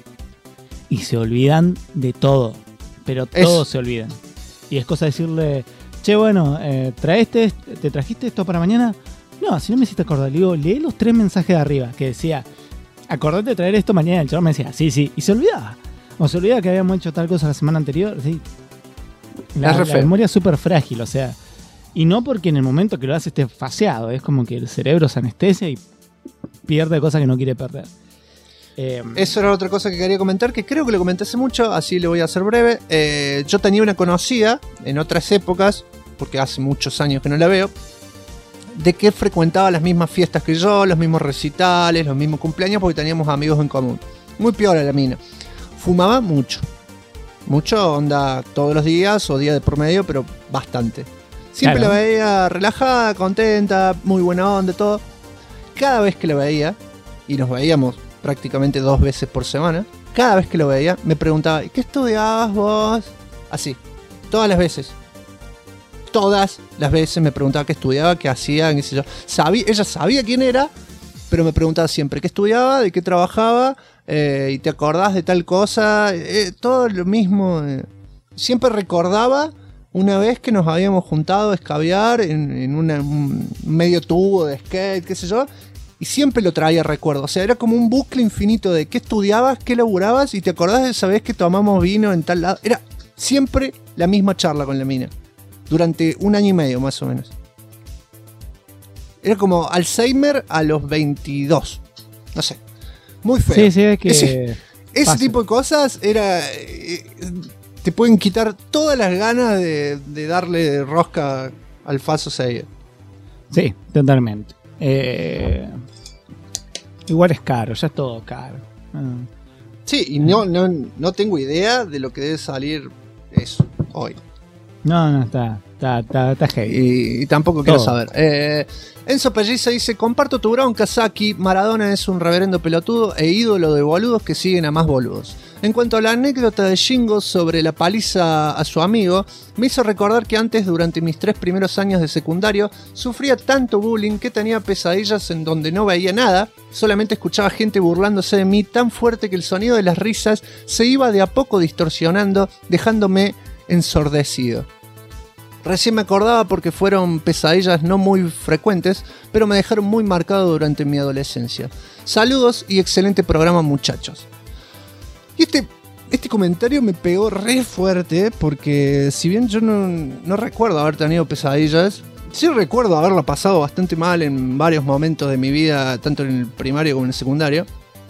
Y se olvidan de todo. Pero todos se olvidan. Y es cosa de decirle, che, bueno, ¿te trajiste esto para mañana? No, si no me hiciste acordar. Le digo, lee los 3 mensajes de arriba que decía, acordate de traer esto mañana. El chaval me decía, sí. Y se olvidaba. O se olvidaba que habíamos hecho tal cosa la semana anterior. ¿Sí? La memoria es súper frágil, o sea. Y no porque en el momento que lo hace esté faseado, es como que el cerebro se anestesia y pierde cosas que no quiere perder. Eso era otra cosa que quería comentar, que creo que lo comenté hace mucho, así le voy a hacer breve. Yo tenía una conocida en otras épocas, porque hace muchos años que no la veo, de que frecuentaba las mismas fiestas que yo, los mismos recitales, los mismos cumpleaños, porque teníamos amigos en común. Muy piola la mina. Fumaba mucho. Mucho, onda todos los días o día de por medio, pero bastante. Siempre la veía relajada, contenta, muy buena onda, todo. Cada vez que la veía, y nos veíamos prácticamente 2 veces por semana, cada vez que lo veía me preguntaba, ¿y qué estudiabas vos? Así, todas las veces. Todas las veces me preguntaba qué estudiaba, qué hacía, qué sé yo. Ella sabía quién era, pero me preguntaba siempre qué estudiaba, de qué trabajaba, y te acordás de tal cosa, todo lo mismo. Siempre recordaba una vez que nos habíamos juntado a escabiar en un medio tubo de skate, qué sé yo, y siempre lo traía recuerdo. O sea, era como un bucle infinito de qué estudiabas, qué laburabas, y te acordás de esa vez que tomamos vino en tal lado. Era siempre la misma charla con la mina. Durante 1 año y medio, más o menos. Era como Alzheimer a los 22. No sé. Muy feo. Sí, es que... Ese tipo de cosas era... te pueden quitar todas las ganas de darle rosca al Faso Seiya. Sí, totalmente. Igual es caro, ya es todo caro. Sí, y no tengo idea de lo que debe salir eso hoy. No, está heavy. Y tampoco quiero saber. Enzo Pelliza dice: comparto tu bronca, Saki. Maradona es un reverendo pelotudo e ídolo de boludos que siguen a más boludos. En cuanto a la anécdota de Shingo sobre la paliza a su amigo, me hizo recordar que antes, durante mis 3 primeros años de secundario, sufría tanto bullying que tenía pesadillas en donde no veía nada, solamente escuchaba gente burlándose de mí tan fuerte que el sonido de las risas se iba de a poco distorsionando, dejándome ensordecido. Recién me acordaba porque fueron pesadillas no muy frecuentes, pero me dejaron muy marcado durante mi adolescencia. Saludos y excelente programa, muchachos. Y este comentario me pegó re fuerte porque si bien yo no recuerdo haber tenido pesadillas, sí recuerdo haberla pasado bastante mal en varios momentos de mi vida, tanto en el primario como en el secundario.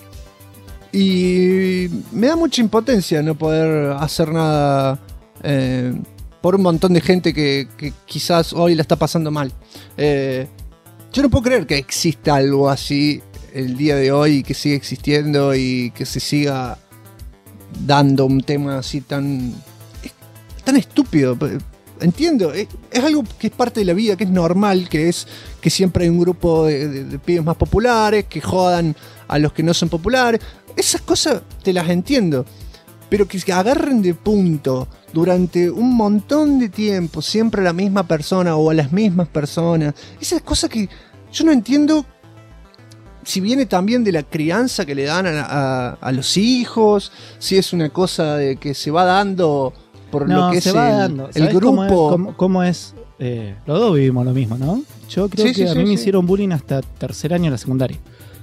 Y me da mucha impotencia no poder hacer nada por un montón de gente que quizás hoy la está pasando mal. Yo no puedo creer que exista algo así el día de hoy y que siga existiendo y que se siga dando un tema así tan estúpido. Entiendo, es algo que es parte de la vida, que es normal, que es que siempre hay un grupo de pibes más populares que jodan a los que no son populares. Esas cosas te las entiendo, pero que agarren de punto durante un montón de tiempo siempre a la misma persona o a las mismas personas, esas cosas que yo no entiendo si viene también de la crianza que le dan a los hijos, si es una cosa de que se va dando por lo que es el grupo. ¿Cómo es? Los dos vivimos lo mismo, ¿no? Yo creo que a mí me hicieron bullying hasta 3er año de la secundaria.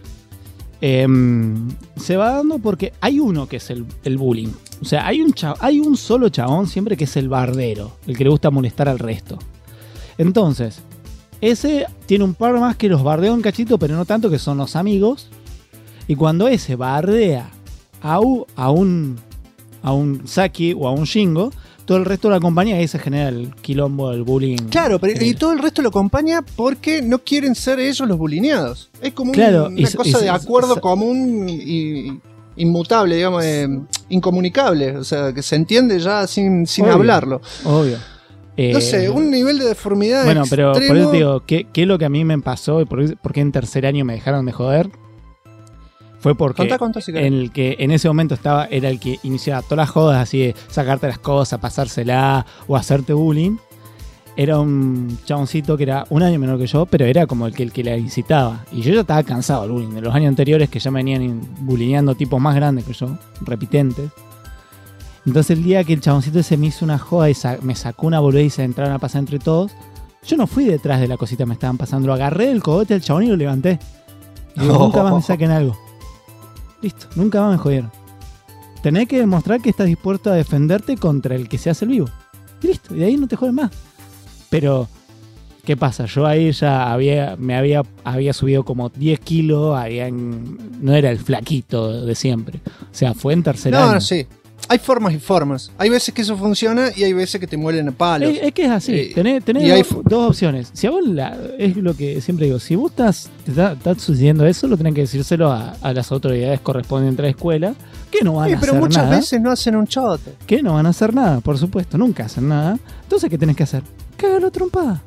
Se va dando porque hay uno que es el bullying. O sea, hay un solo chabón siempre que es el bardero, el que le gusta molestar al resto. Entonces, ese tiene un par más que los bardea un cachito, pero no tanto, que son los amigos. Y cuando ese bardea a un Saki o a un Shingo, todo el resto lo acompaña y ahí se genera el quilombo del bullying. Claro, pero y todo el resto lo acompaña porque no quieren ser ellos los bulineados. Es como claro, una cosa de acuerdo común y inmutable, digamos, incomunicable. O sea, que se entiende ya sin hablarlo. Obvio. No sé, un nivel de deformidad bueno, extremo. Pero por eso te digo, ¿qué es lo que a mí me pasó y por qué en 3er año me dejaron de joder? Fue porque Contá, si en el que en ese momento era el que iniciaba todas las jodas, así de sacarte las cosas, pasársela o hacerte bullying. Era un chaboncito que era 1 año menor que yo, pero era como el que la incitaba. Y yo ya estaba cansado del bullying de los años anteriores, que ya me venían bullyingando tipos más grandes que yo, repitentes. Entonces el día que el chaboncito ese me hizo una joda y me sacó una boludez y se entraron a pasar entre todos, yo no fui detrás de la cosita que me estaban pasando, lo agarré del cogote al chabón y lo levanté. Y digo, nunca más me saquen algo. Listo, nunca más me jodieron. Tenés que demostrar que estás dispuesto a defenderte contra el que se hace el vivo. Y listo, y de ahí no te joden más. Pero ¿Qué pasa? Yo ahí ya había subido como 10 kilos, no era el flaquito de siempre. O sea, fue en tercer año. No, sí. Hay formas y formas. Hay veces que eso funciona y hay veces que te muelen a palos. Es que es así. Tenés dos opciones. Si a vos es lo que siempre digo. Si vos estás sucediendo eso, lo tenés que decírselo a las autoridades correspondientes a la escuela, que no van a hacer nada. Pero muchas veces no hacen un chote. Que no van a hacer nada, por supuesto. Nunca hacen nada. Entonces, ¿qué tenés que hacer? Cágalo trompada.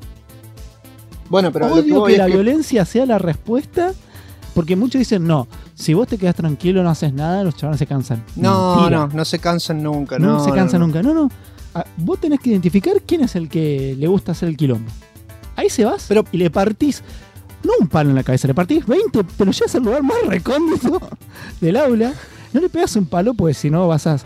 Bueno, pero obvio que la violencia sea la respuesta, porque muchos dicen, no, si vos te quedas tranquilo, no haces nada, los chavales se cansan. No se cansan nunca. No se cansan nunca. No. Vos tenés que identificar quién es el que le gusta hacer el quilombo. Ahí se vas y le partís, no un palo en la cabeza, le partís 20, pero ya es el lugar más recóndito del aula. No le pegas un palo, pues si no vas a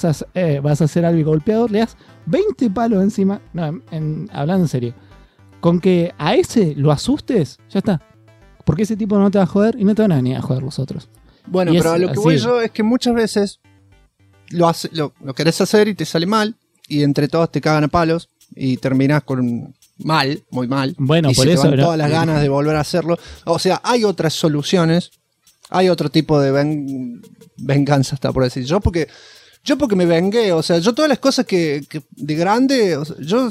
hacer algo golpeador, le das 20 palos encima. No, hablando en serio. Con que a ese lo asustes, ya está. Porque ese tipo no te va a joder y no te van a venir a joder los otros. Bueno, pero a lo que voy yo es que muchas veces lo querés hacer y te sale mal, y entre todos te cagan a palos y terminás con muy mal. Bueno, y por se eso te van todas las ganas de volver a hacerlo. O sea, hay otras soluciones, hay otro tipo de venganza, está por decir. Yo porque me vengué, o sea, yo todas las cosas que de grande, o sea, yo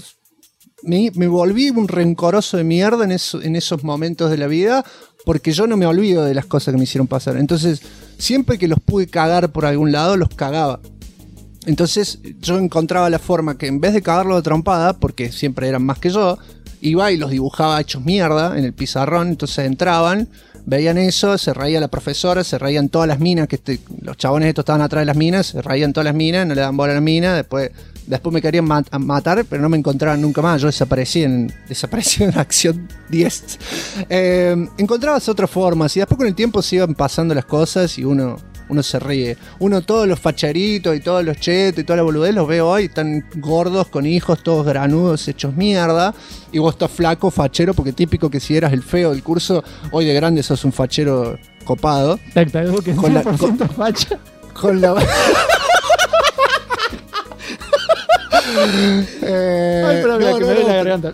me volví un rencoroso de mierda en esos momentos de la vida, porque yo no me olvido de las cosas que me hicieron pasar. Entonces, siempre que los pude cagar por algún lado, los cagaba. Entonces, yo encontraba la forma que en vez de cagarlo de trompada, porque siempre eran más que yo, iba y los dibujaba hechos mierda en el pizarrón. Entonces entraban, veían eso, se reía la profesora, se reían todas las minas, los chabones estos estaban atrás de las minas, se reían todas las minas, no le daban bola a la mina, después me querían matar, pero no me encontraban nunca más. Yo desaparecí en acción 10. Encontrabas otras formas y después con el tiempo se iban pasando las cosas y uno se ríe. Todos los facheritos y todos los chetos y toda la boludez los veo hoy, están gordos, con hijos, todos granudos, hechos mierda. Y vos estás flaco, fachero, porque típico que si eras el feo del curso, hoy de grande sos un fachero copado. Exacto, que con 100% facha. Con la... Ay, pero mira, que me duele la garganta.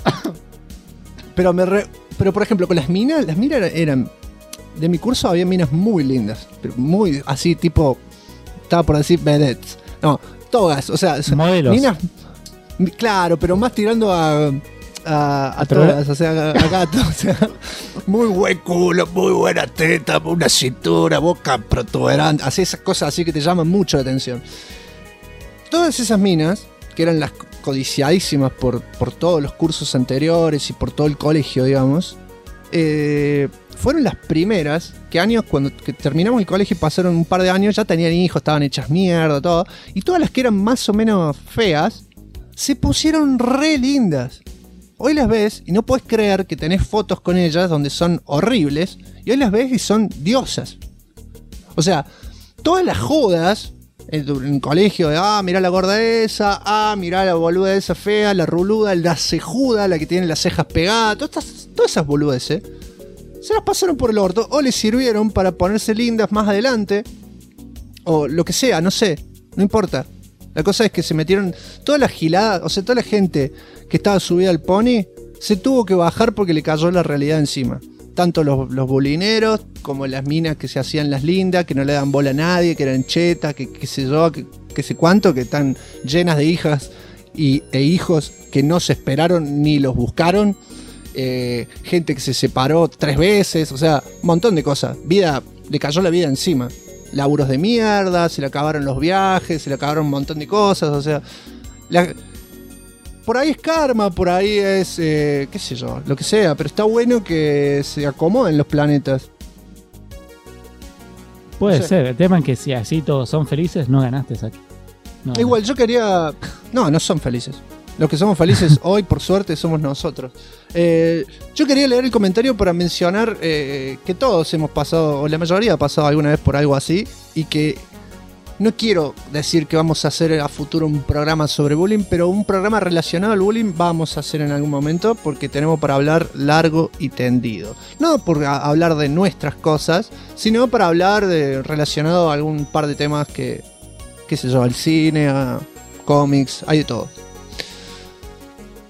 Pero por ejemplo, con las minas eran... De mi curso había minas muy lindas, pero muy así, tipo, estaba por decir vedettes. No, togas, o sea, modelos. Minas, claro, pero más tirando a todas, o sea, a gatos, o sea, muy buen culo, muy buena teta, una cintura, boca protuberante, así esas cosas así que te llaman mucho la atención. Todas esas minas, que eran las codiciadísimas por todos los cursos anteriores y por todo el colegio, digamos, fueron las primeras que cuando terminamos el colegio y pasaron un par de años, ya tenían hijos, estaban hechas mierda, todo. Y todas las que eran más o menos feas se pusieron re lindas. Hoy las ves y no podés creer que tenés fotos con ellas donde son horribles, y hoy las ves y son diosas. O sea, todas las jodas en el colegio de mirá la gorda esa, mirá la boluda esa fea, la ruluda, la cejuda, la que tiene las cejas pegadas, todas esas boludeces se las pasaron por el orto o les sirvieron para ponerse lindas más adelante, o lo que sea, no sé, no importa. La cosa es que se metieron toda la gilada, o sea, toda la gente que estaba subida al pony se tuvo que bajar porque le cayó la realidad encima. Tanto los bulineros como las minas que se hacían las lindas, que no le dan bola a nadie, que eran chetas, que sé yo, que sé cuánto, que están llenas de hijas e hijos que no se esperaron ni los buscaron. Gente que se separó 3 veces, o sea, un montón de cosas. Le cayó la vida encima. Laburos de mierda, se le acabaron los viajes, se le acabaron un montón de cosas, o sea, por ahí es karma, por ahí es, qué sé yo, lo que sea, pero está bueno que se acomoden los planetas. Puede ser, el tema es que si así todos son felices, no ganaste aquí. No, igual, yo quería... No son felices. Los que somos felices hoy, por suerte, somos nosotros. Yo quería leer el comentario para mencionar que todos hemos pasado, o la mayoría ha pasado alguna vez por algo así, y que no quiero decir que vamos a hacer a futuro un programa sobre bullying, pero un programa relacionado al bullying vamos a hacer en algún momento, porque tenemos para hablar largo y tendido. No por hablar de nuestras cosas, sino para hablar relacionado a algún par de temas que, qué sé yo, al cine, a cómics, hay de todo.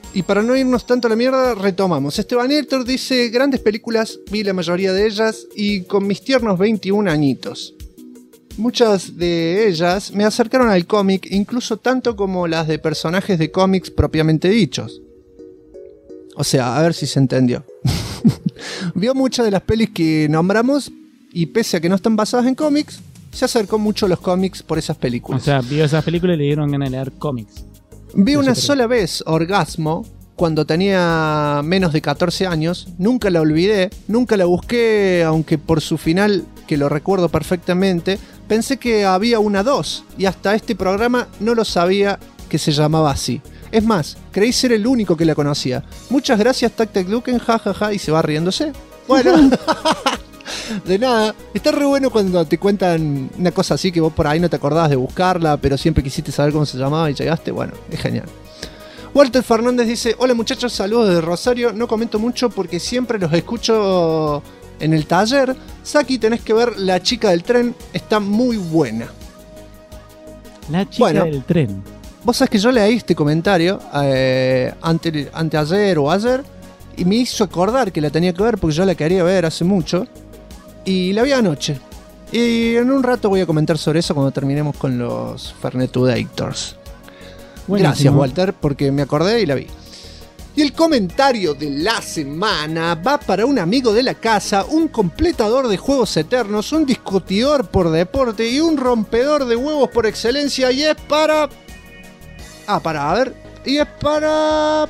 Y para no irnos tanto a la mierda, retomamos. Esteban Héctor dice, grandes películas, vi la mayoría de ellas y con mis tiernos 21 añitos. Muchas de ellas me acercaron al cómic, incluso tanto como las de personajes de cómics propiamente dichos. O sea, a ver si se entendió. Vio muchas de las pelis que nombramos y pese a que no están basadas en cómics, se acercó mucho a los cómics por esas películas. O sea, vio esas películas y le dieron ganas de leer cómics. Vi una sola vez Orgasmo cuando tenía menos de 14 años. Nunca la olvidé, nunca la busqué, aunque por su final, que lo recuerdo perfectamente, pensé que había una 2 y hasta este programa no lo sabía que se llamaba así. Es más, creí ser el único que la conocía. Muchas gracias, Tac Tac Duken, jajaja, y se va riéndose. Bueno, de nada. Está re bueno cuando te cuentan una cosa así que vos por ahí no te acordabas de buscarla, pero siempre quisiste saber cómo se llamaba y llegaste. Bueno, es genial. Walter Fernández dice, hola muchachos, saludos desde Rosario. No comento mucho porque siempre los escucho en el taller. Saki, tenés que ver La chica del tren, está muy buena. La chica del tren. Vos sabés que yo leí este comentario anteayer o ayer y me hizo acordar que la tenía que ver porque yo la quería ver hace mucho y la vi anoche. Y en un rato voy a comentar sobre eso cuando terminemos con los Fernetudators. Gracias, Walter, porque me acordé y la vi. Y el comentario de la semana va para un amigo de la casa, un completador de juegos eternos, un discutidor por deporte y un rompedor de huevos por excelencia, y es para... a ver. Y es para...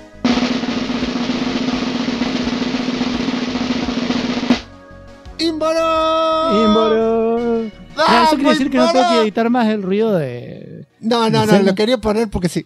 ¡Ímbaro! Eso quiere decir que no tengo que editar más el ruido de... No, lo quería poner porque sí.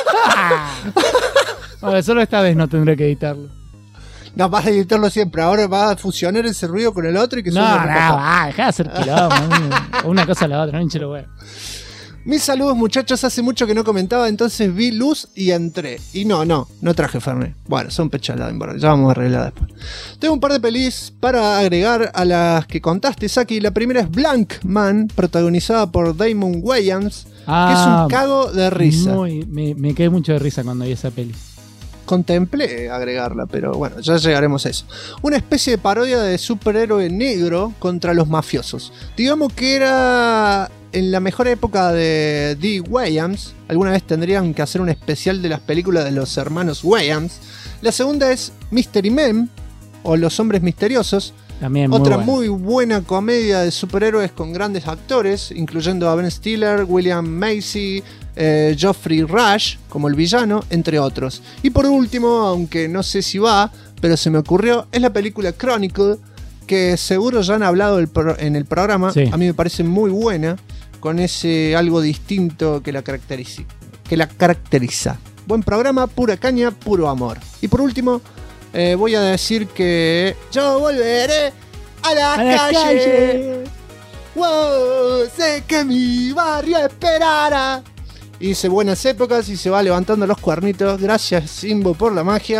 Bueno, solo esta vez no tendré que editarlo. No, vas a editarlo siempre. Ahora va a fusionar ese ruido con el otro y que no, dejá de hacer quilombo. Una cosa a la otra, no hinche lo huevo. Mis saludos, muchachos, hace mucho que no comentaba, entonces vi luz y entré. Y no traje Fernet. Bueno, son pechaladas, ya vamos a arreglar después. Tengo un par de pelis para agregar a las que contaste, Saki. La primera es Blank Man, protagonizada por Damon Wayans, que es un cago de risa. Me quedé mucho de risa cuando vi esa peli. Contemplé agregarla, pero bueno, ya llegaremos a eso. Una especie de parodia de superhéroe negro contra los mafiosos. Digamos que era en la mejor época de Dee Wayans. Alguna vez tendrían que hacer un especial de las películas de los hermanos Wayans. La segunda es Mystery Men, o Los Hombres Misteriosos. También otra muy buena comedia de superhéroes con grandes actores, incluyendo a Ben Stiller, William Macy, Geoffrey Rush como el villano, entre otros. Y por último, aunque no sé si va, pero se me ocurrió, es la película Chronicle, que seguro ya han hablado en el programa. Sí. A mí me parece muy buena, con ese algo distinto que la caracteriza. Buen programa, pura caña, puro amor. Y por último, voy a decir que yo volveré a la calle. Wow, sé que mi barrio esperará. Hice buenas épocas y se va levantando los cuernitos. Gracias, Simbo, por la magia.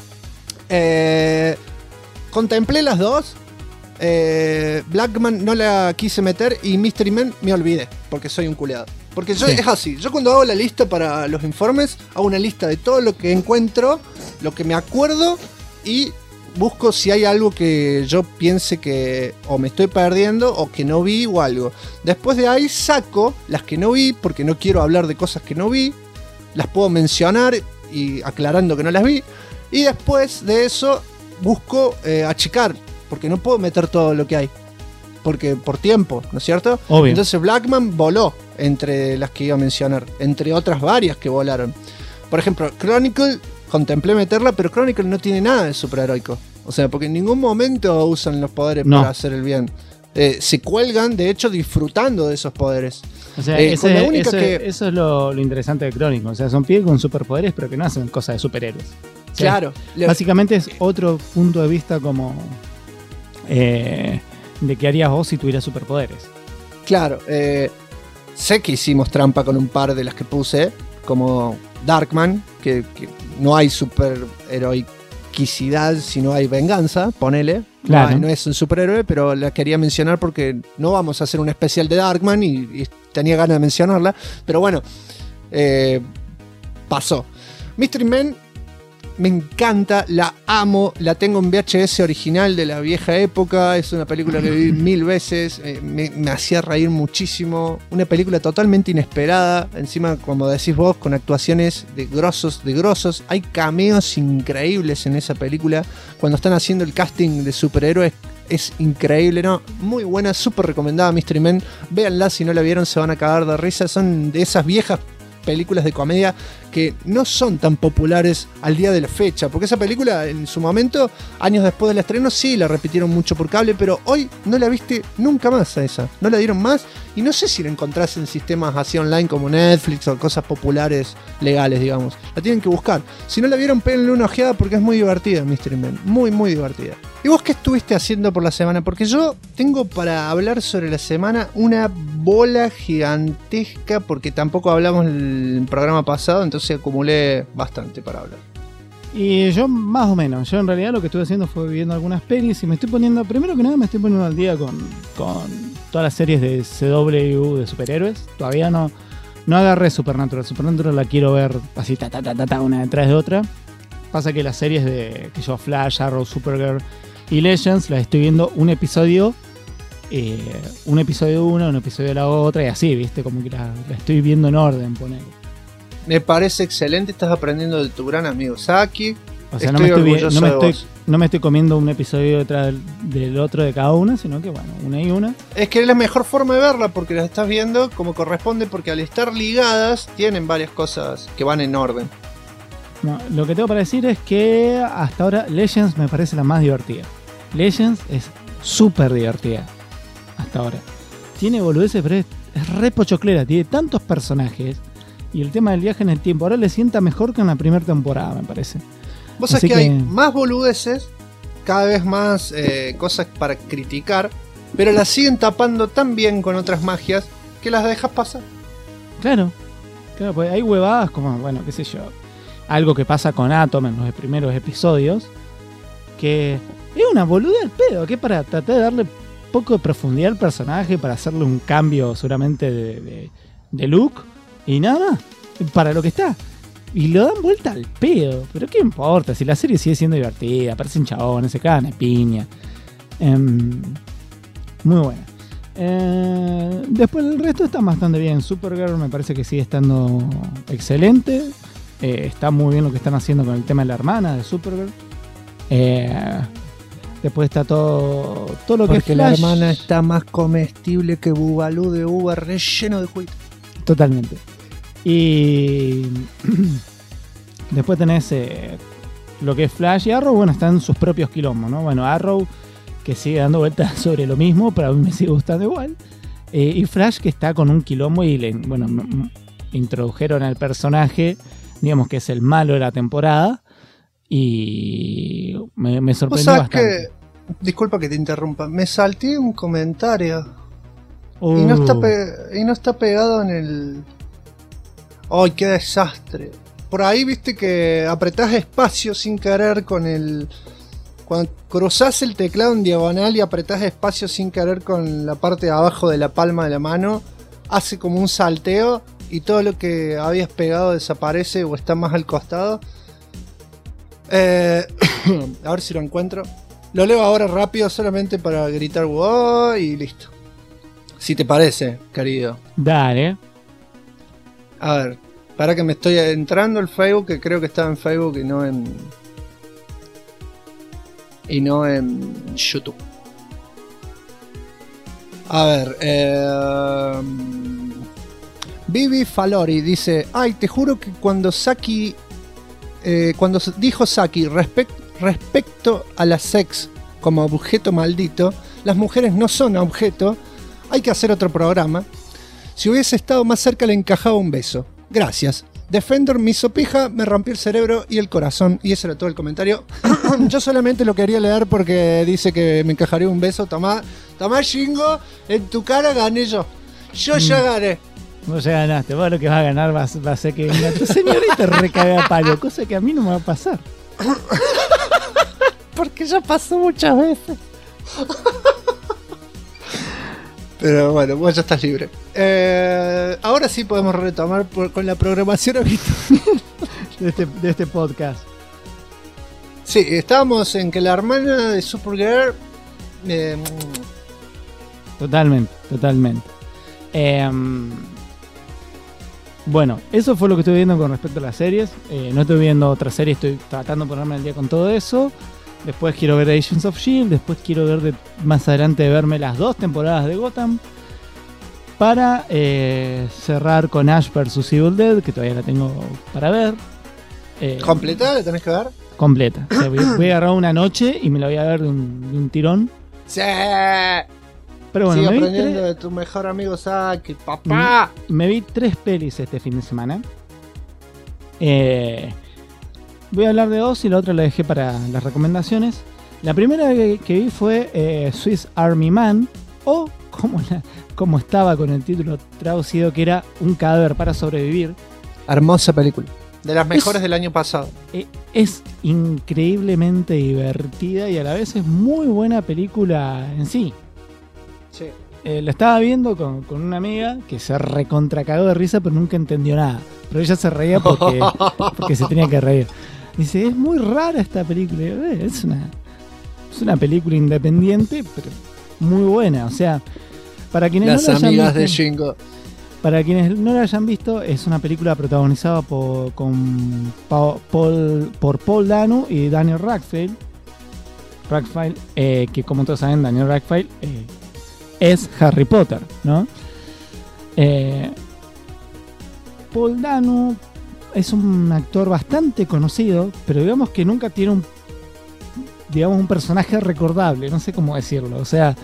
Contemplé las dos. Blackman no la quise meter y Mystery Men me olvidé porque soy un culeado. Porque yo es así, yo cuando hago la lista para los informes hago una lista de todo lo que encuentro, lo que me acuerdo y busco si hay algo que yo piense que o me estoy perdiendo o que no vi o algo. Después de ahí saco las que no vi porque no quiero hablar de cosas que no vi, las puedo mencionar y aclarando que no las vi, y después de eso busco achicar porque no puedo meter todo lo que hay porque por tiempo, ¿no es cierto? Obvio. Entonces Blackman voló entre las que iba a mencionar, entre otras varias que volaron. Por ejemplo, Chronicle, contemplé meterla, pero Chronicle no tiene nada de superheroico. O sea, porque en ningún momento usan los poderes para hacer el bien. Se cuelgan, de hecho, disfrutando de esos poderes. O sea, eso es lo interesante de Chronicle. O sea, son pibes con superpoderes, pero que no hacen cosas de superhéroes. O sea, claro. Básicamente es otro punto de vista como... de qué harías vos si tuvieras superpoderes. Claro, sé que hicimos trampa con un par de las que puse, como Darkman, que no hay superheroicidad, sino hay venganza, ponele. Claro. No es un superhéroe, pero la quería mencionar porque no vamos a hacer un especial de Darkman y tenía ganas de mencionarla. Pero bueno, pasó. Mystery Men me encanta, la amo, la tengo en VHS original de la vieja época, es una película que vi 1000 veces, me hacía reír muchísimo, una película totalmente inesperada, encima como decís vos, con actuaciones de grosos, hay cameos increíbles en esa película, cuando están haciendo el casting de superhéroes, es increíble, ¿no? Muy buena, súper recomendada Mystery Men, véanla, si no la vieron se van a cagar de risa, son de esas viejas películas de comedia que no son tan populares al día de la fecha, porque esa película en su momento, años después del estreno, sí la repitieron mucho por cable, pero hoy no la viste nunca más a esa, no la dieron más, y no sé si la encontrás en sistemas así online como Netflix o cosas populares legales, digamos, la tienen que buscar. Si no la vieron, péguenle una ojeada porque es muy divertida, Mystery Men, muy divertida. ¿Y vos qué estuviste haciendo por la semana? Porque yo tengo para hablar sobre la semana una bola gigantesca, porque tampoco hablamos el programa pasado, entonces acumulé bastante para hablar. Y yo más o menos, yo en realidad lo que estuve haciendo fue viendo algunas pelis y me estoy poniendo, primero que nada me estoy poniendo al día con todas las series de CW de superhéroes. Todavía no agarré Supernatural la quiero ver así una detrás de otra. Pasa que las series de que yo Flash, Arrow, Supergirl y Legends las estoy viendo un episodio una, un episodio de la otra y así, ¿viste? Como que la estoy viendo en orden, ponele. Me parece excelente, estás aprendiendo de tu gran amigo Saki. O sea, no me estoy comiendo un episodio detrás del otro de cada una, sino que bueno, una y una. Es que es la mejor forma de verla porque las estás viendo como corresponde, porque al estar ligadas tienen varias cosas que van en orden. No, lo que tengo para decir es que hasta ahora Legends me parece la más divertida. Legends es súper divertida hasta ahora. Tiene boludeces, pero es re pochoclera, tiene tantos personajes. Y el tema del viaje en el tiempo ahora le sienta mejor que en la primera temporada, me parece. Vos sabés que hay más boludeces, cada vez más cosas para criticar, pero las siguen tapando tan bien con otras magias que las dejas pasar. Claro, pues hay huevadas como, bueno, qué sé yo, algo que pasa con Atom en los primeros episodios, que es una boluda al pedo, que es para tratar de darle poco de profundidad al personaje, para hacerle un cambio seguramente de look, y nada más, para lo que está. Y lo dan vuelta al pedo. Pero qué importa, si la serie sigue siendo divertida, aparecen chabones, se cagan de piña. Muy buena. Después el resto está bastante bien. Supergirl me parece que sigue estando excelente. Está muy bien lo que están haciendo con el tema de la hermana de Supergirl. Después está todo lo que es Flash. Porque la hermana está más comestible que bubalú de uva relleno de juguito. Totalmente. Y después tenés lo que es Flash y Arrow, bueno, están en sus propios quilombos, ¿no? Bueno, Arrow que sigue dando vueltas sobre lo mismo, pero a mí me sigue gustando igual. Y Flash que está con un quilombo y introdujeron al personaje, digamos que es el malo de la temporada, y me sorprendió bastante. Disculpa que te interrumpa, me salté un comentario y no está pegado en el... ¡Ay, qué desastre! Por ahí viste que apretás espacio sin querer con el... Cuando cruzás el teclado en diagonal y apretás espacio sin querer con la parte de abajo de la palma de la mano, hace como un salteo y todo lo que habías pegado desaparece o está más al costado. A ver si lo encuentro. Lo leo ahora rápido solamente para gritar wow y listo. Si te parece, querido. Dale. A ver, para que me estoy entrando al Facebook, que creo que estaba en Facebook y no en YouTube. A ver, Vivi Falori dice: ay, te juro que cuando dijo Saki respecto a la sex como objeto maldito, las mujeres no son objeto, hay que hacer otro programa. Si hubiese estado más cerca le encajaba un beso. Gracias. Defender me hizo pija, me rompió el cerebro y el corazón. Y ese era todo el comentario. Yo solamente lo quería leer porque dice que me encajaría un beso. Tomá, Shingo, en tu cara gané yo. Yo ya gané. Vos ya ganaste. Vos lo que vas a ganar va a ser que venga tu señorita recaga a palo. Cosa que a mí no me va a pasar. Porque ya pasó muchas veces. Pero bueno, vos ya estás libre. Ahora sí podemos retomar con la programación habitual de este podcast. Sí, estábamos en que la hermana de Supergirl... Totalmente. Bueno, eso fue lo que estoy viendo con respecto a las series. No estoy viendo otras series, estoy tratando de ponerme al día con todo eso. Después quiero ver Agents of S.H.I.E.L.D., después quiero ver más adelante verme las 2 temporadas de Gotham. Para cerrar con Ash vs Evil Dead, que todavía la tengo para ver. ¿Completa? ¿La tenés que ver? Completa. O sea, voy a agarrar una noche y me la voy a ver de un tirón. Sí. Pero bueno, sigo aprendiendo de tu mejor amigo Saki, papá. Me vi 3 pelis este fin de semana. Voy a hablar de 2 y la otra la dejé para las recomendaciones. La primera que vi fue Swiss Army Man, o como estaba con el título traducido, que era Un cadáver para sobrevivir. Hermosa película. De las mejores del año pasado. Es increíblemente divertida y a la vez es muy buena película en sí. Sí. La estaba viendo con una amiga que se recontracagó de risa, pero nunca entendió nada. Pero ella se reía porque se tenía que reír. Dice, es muy rara esta película. Es una película independiente, pero muy buena. O sea, para quienes las no la amigas hayan visto, de Shingo. Para quienes no la hayan visto, es una película protagonizada por Paul Dano y Daniel Radcliffe. Que como todos saben, Daniel Radcliffe es Harry Potter, ¿no? Paul Dano es un actor bastante conocido, pero digamos que nunca tiene un personaje recordable, no sé cómo decirlo. O sea,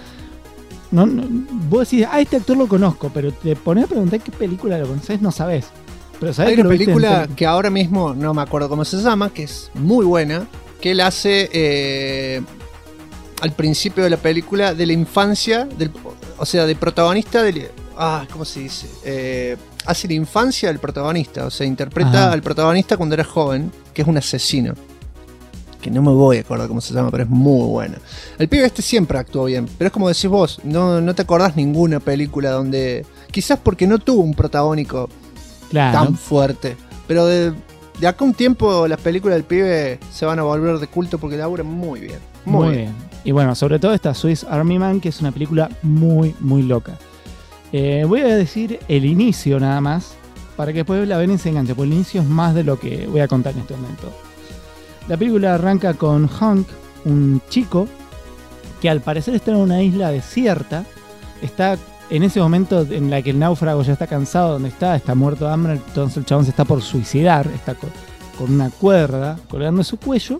vos decís, este actor lo conozco, pero te pones a preguntar qué película lo conocés, no sabés. Pero sabés. Hay una película que ahora mismo no me acuerdo cómo se llama, que es muy buena, que él hace al principio de la película de la infancia, o sea, de protagonista ¿cómo se dice? Hace la infancia del protagonista, o sea, interpreta al protagonista cuando era joven, que es un asesino. Que no me voy a acordar cómo se llama, pero es muy buena. El pibe siempre actuó bien, pero es como decís vos, no te acordás ninguna película donde... Quizás porque no tuvo un protagónico tan fuerte, pero de acá un tiempo las películas del pibe se van a volver de culto porque laburan muy bien. Muy bien. Y bueno, sobre todo esta Swiss Army Man, que es una película muy, muy loca. Voy a decir el inicio nada más, para que después la ven y se enganche, porque el inicio es más de lo que voy a contar en este momento. La película arranca con Hank, un chico que al parecer está en una isla desierta. Está en ese momento en la que el náufrago ya está cansado donde está muerto de hambre, entonces el chabón se está por suicidar, está con una cuerda colgando de su cuello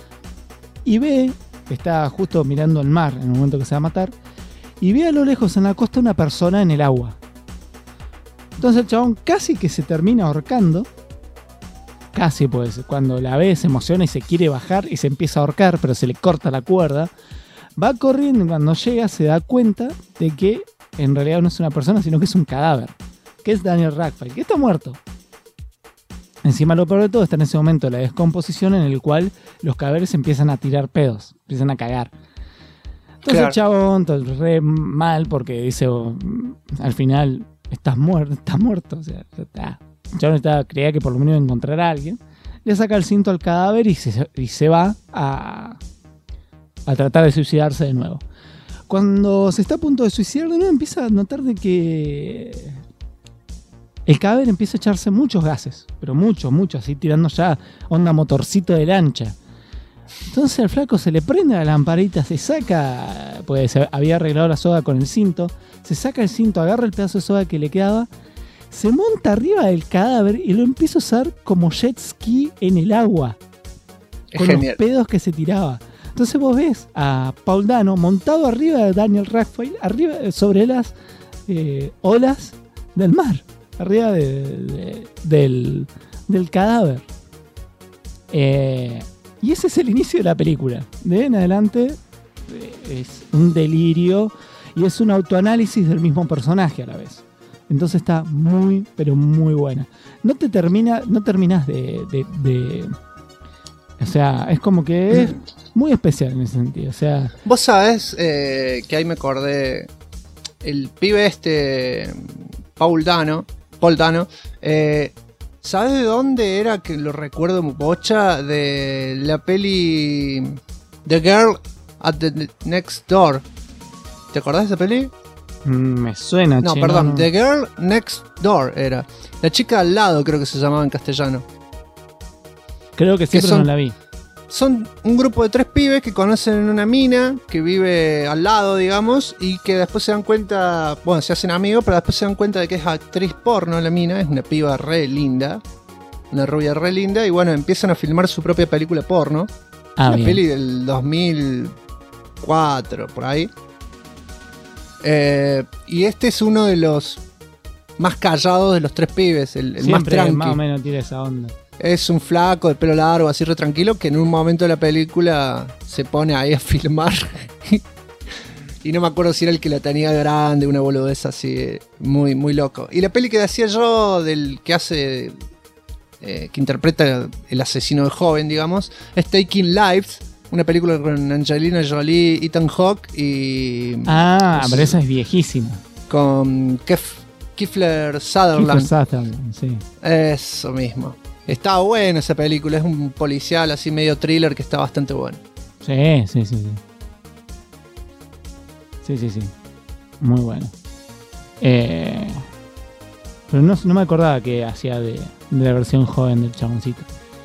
y está justo mirando el mar en el momento que se va a matar, y ve a lo lejos en la costa una persona en el agua. Entonces el chabón casi que se termina ahorcando. Casi, pues, cuando la ve se emociona y se quiere bajar y se empieza a ahorcar, pero se le corta la cuerda. Va corriendo y cuando llega se da cuenta de que en realidad no es una persona, sino que es un cadáver, que es Daniel Radcliffe, que está muerto. Encima lo peor de todo está en ese momento la descomposición en el cual los cadáveres empiezan a tirar pedos, empiezan a cagar. Entonces el chabón re mal porque dice, al final estás muerto, o sea, está. El chabón creía que por lo menos iba a encontrar a alguien. Le saca el cinto al cadáver y se va a tratar de suicidarse de nuevo. Cuando se está a punto de suicidar de nuevo, empieza a notar de que el cadáver empieza a echarse muchos gases, pero mucho, así tirando ya onda motorcito de lancha. Entonces al flaco se le prende la lamparita, se saca, pues había arreglado la soga con el cinto, se saca el cinto, agarra el pedazo de soga que le quedaba, se monta arriba del cadáver y lo empieza a usar como jet ski en el agua. Con los pedos que se tiraba. Entonces vos ves a Paul Dano montado arriba de Daniel Radcliffe, arriba sobre las olas del mar, arriba del cadáver. Y ese es el inicio de la película. De ahí en adelante es un delirio y es un autoanálisis del mismo personaje a la vez. Entonces está muy, pero muy buena. No terminas de o sea, es como que es muy especial en ese sentido. O sea, vos sabés que ahí me acordé. El pibe Paul Dano, ¿Sabes de dónde era que lo recuerdo bocha? De la peli The Girl at the Next Door. ¿Te acordás de esa peli? Me suena, No, che, perdón, no. The Girl Next Door era. La chica al lado creo que se llamaba en castellano. Creo que sí, que pero son- no la vi. Son un grupo de 3 pibes que conocen una mina que vive al lado, digamos, y que después se dan cuenta, bueno, se hacen amigos, pero después se dan cuenta de que es actriz porno la mina, es una piba re linda, una rubia re linda, y bueno, empiezan a filmar su propia película porno. Ah, Una bien. peli del 2004, por ahí. Y este es uno de los más callados de los 3 pibes, el más Siempre tranqui. más o menos tiene esa onda. Es un flaco de pelo largo, así re tranquilo, que en un momento de la película se pone ahí a filmar. Y no me acuerdo si era el que la tenía grande, una boludez así, muy, muy loco. Y la peli que decía yo, del que hace, que interpreta el asesino de joven, digamos, es Taking Lives, una película con Angelina Jolie, Ethan Hawke y... Ah, pero esa es viejísima. Con Kiefer Sutherland. Kiefer Sutherland, sí. Eso mismo. Está buena esa película, es un policial así medio thriller que está bastante bueno. Sí. Sí. Muy bueno. Pero no me acordaba que hacía de la versión joven del chaboncito.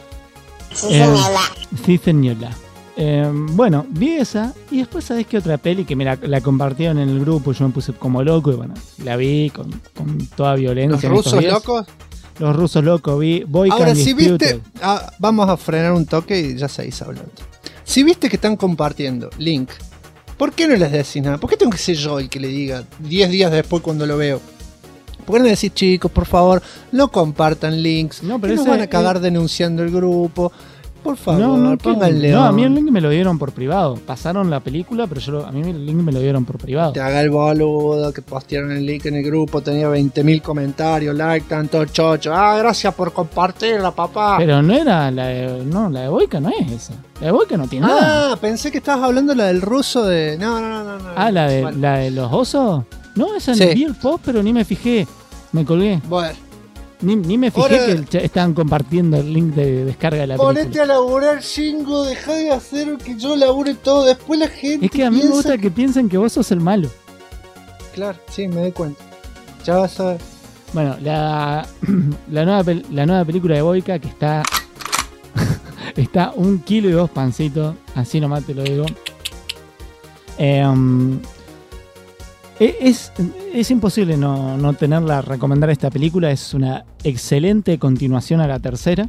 Sí, señora. Bueno, vi esa y después sabés que otra peli que me la compartieron en el grupo y yo me puse como loco y bueno, la vi con toda violencia. ¿Los en estos rusos días. locos? Los rusos locos, vi Boyka Ahora, and si Disputed. viste... vamos a frenar un toque y ya seguís hablando. Si viste que están compartiendo link, ¿por qué no les decís nada? ¿Por qué tengo que ser yo el que le diga 10 días después cuando lo veo? ¿Por qué no decís, chicos, por favor, no compartan links? No, pero que nos ese- van a cagar denunciando el grupo. Por favor, No, pónganle. no, a mí el link me lo dieron por privado. Pasaron la película, pero a mí el link me lo dieron por privado. Te haga el boludo, que postearon el link en el grupo, tenía 20.000 comentarios, like, tanto chocho. Ah, gracias por compartirla, papá. Pero no era la de Boyka no es esa. La de Boyka no tiene nada. Ah, pensé que estabas hablando la del ruso de... No. Ah, la Bueno. de los osos. No, esa Sí. vi el post, pero ni me fijé. Me colgué. Bueno, Ni me fijé Ahora- que estaban compartiendo el link de descarga de la película. ponete a laburar, chingo, dejá de hacer que yo labure todo. Después la gente Es que a mí me piensa gusta que piensen que vos sos el malo. Claro, sí, me doy cuenta. Ya vas a ver. Bueno, la nueva película de Boyka que está 1 kilo y 2 pancitos, así nomás te lo digo. Es imposible no tenerla, recomendar esta película. Es una excelente continuación a la tercera.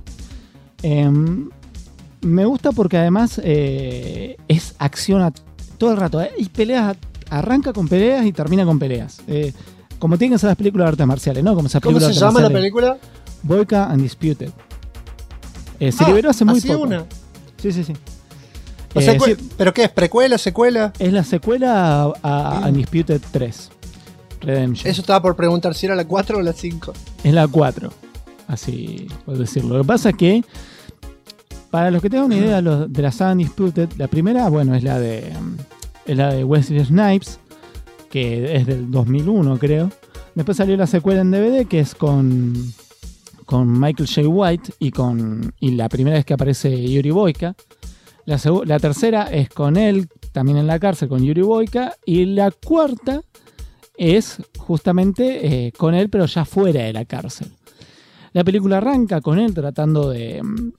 Me gusta porque además es acción todo el rato. Y peleas, arranca con peleas y termina con peleas. Como tienen que ser las películas de artes marciales, ¿no? Como esas ¿Cómo se películas de llama la artes marciales. película? Boyka and Disputed. Se liberó hace muy así poco. una. Sí. O sea, Sí, ¿pero qué es? ¿Precuela, secuela? es la secuela a Undisputed 3. Redemption. Eso estaba por preguntar si era la 4 o la 5. Es la 4. Así puedo decirlo. Lo que pasa es que, para los que tengan una idea de la saga Undisputed, la primera, bueno, es la de Wesley Snipes, que es del 2001, creo. Después salió la secuela en DVD, que es con Michael J. White y la primera vez que aparece Yuri Boyka. La tercera es con él, también en la cárcel, con Yuri Boyka. Y la cuarta es justamente con él, pero ya fuera de la cárcel. La película arranca con él tratando de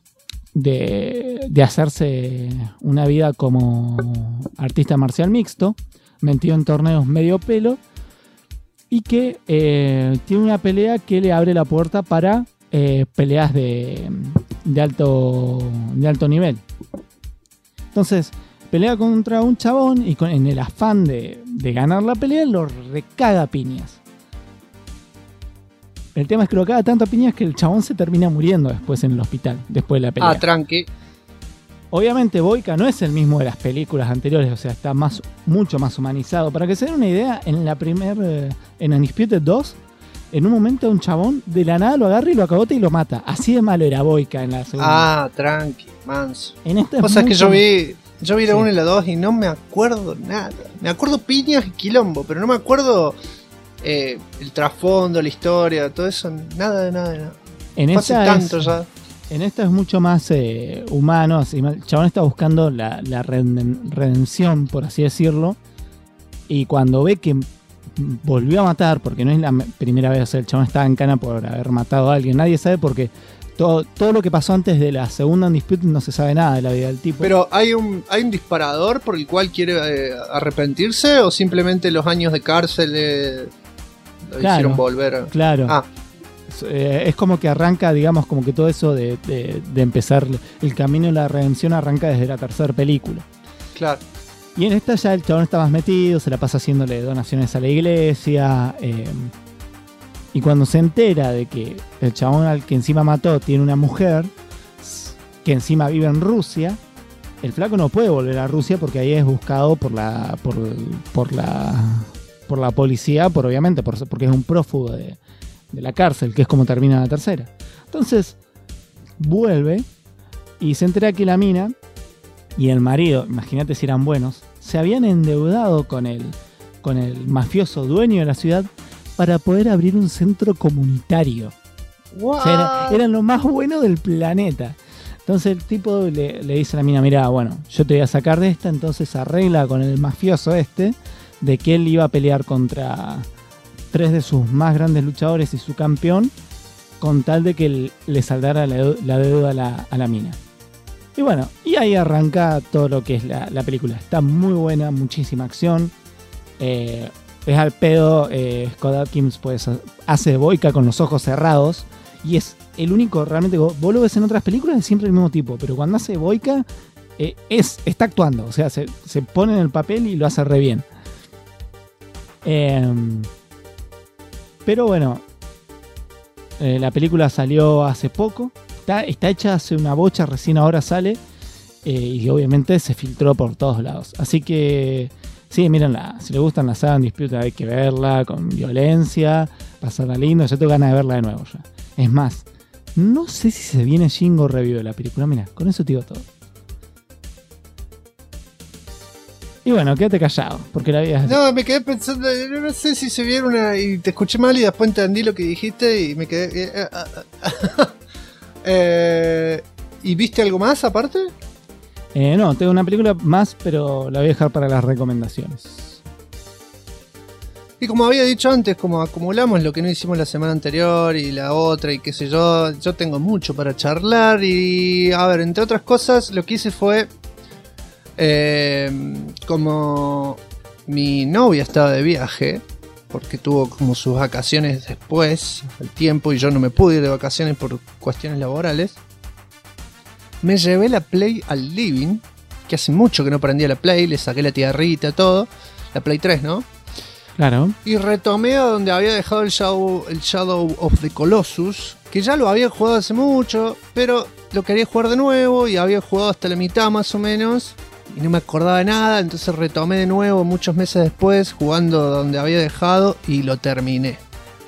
hacerse una vida como artista marcial mixto, metido en torneos medio pelo, y que tiene una pelea que le abre la puerta para peleas de alto nivel. Entonces pelea contra un chabón y en el afán de ganar la pelea lo recaga a piñas. El tema es que lo caga tanto a piñas que el chabón se termina muriendo después en el hospital, después de la pelea. Ah, tranqui. Obviamente Boyka no es el mismo de las películas anteriores, o sea, está mucho más humanizado. Para que se den una idea, en Undisputed 2, en un momento un chabón de la nada lo agarra y lo acagota y lo mata. Así de malo era Boyka en la segunda. Ah, tranqui, manso. En esta es Cosa que mucho- yo vi la 1 y la 2 y no me acuerdo nada. Me acuerdo piñas y quilombo, pero no me acuerdo el trasfondo, la historia, todo eso, nada. En Hace tanto ya. En esta es mucho más humano. Así, el chabón está buscando la redención, por así decirlo. Y cuando ve que volvió a matar, porque no es la primera vez, o sea, el chabón estaba en cana por haber matado a alguien. Nadie sabe porque todo lo que pasó antes de la segunda Undisputed no se sabe nada de la vida del tipo. Pero ¿hay un disparador por el cual quiere arrepentirse o simplemente los años de cárcel lo hicieron volver? Claro. Es como que arranca, digamos, como que todo eso de empezar el camino de la redención arranca desde la tercera película. Claro. Y en esta ya el chabón está más metido, se la pasa haciéndole donaciones a la iglesia. Y cuando se entera de que el chabón al que encima mató tiene una mujer que encima vive en Rusia, el flaco no puede volver a Rusia porque ahí es buscado por la policía, obviamente, porque es un prófugo de la cárcel, que es como termina la tercera. Entonces vuelve y se entera que la mina y el marido, imagínate si eran buenos, se habían endeudado con el mafioso dueño de la ciudad para poder abrir un centro comunitario. O sea, eran lo más bueno del planeta. Entonces el tipo le dice a la mina, mira, bueno, yo te voy a sacar de esta, entonces arregla con el mafioso de que él iba a pelear contra 3 de sus más grandes luchadores y su campeón, con tal de que le saldara la deuda a la mina. Y bueno, y ahí arranca todo lo que es la película. Está muy buena, muchísima acción. Es al pedo. Scott Adkins pues hace de Boyka con los ojos cerrados. Y es el único, realmente, vos lo ves en otras películas, es siempre el mismo tipo. Pero cuando hace Boyka, está actuando. O sea, se pone en el papel y lo hace re bien. Pero bueno, la película salió hace poco. Está hecha hace una bocha, recién ahora sale. Y obviamente se filtró por todos lados. Así que sí, mírenla. Si les gustan las sagas Undisputed hay que verla con violencia, pasarla lindo. Yo tengo ganas de verla de nuevo ya. Es más, no sé si se viene Shingo Review de la película. Mira, con eso te digo todo. Y bueno, quédate callado, porque la vida... No, me quedé pensando, no sé si se viene una... Y te escuché mal y después entendí lo que dijiste y me quedé... ¿Y viste algo más aparte? No, tengo una película más, pero la voy a dejar para las recomendaciones. Y como había dicho antes, como acumulamos lo que no hicimos la semana anterior y la otra y qué sé yo tengo mucho para charlar y... A ver, entre otras cosas, lo que hice fue... como mi novia estaba de viaje, porque tuvo como sus vacaciones después, el tiempo, y yo no me pude ir de vacaciones por cuestiones laborales, me llevé la Play al living, que hace mucho que no prendía la Play, le saqué la tierrita, todo, la Play 3, ¿no? Claro. Y retomé a donde había dejado el Shadow of the Colossus, que ya lo había jugado hace mucho, pero lo quería jugar de nuevo y había jugado hasta la mitad más o menos. Y no me acordaba de nada, entonces retomé de nuevo muchos meses después, jugando donde había dejado y lo terminé.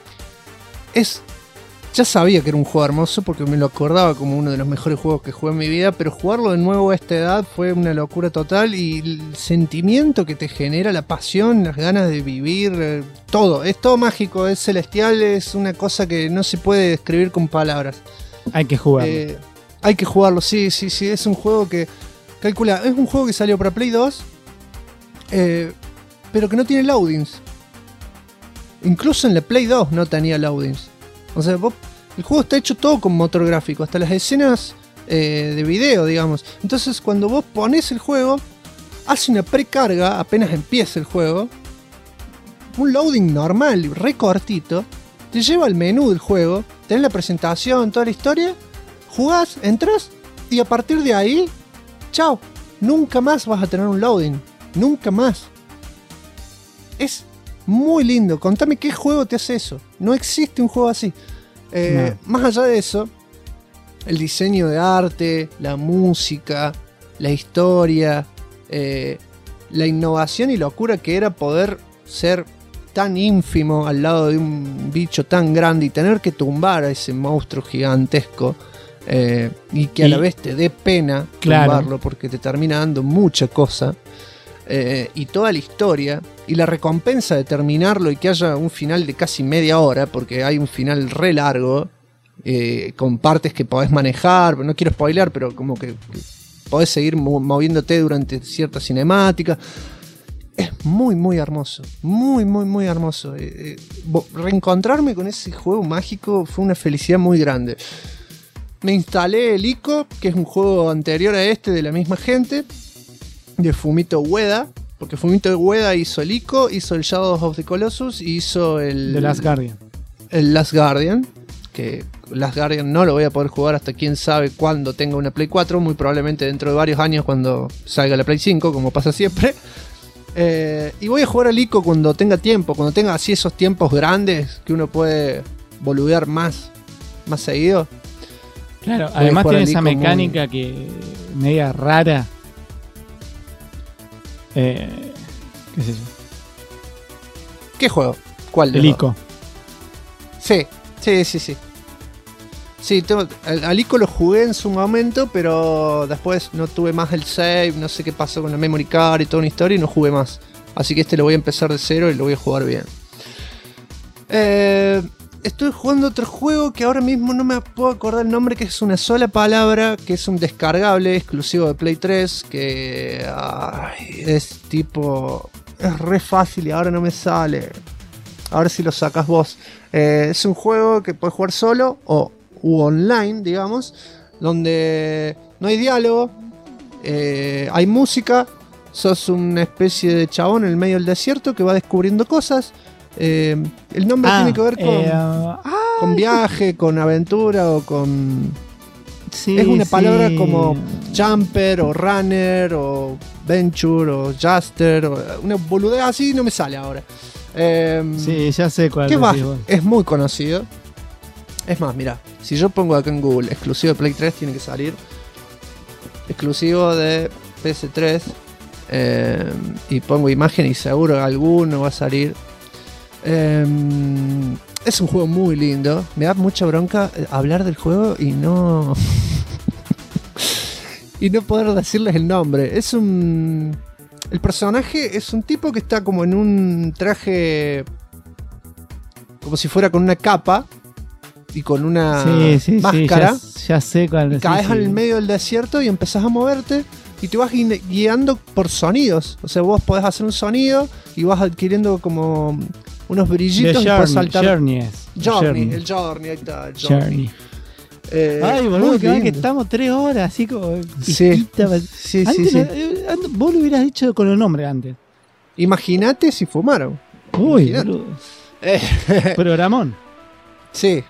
Ya sabía que era un juego hermoso porque me lo acordaba como uno de los mejores juegos que jugué en mi vida, pero jugarlo de nuevo a esta edad fue una locura total y el sentimiento que te genera, la pasión, las ganas de vivir, todo. Es todo mágico, es celestial, es una cosa que no se puede describir con palabras. Hay que jugarlo. Hay que jugarlo, sí, es un juego que... Calcula, es un juego que salió para Play 2, pero que no tiene loadings. Incluso en la Play 2 no tenía loadings. O sea, el juego está hecho todo con motor gráfico, hasta las escenas de video, digamos. Entonces, cuando vos pones el juego, hace una precarga apenas empieza el juego. Un loading normal, re cortito. Te lleva al menú del juego, tenés la presentación, toda la historia. Jugás, entras y a partir de ahí... Chao, nunca más vas a tener un loading, nunca más. Es muy lindo, contame qué juego te hace eso. No existe un juego así. No. Más allá de eso, el diseño de arte, la música, la historia, la innovación y locura que era poder ser tan ínfimo al lado de un bicho tan grande y tener que tumbar a ese monstruo gigantesco. Y que a la vez te dé pena tumbarlo porque te termina dando mucha cosa. Y toda la historia y la recompensa de terminarlo y que haya un final de casi media hora, porque hay un final re largo, con partes que podés manejar, no quiero spoilear, pero como que podés seguir moviéndote durante cierta cinemática. Es muy, muy hermoso. Muy, muy, muy hermoso. Reencontrarme con ese juego mágico fue una felicidad muy grande. Me instalé el ICO, que es un juego anterior a este de la misma gente, de Fumito Ueda, porque Fumito Ueda hizo el ICO, hizo el Shadows of the Colossus y hizo el The Last Guardian. El Last Guardian, que Last Guardian no lo voy a poder jugar hasta quién sabe cuándo tenga una Play 4, muy probablemente dentro de varios años cuando salga la Play 5, como pasa siempre. Y voy a jugar al ICO cuando tenga tiempo, cuando tenga así esos tiempos grandes que uno puede boludear más seguido. Claro, además tiene esa mecánica que media rara. ¿Qué sé yo? ¿Qué juego? ¿Cuál? El ICO. Sí. Sí, al ICO lo jugué en su momento, pero después no tuve más el save, no sé qué pasó con la memory card y toda una historia y no jugué más. Así que este lo voy a empezar de cero y lo voy a jugar bien. Estoy jugando otro juego que ahora mismo no me puedo acordar el nombre, que es una sola palabra, que es un descargable exclusivo de Play 3, que es tipo... Es re fácil y ahora no me sale. A ver si lo sacas vos. Es un juego que puedes jugar solo u online, digamos, donde no hay diálogo, hay música, sos una especie de chabón en el medio del desierto que va descubriendo cosas. El nombre tiene que ver con viaje, con aventura o con... Sí, es una palabra como jumper o runner o venture o juster o una boludez así, no me sale ahora. Sí, ya sé cuál es muy conocido. Es más, mira, si yo pongo acá en Google exclusivo de Play 3, tiene que salir exclusivo de PS3 y pongo imagen y seguro alguno va a salir. Es un juego muy lindo. Me da mucha bronca hablar del juego y no y no poder decirles el nombre. El personaje es un tipo que está como en un traje, como si fuera con una capa y con una máscara. Ya sé cuál es. Caes en el medio del desierto y empezás a moverte y te vas guiando por sonidos. O sea, vos podés hacer un sonido y vas adquiriendo como unos brillitos y puedes saltar. Journey, el Journey, ahí está. Journey. Ay, boludo, que estamos 3 horas, así como. Sí. Vos lo hubieras dicho con el nombre antes. Imagínate si fumaron. Uy, boludo. Programón. Sí,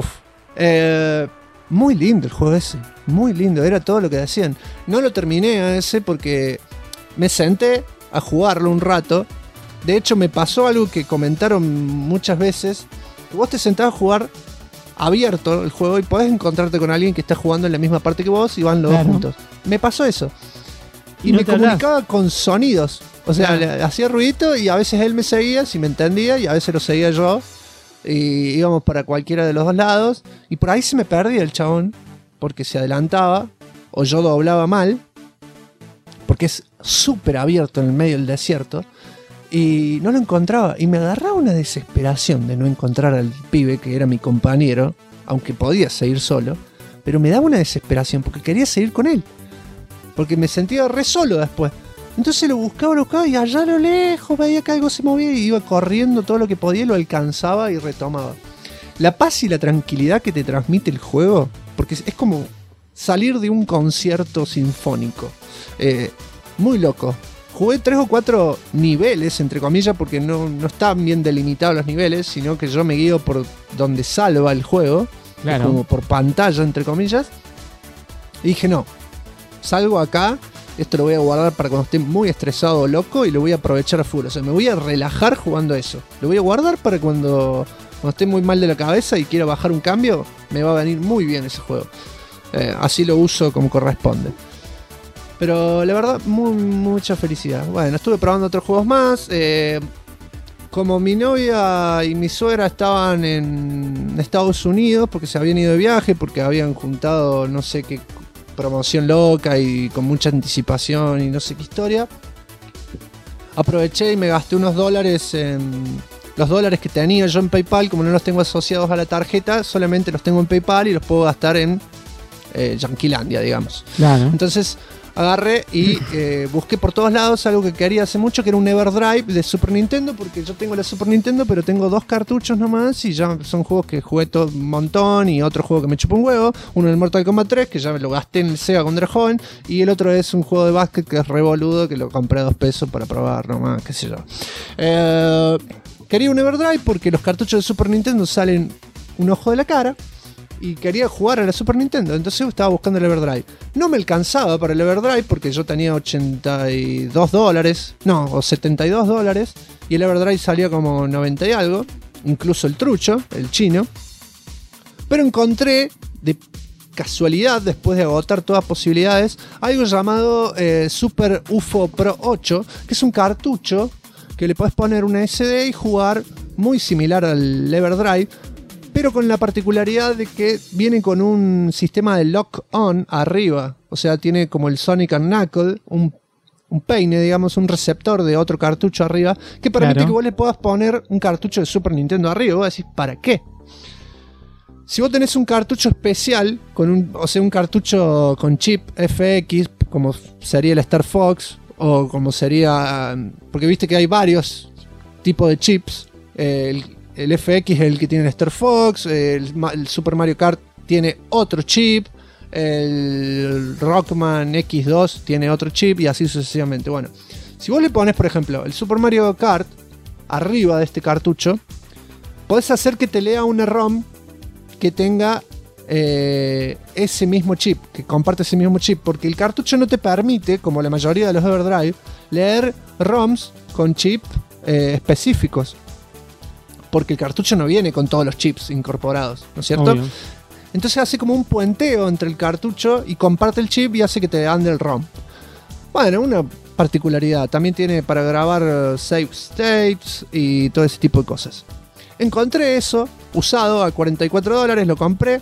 muy lindo el juego ese. Muy lindo, era todo lo que decían. No lo terminé a ese porque me senté a jugarlo un rato. De hecho, me pasó algo que comentaron muchas veces. Que vos te sentás a jugar abierto el juego y podés encontrarte con alguien que está jugando en la misma parte que vos y van los dos juntos. Me pasó eso. Y me comunicaba con sonidos. O sea, le hacía ruidito y a veces él me seguía si me entendía y a veces lo seguía yo. Y íbamos para cualquiera de los dos lados. Y por ahí se me perdía el chabón porque se adelantaba o yo doblaba mal. Porque es súper abierto en el medio del desierto. Y no lo encontraba. Y me agarraba una desesperación de no encontrar al pibe que era mi compañero. Aunque podía seguir solo. Pero me daba una desesperación porque quería seguir con él. Porque me sentía re solo después. Entonces lo buscaba y allá a lo lejos veía que algo se movía y iba corriendo todo lo que podía, lo alcanzaba y retomaba. La paz y la tranquilidad que te transmite el juego, porque es como salir de un concierto sinfónico. Muy loco. Jugué 3 o 4 niveles, entre comillas, porque no están bien delimitados los niveles, sino que yo me guío por donde salva el juego, claro, como por pantalla, entre comillas. Y dije, no, salgo acá, esto lo voy a guardar para cuando esté muy estresado o loco y lo voy a aprovechar a full. O sea, me voy a relajar jugando eso. Lo voy a guardar para cuando esté muy mal de la cabeza y quiera bajar un cambio, me va a venir muy bien ese juego. Así lo uso como corresponde. Pero la verdad, mucha felicidad. Bueno, estuve probando otros juegos más. Como mi novia y mi suegra estaban en Estados Unidos porque se habían ido de viaje, porque habían juntado no sé qué promoción loca y con mucha anticipación y no sé qué historia, aproveché y me gasté unos dólares en los dólares que tenía yo en PayPal, como no los tengo asociados a la tarjeta, solamente los tengo en PayPal y los puedo gastar en Yanquilandia, digamos. Claro. Entonces agarré y busqué por todos lados algo que quería hace mucho, que era un Everdrive de Super Nintendo, porque yo tengo la Super Nintendo, pero tengo 2 cartuchos nomás y ya son juegos que jugué todo un montón, y otro juego que me chupó un huevo, uno en el Mortal Kombat 3, que ya me lo gasté en el Sega cuando era joven, y el otro es un juego de básquet que es re boludo, que lo compré a $2 para probar nomás, qué sé yo. Quería un Everdrive porque los cartuchos de Super Nintendo salen un ojo de la cara, y quería jugar a la Super Nintendo, entonces estaba buscando el Everdrive. No me alcanzaba para el Everdrive porque yo tenía $82, no, o $72, y el Everdrive salía como 90 y algo, incluso el trucho, el chino. Pero encontré, de casualidad, después de agotar todas posibilidades, algo llamado Super UFO Pro 8, que es un cartucho que le podés poner una SD y jugar muy similar al Everdrive, pero con la particularidad de que viene con un sistema de lock-on arriba. O sea, tiene como el Sonic and Knuckle, un peine, digamos, un receptor de otro cartucho arriba, que permite que vos le puedas poner un cartucho de Super Nintendo arriba. Y vos decís, ¿para qué? Si vos tenés un cartucho especial, o sea, un cartucho con chip FX, como sería el Star Fox, o como sería... Porque viste que hay varios tipos de chips. El FX es el que tiene el Star Fox, el Super Mario Kart tiene otro chip, el Rockman X2 tiene otro chip y así sucesivamente. Bueno, si vos le pones, por ejemplo, el Super Mario Kart arriba de este cartucho, podés hacer que te lea una ROM que tenga ese mismo chip, que comparte ese mismo chip, porque el cartucho no te permite, como la mayoría de los Everdrive, leer ROMs con chip específicos. Porque el cartucho no viene con todos los chips incorporados, ¿no es cierto? Obvio. Entonces hace como un puenteo entre el cartucho y comparte el chip y hace que te ande el ROM. Bueno, una particularidad. También tiene para grabar save states y todo ese tipo de cosas. Encontré eso usado a $44, lo compré.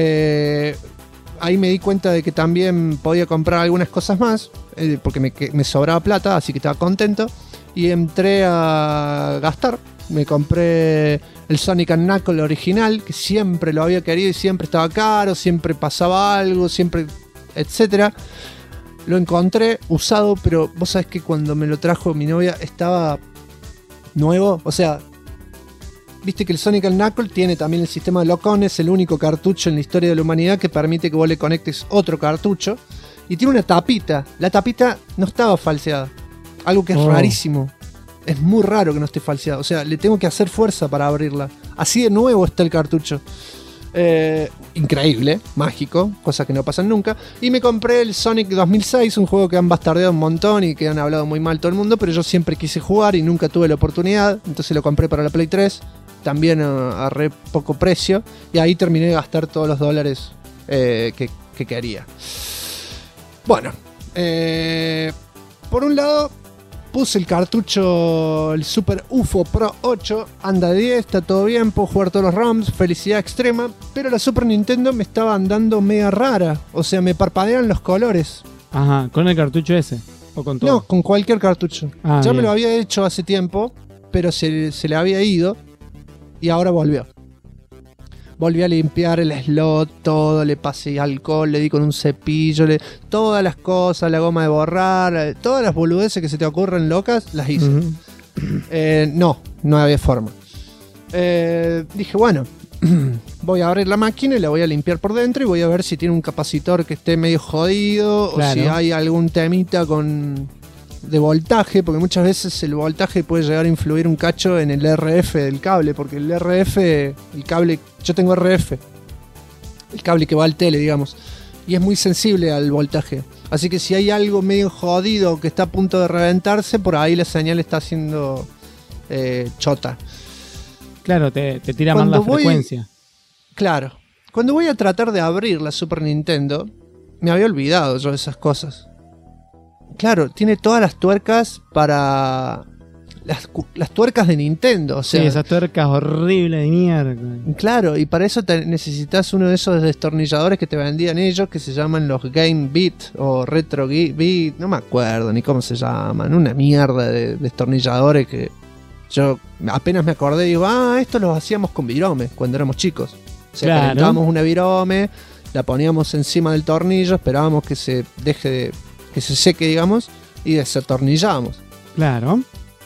Ahí me di cuenta de que también podía comprar algunas cosas más, porque me sobraba plata, así que estaba contento. Y entré a gastar. Me compré el Sonic and Knuckle original, que siempre lo había querido y siempre estaba caro, siempre pasaba algo, siempre, etcétera. Lo encontré usado, pero vos sabés que cuando me lo trajo mi novia estaba nuevo. O sea, viste que el Sonic and Knuckle tiene también el sistema de lock-on, es el único cartucho en la historia de la humanidad que permite que vos le conectes otro cartucho. Y tiene una tapita. La tapita no estaba falseada, algo que es rarísimo. Es muy raro que no esté falseado. O sea, le tengo que hacer fuerza para abrirla. Así de nuevo está el cartucho. Increíble, mágico, cosas que no pasan nunca. Y me compré el Sonic 2006, un juego que han bastardeado un montón y que han hablado muy mal todo el mundo, pero yo siempre quise jugar y nunca tuve la oportunidad. Entonces lo compré para la Play 3, también a re poco precio. Y ahí terminé de gastar todos los dólares que quería. Bueno, por un lado... puse el cartucho, el Super UFO Pro 8, anda de 10, está todo bien, puedo jugar todos los ROMs, felicidad extrema, pero la Super Nintendo me estaba andando mega rara, o sea, me parpadean los colores. Ajá, ¿con el cartucho ese? ¿O con todo? No, con cualquier cartucho. Ya bien. Me lo había hecho hace tiempo, pero se le había ido y ahora volvió. Volví a limpiar el slot, todo, le pasé alcohol, le di con un cepillo, todas las cosas, la goma de borrar, todas las boludeces que se te ocurren locas, las hice. No había forma. Dije, bueno, voy a abrir la máquina y la voy a limpiar por dentro y voy a ver si tiene un capacitor que esté medio jodido, claro, o si hay algún temita de voltaje, porque muchas veces el voltaje puede llegar a influir un cacho en el RF del cable, porque el cable, yo tengo RF, el cable que va al tele, digamos, y es muy sensible al voltaje. Así que si hay algo medio jodido que está a punto de reventarse, por ahí la señal está haciendo chota. Claro, te tira mal la frecuencia. Claro. Cuando voy a tratar de abrir la Super Nintendo, me había olvidado yo de esas cosas. Claro, tiene todas las tuercas para... Las tuercas de Nintendo, o sea... Sí, esas tuercas horribles de mierda. Claro, y para eso necesitas uno de esos destornilladores que te vendían ellos, que se llaman los Game Beat o Retro Beat, no me acuerdo ni cómo se llaman, una mierda de destornilladores que Yo apenas me acordé y digo, esto lo hacíamos con virome cuando éramos chicos. O sea, Claro. calentábamos una virome, la poníamos encima del tornillo, esperábamos que se que se seque, digamos, y desatornillábamos. Claro.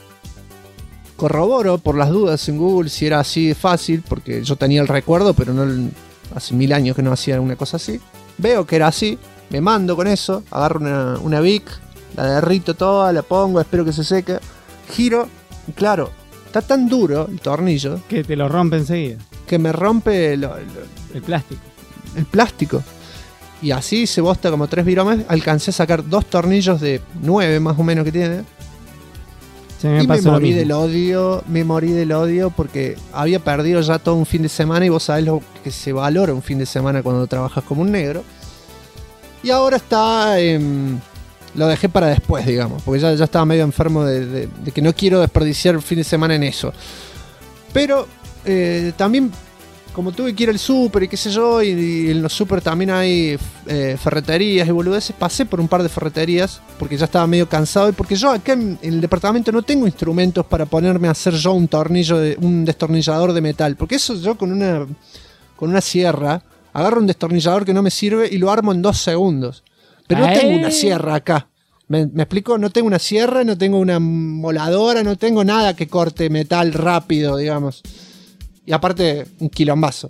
Corroboro por las dudas en Google si era así de fácil, porque yo tenía el recuerdo, pero no hace 1000 años que no hacía una cosa así. Veo que era así, me mando con eso, agarro una Bic, la derrito toda, la pongo, espero que se seque, giro, y claro, está tan duro el tornillo que te lo rompe enseguida. Que me rompe el plástico. El plástico. Y así se bosta como 3 viromes. Alcancé a sacar 2 tornillos de 9 más o menos que tiene. Sí, me y pasó me lo morí mismo. del odio. Me morí del odio porque había perdido ya todo un fin de semana. Y vos sabés lo que se valora un fin de semana cuando trabajas como un negro. Y ahora está... lo dejé para después, digamos. Porque ya estaba medio enfermo de que no quiero desperdiciar el fin de semana en eso. Pero también... Como tuve que ir al súper y qué sé yo, y en los súper también hay ferreterías y boludeces, pasé por un par de ferreterías porque ya estaba medio cansado y porque yo acá en el departamento no tengo instrumentos para ponerme a hacer yo un destornillador de metal. Porque eso yo con una sierra agarro un destornillador que no me sirve y lo armo en 2 segundos. Pero no tengo una sierra acá. ¿Me explico? No tengo una sierra, no tengo una moladora, no tengo nada que corte metal rápido, digamos. Y aparte, un quilombazo.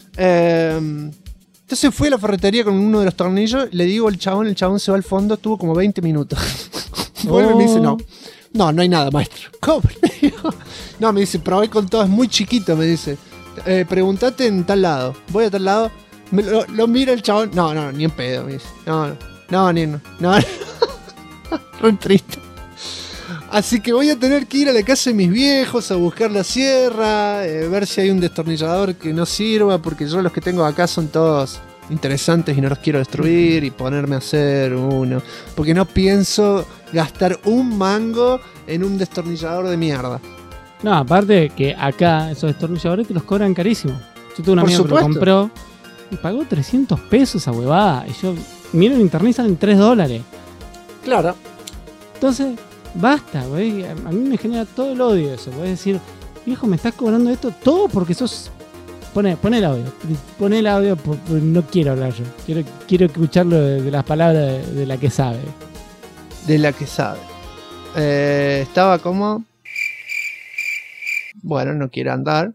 Entonces fui a la ferretería con uno de los tornillos. Le digo al chabón, el chabón se va al fondo. Estuvo como 20 minutos. Vuelve y me dice, no hay nada, maestro. ¿Cómo? No, me dice, probé con todo, es muy chiquito, me dice. Preguntate en tal lado. Voy a tal lado. Lo mira el chabón. No, ni en pedo, me dice. No. Re triste. Así que voy a tener que ir a la casa de mis viejos a buscar la sierra, ver si hay un destornillador que no sirva, porque yo los que tengo acá son todos interesantes y no los quiero destruir y ponerme a hacer uno. Porque no pienso gastar un mango en un destornillador de mierda. No, aparte que acá esos destornilladores te los cobran carísimo. Yo tuve un Por amigo que lo supuesto. compró y pagó 300 pesos a huevada. Y yo miro en internet y salen $3. Claro. Entonces... Basta, güey. A mí me genera todo el odio eso. Voy a decir, viejo, me estás cobrando esto todo porque sos... Pone el audio. Pone el audio porque no quiero hablar yo. Quiero escucharlo de las palabras de la que sabe. De la que sabe. Estaba como... Bueno, no quiere andar.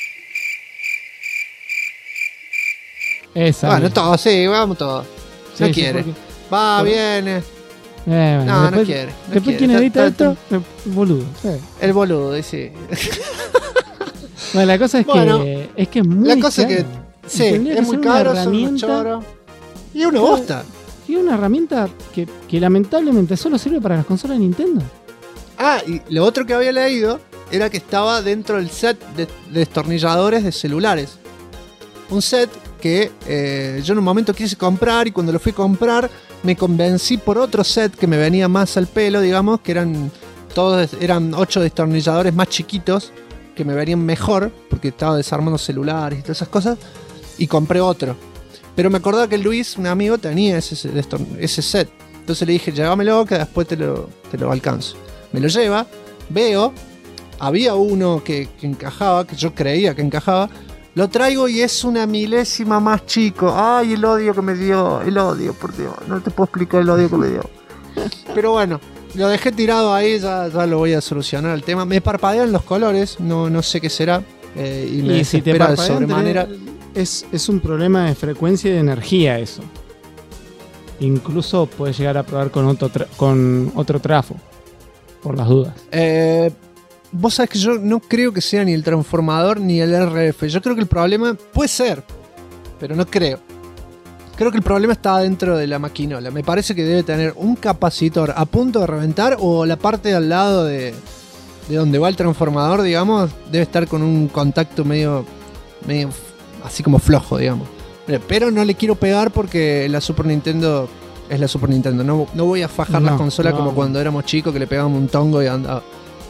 Esa. Bueno, todo, sí, vamos todos. Sí, No sí, quiere. porque- Va, viene. Bueno, No, después, no quiere. No después quiere. quien edita Está- esto, boludo. El boludo, sí. Bueno, la cosa es Bueno, que es muy La cosa caro. que... Sí, Tendría que es muy ser una caro, son unos herramienta- choros. Y una bosta. Y una herramienta que lamentablemente solo sirve para las consolas de Nintendo. Y lo otro que había leído era que estaba dentro del set de destornilladores de celulares. Un set que yo en un momento quise comprar y cuando lo fui a comprar me convencí por otro set que me venía más al pelo, digamos, que eran 8 destornilladores más chiquitos que me venían mejor porque estaba desarmando celulares y todas esas cosas y compré otro. Pero me acordaba que Luis, un amigo, tenía ese set. Entonces le dije, llévamelo que después te lo alcanzo. Me lo lleva, veo, había uno que encajaba, que yo creía que encajaba, lo traigo y es una milésima más chico. Ay, el odio que me dio, el odio, por Dios, no te puedo explicar el odio que me dio. Pero bueno, lo dejé tirado ahí, ya lo voy a solucionar el tema. Me parpadean los colores, no sé qué será, y me si te desespera de parpadean, sobremanera. es un problema de frecuencia y de energía eso. Incluso puedes llegar a probar con otro trafo, por las dudas. Vos sabés que yo no creo que sea ni el transformador ni el RF. Yo creo que el problema puede ser, pero no creo. Creo que el problema está dentro de la maquinola. Me parece que debe tener un capacitor a punto de reventar o la parte de al lado de donde va el transformador, digamos, debe estar con un contacto medio así como flojo, digamos. Pero no le quiero pegar porque la Super Nintendo es la Super Nintendo. No voy a fajar las consolas como cuando éramos chicos que le pegábamos un tongo y andaba.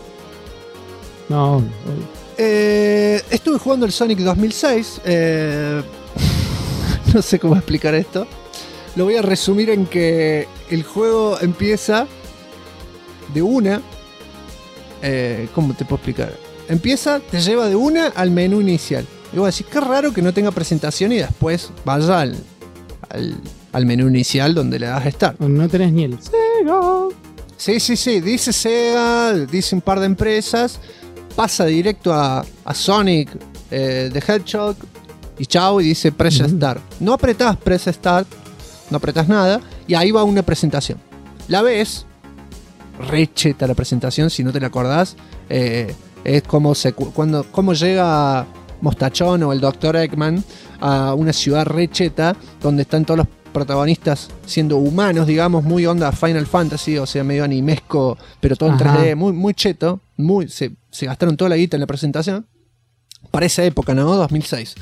No. Estuve jugando el Sonic 2006. No sé cómo explicar esto. Lo voy a resumir en que el juego empieza de una ¿cómo te puedo explicar? Empieza, te lleva de una al menú inicial. Y vos decís, qué raro que no tenga presentación y después vaya al menú inicial donde le das Start. No tenés ni el Sega. Sí, dice Sega, dice un par de empresas, pasa directo a Sonic the Hedgehog y chao, y dice Press Start. No apretás Press Start, no apretás nada, y ahí va una presentación. La ves, recheta la presentación, si no te la acordás, es como llega Mostachón o el Dr. Eggman a una ciudad recheta donde están todos los protagonistas siendo humanos, digamos, muy onda Final Fantasy, o sea, medio animesco, pero todo en 3D, muy cheto, se gastaron toda la guita en la presentación. Para esa época, ¿no? 2006.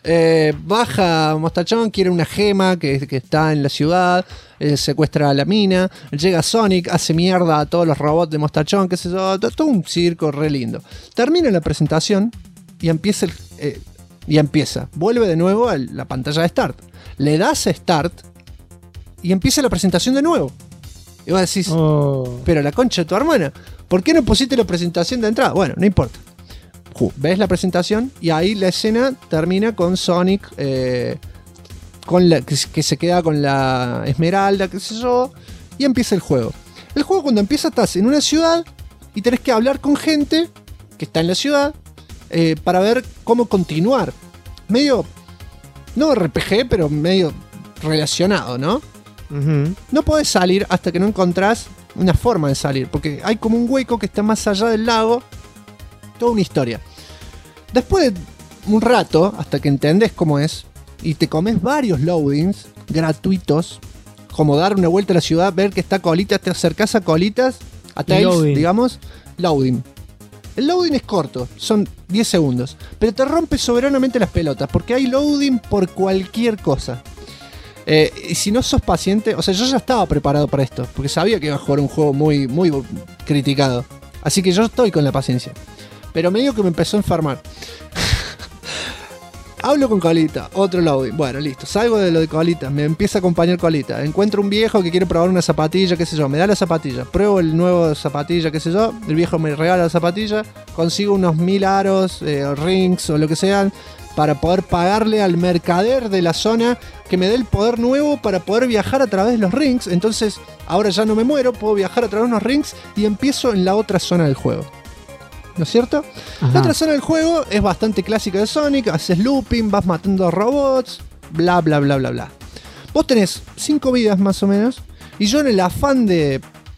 Baja Mostachón, quiere una gema que está en la ciudad, secuestra a la mina, llega Sonic, hace mierda a todos los robots de Mostachón, qué sé yo, todo un circo re lindo. Termina la presentación y empieza. Vuelve de nuevo a la pantalla de Start. Le das Start y empieza la presentación de nuevo. Y vos decís, pero la concha de tu hermana, ¿por qué no pusiste la presentación de entrada? Bueno, no importa. Ves la presentación y ahí la escena termina con Sonic que se queda con la esmeralda, qué sé yo, y empieza el juego. El juego, cuando empieza, estás en una ciudad y tenés que hablar con gente que está en la ciudad para ver cómo continuar. Medio, no RPG, pero medio relacionado, ¿no? No podés salir hasta que no encontrás una forma de salir, porque hay como un hueco que está más allá del lago. Toda una historia. Después de un rato, hasta que entendés cómo es, y te comes varios loadings gratuitos, como dar una vuelta a la ciudad, ver que está Colitas, te acercás a Colitas, a Tails, digamos, loading. El loading es corto, son 10 segundos, pero te rompe soberanamente las pelotas, porque hay loading por cualquier cosa. Y si no sos paciente, o sea, yo ya estaba preparado para esto, porque sabía que iba a jugar un juego muy, muy criticado. Así que yo estoy con la paciencia. Pero medio que me empezó a enfermar. Hablo con Colita, otro loading. Bueno, listo, salgo de lo de Colita, me empieza a acompañar Colita. Encuentro un viejo que quiere probar una zapatilla, qué sé yo, me da la zapatilla. Pruebo el nuevo zapatilla, qué sé yo. El viejo me regala la zapatilla. Consigo unos 1000 aros, rings o lo que sean, para poder pagarle al mercader de la zona que me dé el poder nuevo para poder viajar a través de los rings. Entonces, ahora ya no me muero, puedo viajar a través de unos rings y empiezo en la otra zona del juego. ¿No es cierto? La otra zona del juego es bastante clásica de Sonic, haces looping, vas matando robots, bla bla bla bla bla. Vos tenés 5 vidas más o menos, y yo en el afán de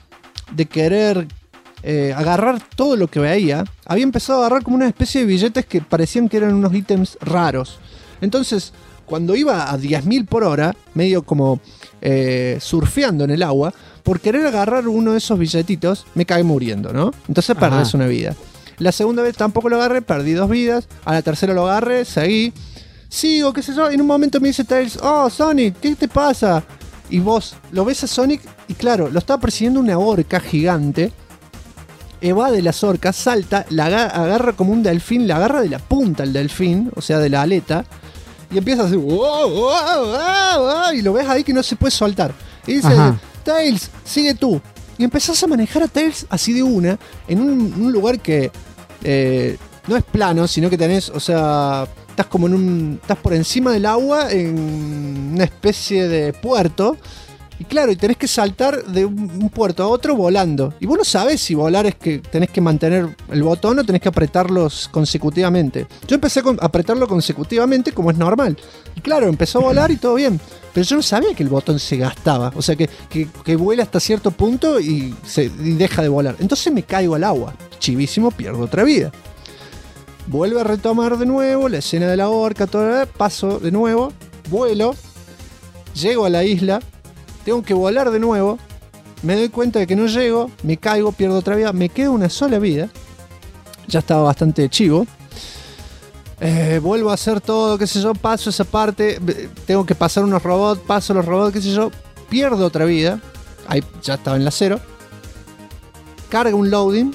querer agarrar todo lo que veía, había empezado a agarrar como una especie de billetes que parecían que eran unos ítems raros. Entonces, cuando iba a 10.000 por hora, medio como surfeando en el agua, por querer agarrar uno de esos billetitos, me caí muriendo, ¿no? Entonces perdés una vida. La segunda vez tampoco lo agarré, perdí 2 vidas. A la tercera lo agarré, seguí. Sigo, qué sé yo. Y en un momento me dice Tails, oh, Sonic, ¿qué te pasa? Y vos lo ves a Sonic y claro, lo estaba persiguiendo una orca gigante. Evade las orcas, salta, la agarra como un delfín, la agarra de la punta el delfín, o sea, de la aleta. Y empieza a hacer wow, wow, wow, wow, y lo ves ahí que no se puede soltar. Y dice, Tails, sigue tú. Y empezás a manejar a Tails así de una, en un lugar que no es plano, sino que tenés, o sea, estás como estás por encima del agua en una especie de puerto. Y claro, y tenés que saltar de un puerto a otro volando. Y vos no sabés si volar es que tenés que mantener el botón o tenés que apretarlos consecutivamente. Yo empecé a apretarlo consecutivamente como es normal. Y claro, empezó a volar y todo bien. Pero yo no sabía que el botón se gastaba. O sea, que vuela hasta cierto punto y deja de volar. Entonces me caigo al agua. Chivísimo, pierdo otra vida. Vuelvo a retomar de nuevo la escena de la orca, paso de nuevo, vuelo, llego a la isla. Tengo que volar de nuevo. Me doy cuenta de que no llego. Me caigo, pierdo otra vida. Me quedo una sola vida. Ya estaba bastante chivo. Vuelvo a hacer todo, qué sé yo. Paso esa parte. Tengo que pasar unos robots. Paso los robots, qué sé yo. Pierdo otra vida. Ahí ya estaba en la 0. Carga un loading.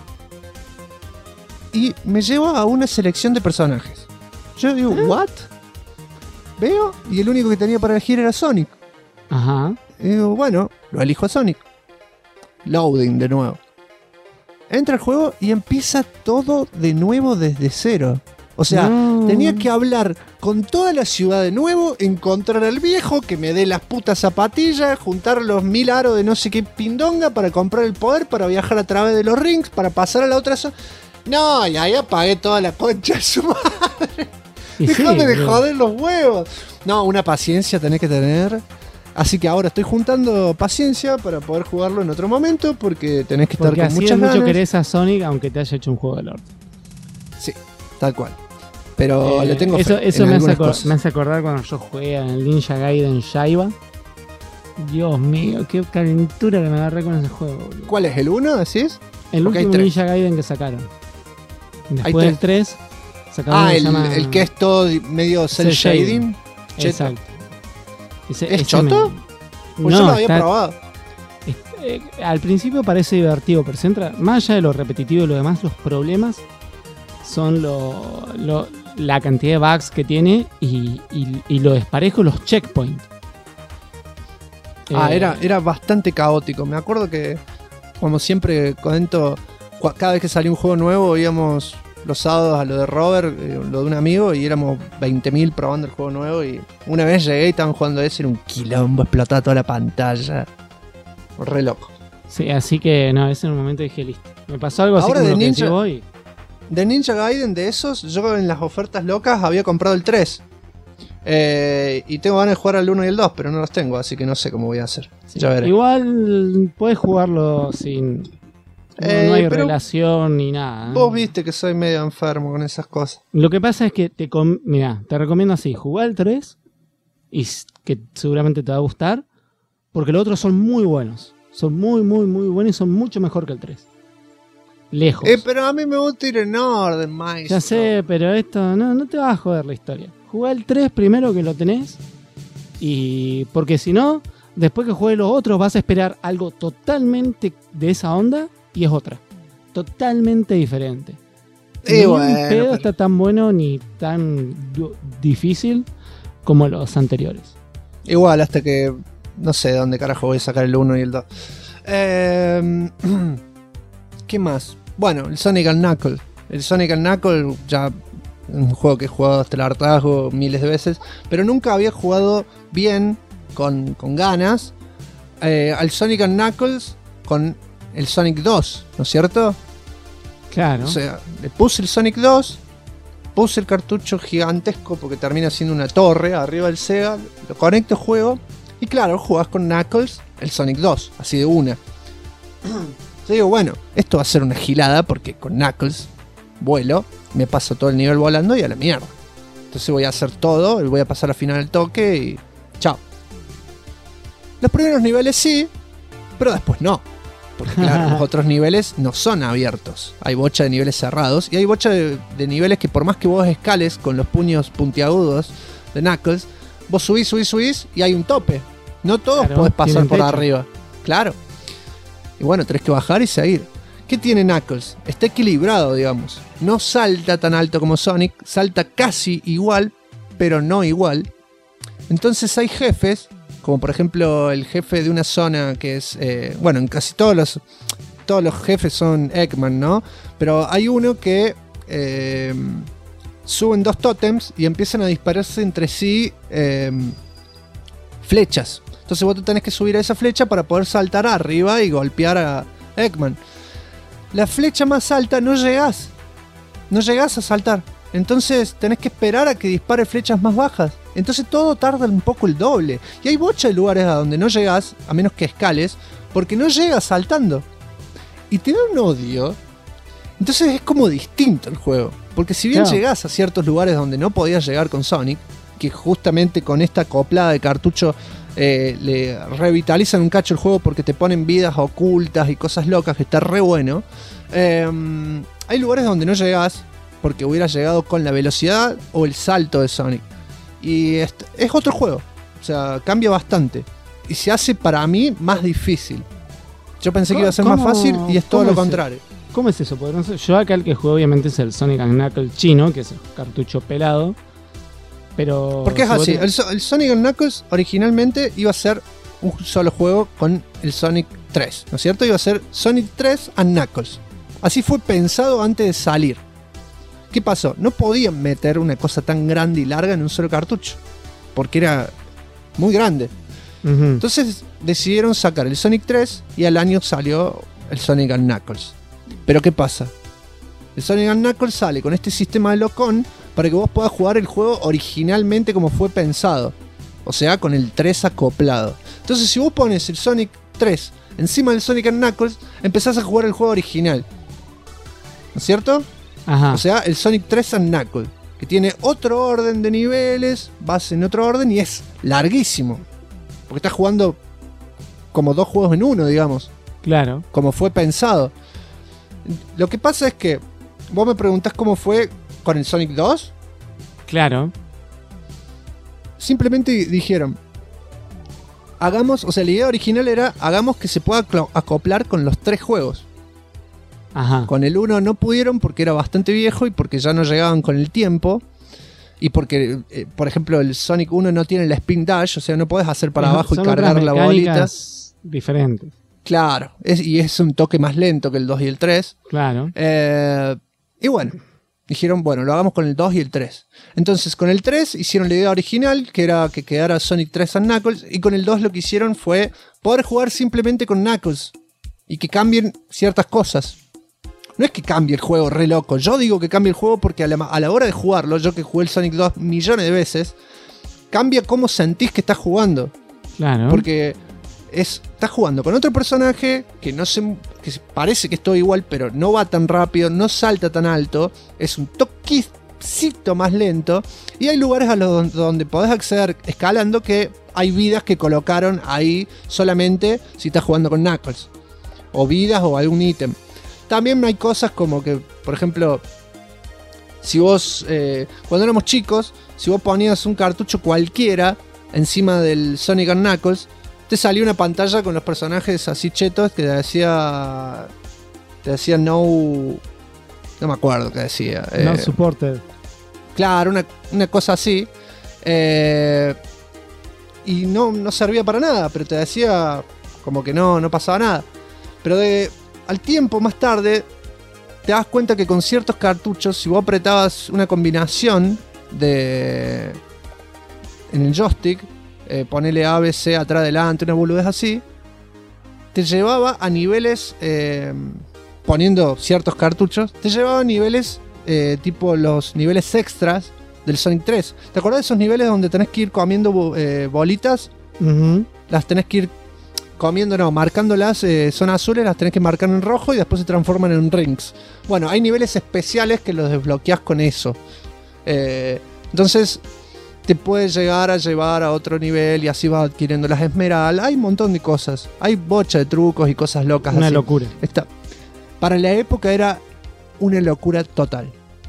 Y me lleva a una selección de personajes. Yo digo, ¿what? Veo. Y el único que tenía para elegir era Sonic. Ajá. Y digo, bueno, lo elijo a Sonic. Loading de nuevo. entra al juego y empieza todo de nuevo desde cero. O sea, tenía que hablar con toda la ciudad de nuevo, encontrar al viejo que me dé las putas zapatillas, juntar los 1000 aros de no sé qué pindonga para comprar el poder, para viajar a través de los rings, para pasar a la otra zona. No, y ahí apagué toda la concha de su madre. Déjame de joder los huevos. No, una paciencia tenés que tener. Así que ahora estoy juntando paciencia para poder jugarlo en otro momento, porque tenés que estar con muchas ganas. Mucho querés a Sonic, aunque te haya hecho un juego de Lord. Sí, tal cual. Pero le tengo eso me hace acordar cuando yo jugué en el Ninja Gaiden Shaiba. Dios mío, qué calentura que me agarré con ese juego, boludo. ¿Cuál es? ¿El 1, decís? El último Ninja Gaiden que sacaron. Después del 3 sacaron el que es todo medio cel shading. Exacto. ¿Es choto? Pues no, yo lo había probado. Al principio parece divertido, pero se entra, más allá de lo repetitivo y lo demás, los problemas son la cantidad de bugs que tiene y lo desparejo, los checkpoints. Era bastante caótico. Me acuerdo que, como siempre comento, cada vez que salía un juego nuevo íbamos los sábados a lo de Robert, lo de un amigo, y éramos 20.000 probando el juego nuevo, y una vez llegué y estaban jugando ese, era un quilombo, explotaba toda la pantalla. Re loco. Sí, así que no, ese en un momento dije listo. Me pasó algo así como lo que decís vos y... De Ninja Gaiden, de esos, yo en las ofertas locas había comprado el 3. Y tengo ganas de jugar al 1 y el 2, pero no los tengo, así que no sé cómo voy a hacer. Sí, ya veré. Igual puedes jugarlo sin... No hay relación ni nada. Vos viste que soy medio enfermo con esas cosas. Lo que pasa es que te recomiendo así, jugar el 3 y que seguramente te va a gustar, porque los otros son muy buenos. Son muy, muy, muy buenos y son mucho mejor que el 3. Lejos. Pero a mí me gusta ir en orden, maestro. Ya sé, pero esto no te va a joder la historia. Jugá el 3 primero que lo tenés, y porque si no, después que juegues los otros vas a esperar algo totalmente de esa onda y es otra. Totalmente diferente. Ni un pedo está tan bueno ni tan difícil como los anteriores. Igual, hasta que no sé de dónde carajo voy a sacar el 1 y el 2. ¿Qué más? Bueno, el Sonic & Knuckles. El Sonic & Knuckles ya un juego que he jugado hasta el hartazgo miles de veces, pero nunca había jugado bien, con ganas, al Sonic & Knuckles con el Sonic 2, ¿no es cierto? Claro. O sea, le puse el Sonic 2, puse el cartucho gigantesco porque termina siendo una torre arriba del Sega, lo conecto, juego, y claro, jugás con Knuckles el Sonic 2, así de una. Yo digo, bueno, esto va a ser una gilada porque con Knuckles vuelo, me paso todo el nivel volando y a la mierda. Entonces voy a hacer todo, y voy a pasar al final del toque y chao. Los primeros niveles sí, pero después no. Porque claro, los otros niveles no son abiertos. Hay bocha de niveles cerrados y hay bocha de niveles que por más que vos escales con los puños puntiagudos de Knuckles, vos subís y hay un tope. No todos podés pasar por arriba. Claro. Y bueno, tenés que bajar y seguir. ¿Qué tiene Knuckles? Está equilibrado, digamos. No salta tan alto como Sonic, salta casi igual, pero no igual. Entonces hay jefes, como por ejemplo el jefe de una zona que es... bueno, en casi todos los jefes son Eggman, ¿no? Pero hay uno que suben 2 tótems y empiezan a dispararse entre sí flechas. Entonces vos te tenés que subir a esa flecha para poder saltar arriba y golpear a Eggman. La flecha más alta no llegás a saltar. Entonces tenés que esperar a que dispare flechas más bajas. Entonces todo tarda un poco el doble. Y hay bocha de lugares a donde no llegás, a menos que escales, porque no llegas saltando. Y te da un odio. Entonces es como distinto el juego. Porque si bien llegás a ciertos lugares donde no podías llegar con Sonic, que justamente con esta acoplada de cartucho le revitalizan un cacho el juego porque te ponen vidas ocultas y cosas locas, que está re bueno. Hay lugares donde no llegás porque hubieras llegado con la velocidad o el salto de Sonic. Y es otro juego. O sea, cambia bastante. Y se hace para mí más difícil. Yo pensé que iba a ser más fácil y es todo lo contrario. ¿Cómo es eso? Porque no sé, yo acá el que juego obviamente es el Sonic & Knuckles chino, que es el cartucho pelado. Pero porque es así, el Sonic & Knuckles originalmente iba a ser un solo juego con el Sonic 3, ¿no es cierto? Iba a ser Sonic 3 and Knuckles. Así fue pensado antes de salir. ¿Qué pasó? No podían meter una cosa tan grande y larga en un solo cartucho, porque era muy grande. Entonces decidieron sacar el Sonic 3 y al año salió el Sonic & Knuckles. Pero ¿qué pasa? El Sonic & Knuckles sale con este sistema de lock-on para que vos puedas jugar el juego originalmente como fue pensado. O sea, con el 3 acoplado. Entonces si vos pones el Sonic 3 encima del Sonic & Knuckles, empezás a jugar el juego original. ¿No es cierto? Ajá. O sea, el Sonic 3 & Knuckles, que tiene otro orden de niveles, vas en otro orden y es larguísimo. Porque estás jugando como 2 juegos en uno, digamos. Claro. Como fue pensado. Lo que pasa es que vos me preguntás cómo fue con el Sonic 2. Claro. Simplemente dijeron, hagamos, o sea, la idea original era, hagamos que se pueda acoplar con los 3 juegos. Ajá. Con el 1 no pudieron porque era bastante viejo y porque ya no llegaban con el tiempo. Y porque, por ejemplo, el Sonic 1 no tiene la Spin Dash, o sea, no podés hacer para abajo y cargar la bolita. Diferentes. Claro, y es un toque más lento que el 2 y el 3. Claro. Y bueno, dijeron, bueno, lo hagamos con el 2 y el 3. Entonces, con el 3 hicieron la idea original, que era que quedara Sonic 3 & Knuckles, y con el 2 lo que hicieron fue poder jugar simplemente con Knuckles y que cambien ciertas cosas. No es que cambie el juego re loco, yo digo que cambie el juego porque a la hora de jugarlo, yo que jugué el Sonic 2 millones de veces, cambia cómo sentís que estás jugando. Claro. Porque estás jugando con otro personaje que parece que es todo igual, pero no va tan rápido, no salta tan alto, es un toquecito más lento, y hay lugares a los donde podés acceder escalando que hay vidas que colocaron ahí solamente si estás jugando con Knuckles, o vidas o algún ítem. También hay cosas como que, por ejemplo, si vos, cuando éramos chicos, si vos ponías un cartucho cualquiera encima del Sonic & Knuckles, te salía una pantalla con los personajes así chetos que te decía no me acuerdo qué decía. No supported. Claro, una cosa así. Y no servía para nada, pero te decía como que no pasaba nada. Pero al tiempo, más tarde, te das cuenta que con ciertos cartuchos, si vos apretabas una combinación en el joystick, ponele ABC atrás adelante, una boludez así, te llevaba a niveles, poniendo ciertos cartuchos, te llevaba a niveles tipo los niveles extras del Sonic 3. ¿Te acordás de esos niveles donde tenés que ir comiendo bolitas? Las tenés que ir marcándolas, son azules, las tenés que marcar en rojo y después se transforman en rings. Bueno, hay niveles especiales que los desbloqueás con eso. Entonces te puedes llegar a llevar a otro nivel y así vas adquiriendo las esmeraldas. Hay un montón de cosas. Hay bocha de trucos y cosas locas. Una así. locura. Para la época era una locura total.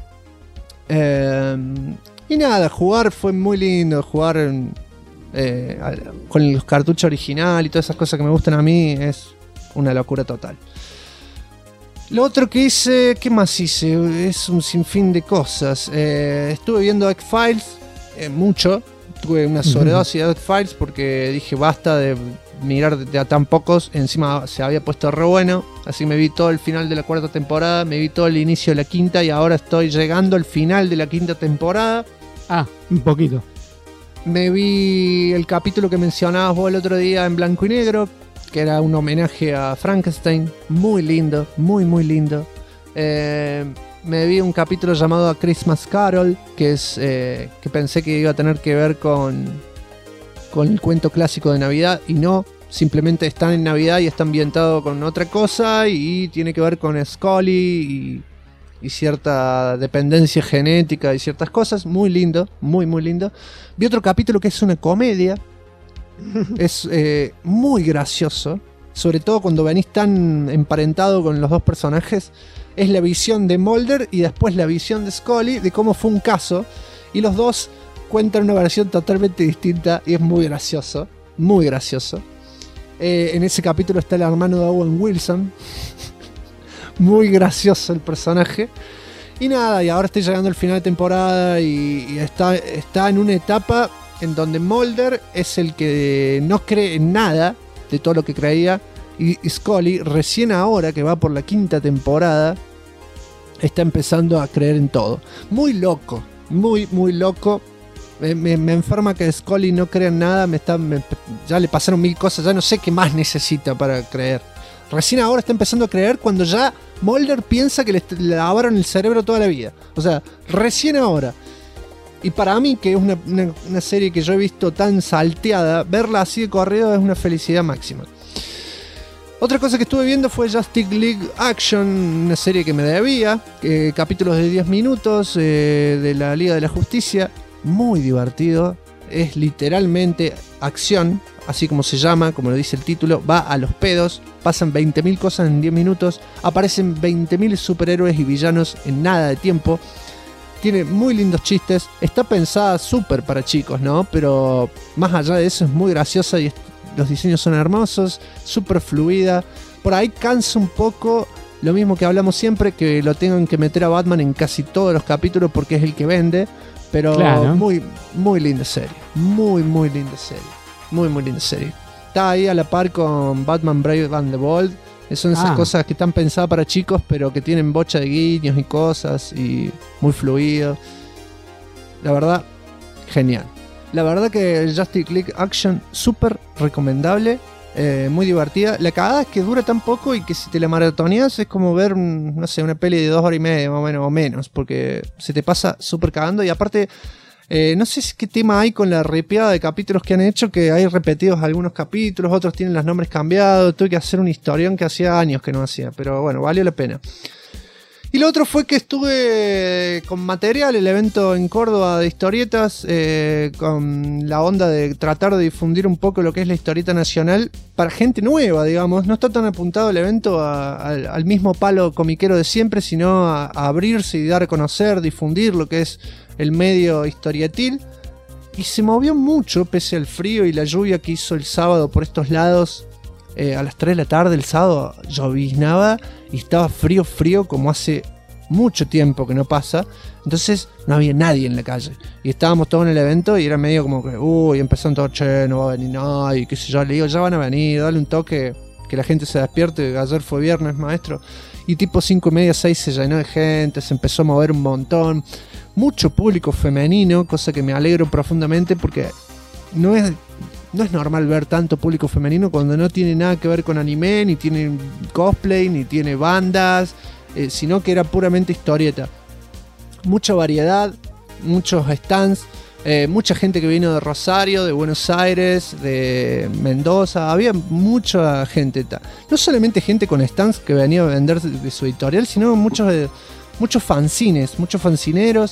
Y nada, jugar fue muy lindo. Jugar con los cartuchos original y todas esas cosas que me gustan a mí es una locura total. Lo otro que hice, ¿qué más hice? Es un sinfín de cosas. Estuve viendo X-Files mucho. Tuve una sobredosis de X-Files porque dije basta de mirar de a tan pocos. Encima se había puesto re bueno. Así me vi todo el final de la 4ª temporada, me vi todo el inicio de la 5ª y ahora estoy llegando al final de la 5ª temporada. Un poquito. Me vi el capítulo que mencionabas vos el otro día en blanco y negro, que era un homenaje a Frankenstein. Muy lindo, muy muy lindo. Me vi un capítulo llamado A Christmas Carol, que es que pensé que iba a tener que ver con el cuento clásico de Navidad, y no, simplemente están en Navidad y está ambientado con otra cosa y tiene que ver con Scully y cierta dependencia genética y ciertas cosas. Muy lindo, muy muy lindo. Vi otro capítulo que es una comedia. Es muy gracioso, sobre todo cuando venís tan emparentado con los dos personajes. Es la visión de Mulder y después la visión de Scully de cómo fue un caso, y los dos cuentan una versión totalmente distinta y es muy gracioso, muy gracioso. En ese capítulo está el hermano de Owen Wilson. Muy gracioso el personaje. Y nada, y ahora estoy llegando al final de temporada y está en una etapa en donde Mulder es el que no cree en nada de todo lo que creía Y Scully, recién ahora que va por la 5ª temporada, está empezando a creer en todo. Muy loco, muy loco. Me enferma que Scully no crea en nada. Ya le pasaron 1000 cosas, ya no sé qué más necesita para creer. Recién ahora está empezando a creer cuando ya Mulder piensa que le lavaron el cerebro toda la vida. O sea, recién ahora. Y para mí, que es una serie que yo he visto tan salteada, verla así de corrido es una felicidad máxima. Otra cosa que estuve viendo fue Justice League Action, una serie que me debía, capítulos de 10 minutos de la Liga de la Justicia, muy divertido, es literalmente acción, así como se llama, como lo dice el título, va a los pedos, pasan 20.000 cosas en 10 minutos, aparecen 20.000 superhéroes y villanos en nada de tiempo, tiene muy lindos chistes, está pensada súper para chicos, ¿no? Pero más allá de eso es muy graciosa y los diseños son hermosos, súper fluida. Por ahí cansa un poco, lo mismo que hablamos siempre, que lo tengan que meter a Batman en casi todos los capítulos porque es el que vende. Pero claro, muy linda serie. Muy linda serie. Muy linda serie. Está ahí a la par con Batman Brave and the Bold. Son esas cosas que están pensadas para chicos, pero que tienen bocha de guiños y cosas. Y muy fluido. La verdad, genial. La verdad que Justice League Action, súper recomendable, muy divertida. La cagada es que dura tan poco y que si te la maratoneas es como ver, no sé, una peli de 2 horas y media más o menos, porque se te pasa súper cagando. Y aparte, no sé qué tema hay con la ripeada de capítulos que han hecho, que hay repetidos algunos capítulos, otros tienen los nombres cambiados. Tuve que hacer un historión que hacía años que no hacía, pero bueno, valió la pena. Y lo otro fue que estuve con material, el evento en Córdoba de historietas, con la onda de tratar de difundir un poco lo que es la historieta nacional para gente nueva, digamos. No está tan apuntado el evento al mismo palo comiquero de siempre, sino a abrirse y dar a conocer, difundir lo que es el medio historietil. Y se movió mucho pese al frío y la lluvia que hizo el sábado por estos lados. A las 3 de la tarde el sábado lloviznaba y estaba frío como hace mucho tiempo que no pasa. Entonces no había nadie en la calle y estábamos todos en el evento y era medio como que empezaron todos, che, no va a venir nadie, qué sé yo. Le digo, ya van a venir, dale un toque, que la gente se despierte. Ayer fue viernes, maestro, y tipo 5:30, 6 se llenó de gente, se empezó a mover un montón, mucho público femenino, cosa que me alegro profundamente porque no es normal ver tanto público femenino cuando no tiene nada que ver con anime, ni tiene cosplay, ni tiene bandas, sino que era puramente historieta. Mucha variedad, muchos stands, mucha gente que vino de Rosario, de Buenos Aires, de Mendoza, había mucha gente. No solamente gente con stands que venía a vender de su editorial, sino muchos fanzines, muchos fanzineros.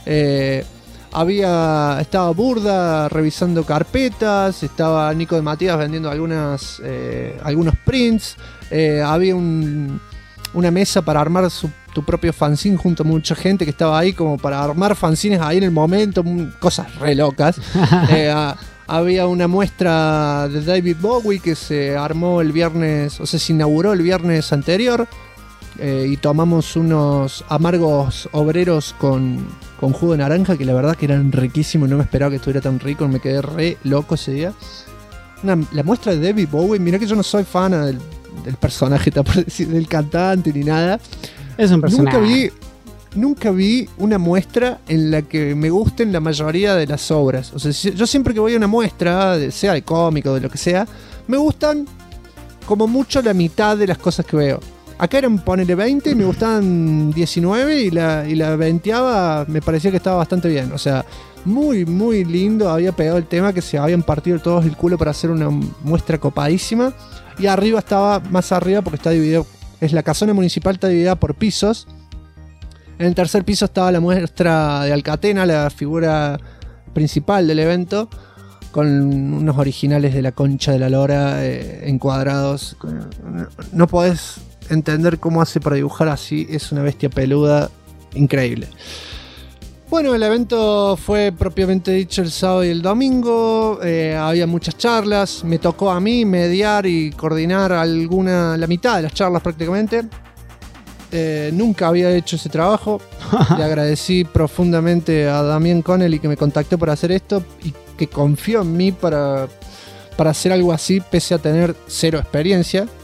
Estaba Burda revisando carpetas, estaba Nico de Matías vendiendo algunos prints, había una mesa para armar tu propio fanzine junto a mucha gente que estaba ahí como para armar fanzines ahí en el momento, cosas re locas. Había una muestra de David Bowie que se armó el viernes, o sea, se inauguró el viernes anterior. Y tomamos unos amargos obreros con jugo de naranja que la verdad que eran riquísimos. No me esperaba que estuviera tan rico, me quedé re loco ese día. La muestra de David Bowie, mirá que yo no soy fan del personaje, por decir, del cantante ni nada. Es un personaje. Nunca vi una muestra en la que me gusten la mayoría de las obras. O sea, yo siempre que voy a una muestra, sea de cómic o de lo que sea, me gustan como mucho la mitad de las cosas que veo. Acá eran, ponele 20 y me gustaban 19 y la 20ava me parecía que estaba bastante bien. O sea, muy lindo, había pegado el tema que se habían partido todos el culo para hacer una muestra copadísima. Y arriba estaba, más arriba porque está dividido, es la casona municipal, está dividida por pisos. En el tercer piso estaba la muestra de Alcatena, la figura principal del evento, con unos originales de la concha de la lora encuadrados. No podés entender cómo hace para dibujar así, es una bestia peluda increíble. Bueno, el evento fue propiamente dicho el sábado y el domingo, había muchas charlas, me tocó a mí mediar y coordinar la mitad de las charlas prácticamente. Nunca había hecho ese trabajo. Le agradecí profundamente a Damián Connelly que me contactó para hacer esto y que confió en mí para hacer algo así pese a tener cero experiencia.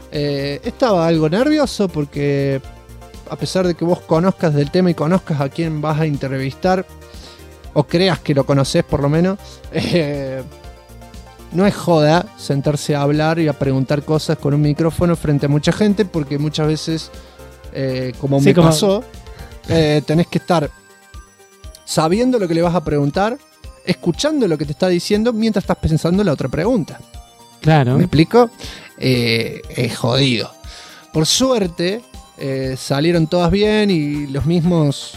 Estaba algo nervioso porque a pesar de que vos conozcas del tema y conozcas a quién vas a entrevistar, o creas que lo conoces por lo menos, no es joda sentarse a hablar y a preguntar cosas con un micrófono frente a mucha gente, porque muchas veces, como me pasó, tenés que estar sabiendo lo que le vas a preguntar, escuchando lo que te está diciendo mientras estás pensando en la otra pregunta. Claro. ¿Me explico? Es jodido. Por suerte, salieron todas bien y los mismos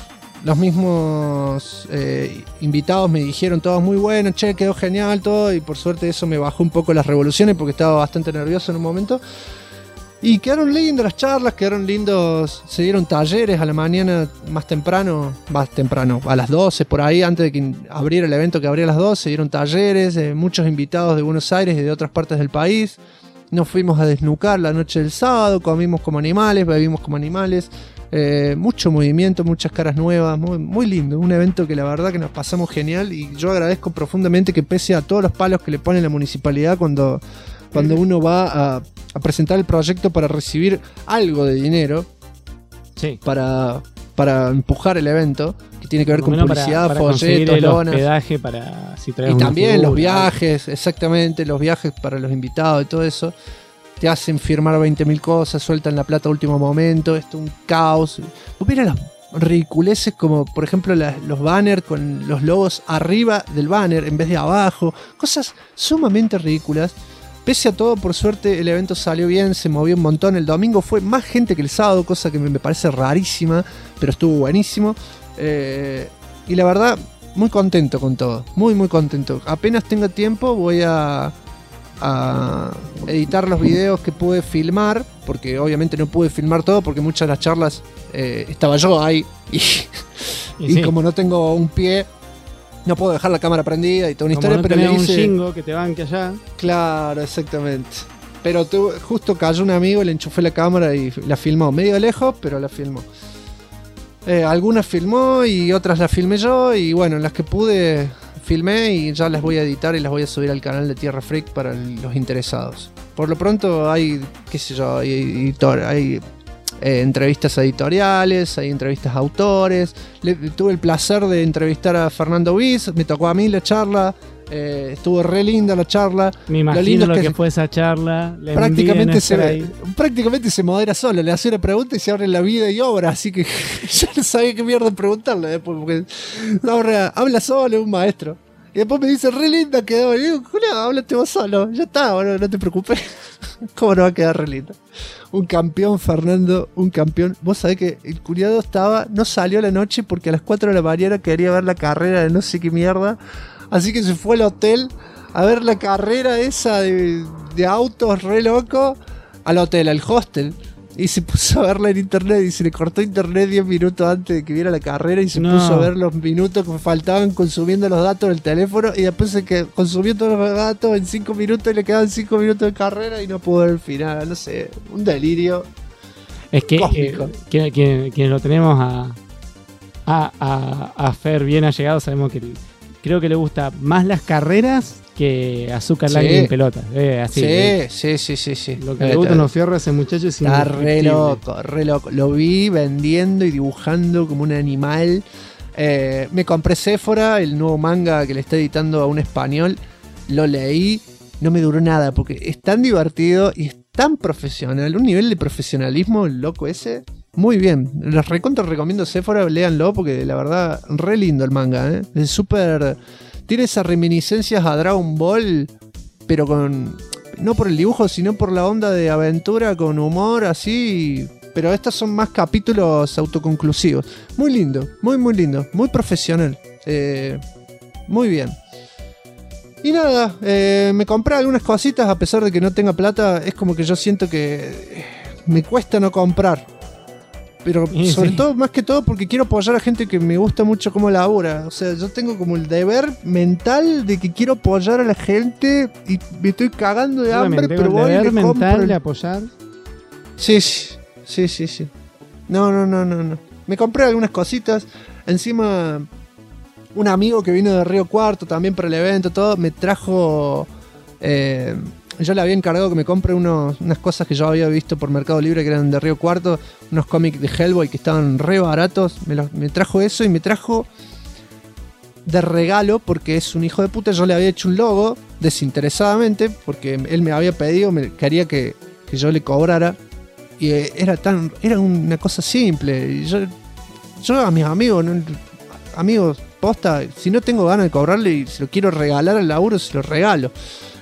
invitados me dijeron todos muy bueno, che, quedó genial todo, y por suerte eso me bajó un poco las revoluciones porque estaba bastante nervioso en un momento. Y quedaron lindas las charlas, quedaron lindos, se dieron talleres a la mañana más temprano, a las 12 por ahí, antes de que abriera el evento que abría a las 12, se dieron talleres, muchos invitados de Buenos Aires y de otras partes del país. Nos fuimos a desnucar la noche del sábado, comimos como animales, bebimos como animales, mucho movimiento, muchas caras nuevas, muy lindo, un evento que la verdad que nos pasamos genial, y yo agradezco profundamente que pese a todos los palos que le pone la municipalidad cuando uno va a presentar el proyecto para recibir algo de dinero, sí, para empujar el evento, que tiene que ver con publicidad, para folletos, el lonas, hospedaje para si traes y una también figura, los viajes, exactamente, los viajes para los invitados y todo eso. Te hacen firmar 20.000 cosas, sueltan la plata a último momento, esto es un caos. Hubiera las ridiculeces como, por ejemplo, los banners con los logos arriba del banner en vez de abajo, cosas sumamente ridículas. Pese a todo, por suerte, el evento salió bien, se movió un montón. El domingo fue más gente que el sábado, cosa que me parece rarísima, pero estuvo buenísimo. Y la verdad, muy contento con todo, muy contento. Apenas tenga tiempo voy a editar los videos que pude filmar, porque obviamente no pude filmar todo, porque muchas de las charlas estaba yo ahí, y sí, como no tengo un pie, no puedo dejar la cámara prendida y toda una como historia, no pero le tenés hice... un jingo que te banque allá. Claro, exactamente. Pero justo cayó un amigo, le enchufé la cámara y la filmó. Medio lejos, pero la filmó. Algunas filmó y otras las filmé yo. Y bueno, las que pude filmé y ya las voy a editar y las voy a subir al canal de Tierra Freak para los interesados. Por lo pronto hay, qué sé yo, hay entrevistas editoriales, hay entrevistas a autores. Tuve el placer de entrevistar a Fernando Wiss, me tocó a mí la charla, estuvo re linda la charla. Me imagino lo que fue esa charla. Prácticamente se modera solo, le hace una pregunta y se abre la vida y obra, así que yo no sabía qué mierda preguntarle después, porque ahora habla solo, es un maestro. Y después me dice, re linda quedó. Y digo, Julio, háblate vos solo, ya está, bueno, no te preocupes. ¿Cómo no va a quedar re linda? Un campeón, Fernando, un campeón. Vos sabés que el curiado no salió a la noche porque a las 4 de la mañana quería ver la carrera de no sé qué mierda. Así que se fue al hotel a ver la carrera esa de autos re loco, al hotel, al hostel. Y se puso a verla en internet y se le cortó internet 10 minutos antes de que viera la carrera y se puso a ver los minutos que faltaban consumiendo los datos del teléfono y después se quedó consumiendo los datos en 5 minutos y le quedaban 5 minutos de carrera y no pudo ver el final, no sé, un delirio. Es que quienes lo tenemos a Fer bien allegado sabemos que creo que le gusta más las carreras que azúcar lágrima en pelota. Así, sí. Lo que le gustan los fierros a ese muchacho es está re loco. Lo vi vendiendo y dibujando como un animal. Me compré Séfora, el nuevo manga que le está editando a un español. Lo leí, no me duró nada porque es tan divertido y es tan profesional. Un nivel de profesionalismo, el loco ese. Muy bien, les recomiendo Séfora, léanlo porque la verdad, re lindo el manga. Es súper... Tiene esas reminiscencias a Dragon Ball, pero no por el dibujo, sino por la onda de aventura con humor, así. Pero estos son más capítulos autoconclusivos. Muy lindo, muy lindo, muy profesional. Muy bien. Y nada, me compré algunas cositas a pesar de que no tenga plata. Es como que yo siento que me cuesta no comprar. Pero sobre todo, más que todo, porque quiero apoyar a gente que me gusta mucho cómo labura. O sea, yo tengo como el deber mental de que quiero apoyar a la gente y me estoy cagando de hambre, pero voy y le compro de apoyar. Sí. No. Me compré algunas cositas. Encima, un amigo que vino de Río Cuarto también para el evento, todo, me trajo yo le había encargado que me compre unas cosas que yo había visto por Mercado Libre que eran de Río Cuarto, unos cómics de Hellboy que estaban re baratos. Me trajo eso y me trajo de regalo, porque es un hijo de puta. Yo le había hecho un logo desinteresadamente porque él me había pedido, quería que yo le cobrara, y era una cosa simple. Y yo a mis amigos posta, si no tengo ganas de cobrarle y se lo quiero regalar al laburo, se lo regalo.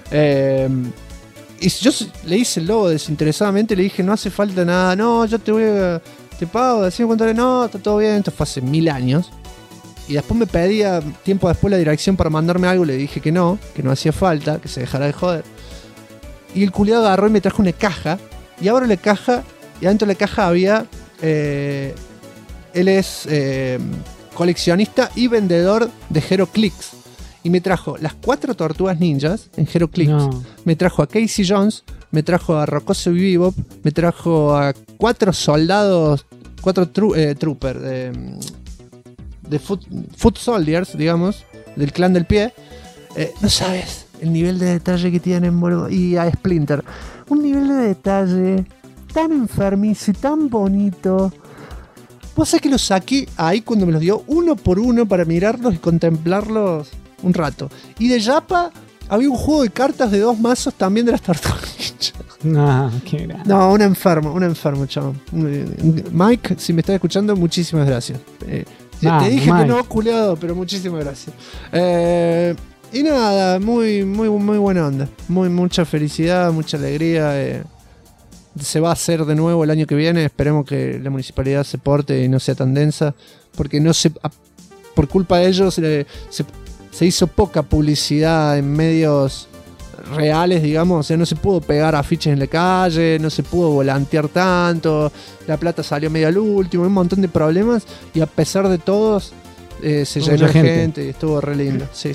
Y yo le hice el logo desinteresadamente, le dije, no hace falta nada, no, yo te pago, decime cuánto, no, está todo bien. Esto fue hace 1000 años. Y después me pedía tiempo después la dirección para mandarme algo, le dije que no hacía falta, que se dejara de joder. Y el culiado agarró y me trajo una caja, y abro la caja, y adentro de la caja había, él es coleccionista y vendedor de HeroClix. Y me trajo las 4 tortugas ninjas en HeroClix. No. Me trajo a Casey Jones, me trajo a Rockoso Bebop, me trajo a 4 soldados, 4 troopers de Foot Soldiers, digamos, del clan del pie. No sabes el nivel de detalle que tienen, boludo. Y a Splinter. Un nivel de detalle tan enfermizo y tan bonito. Vos sabés que los saqué ahí cuando me los dio uno por uno para mirarlos y contemplarlos un rato. Y de Yapa había un juego de cartas de 2 mazos también de las tortugas. No, qué grande. No, un enfermo, chabón. Mike, si me estás escuchando, muchísimas gracias. Te dije Mike, que no, culiado, pero muchísimas gracias. Y nada, muy buena onda. Mucha felicidad, mucha alegría. Se va a hacer de nuevo el año que viene. Esperemos que la municipalidad se porte y no sea tan densa, porque por culpa de ellos se hizo poca publicidad en medios reales, digamos. O sea, no se pudo pegar afiches en la calle, no se pudo volantear tanto, la plata salió medio al último, un montón de problemas, y a pesar de todos se llenó gente y estuvo re lindo. Sí.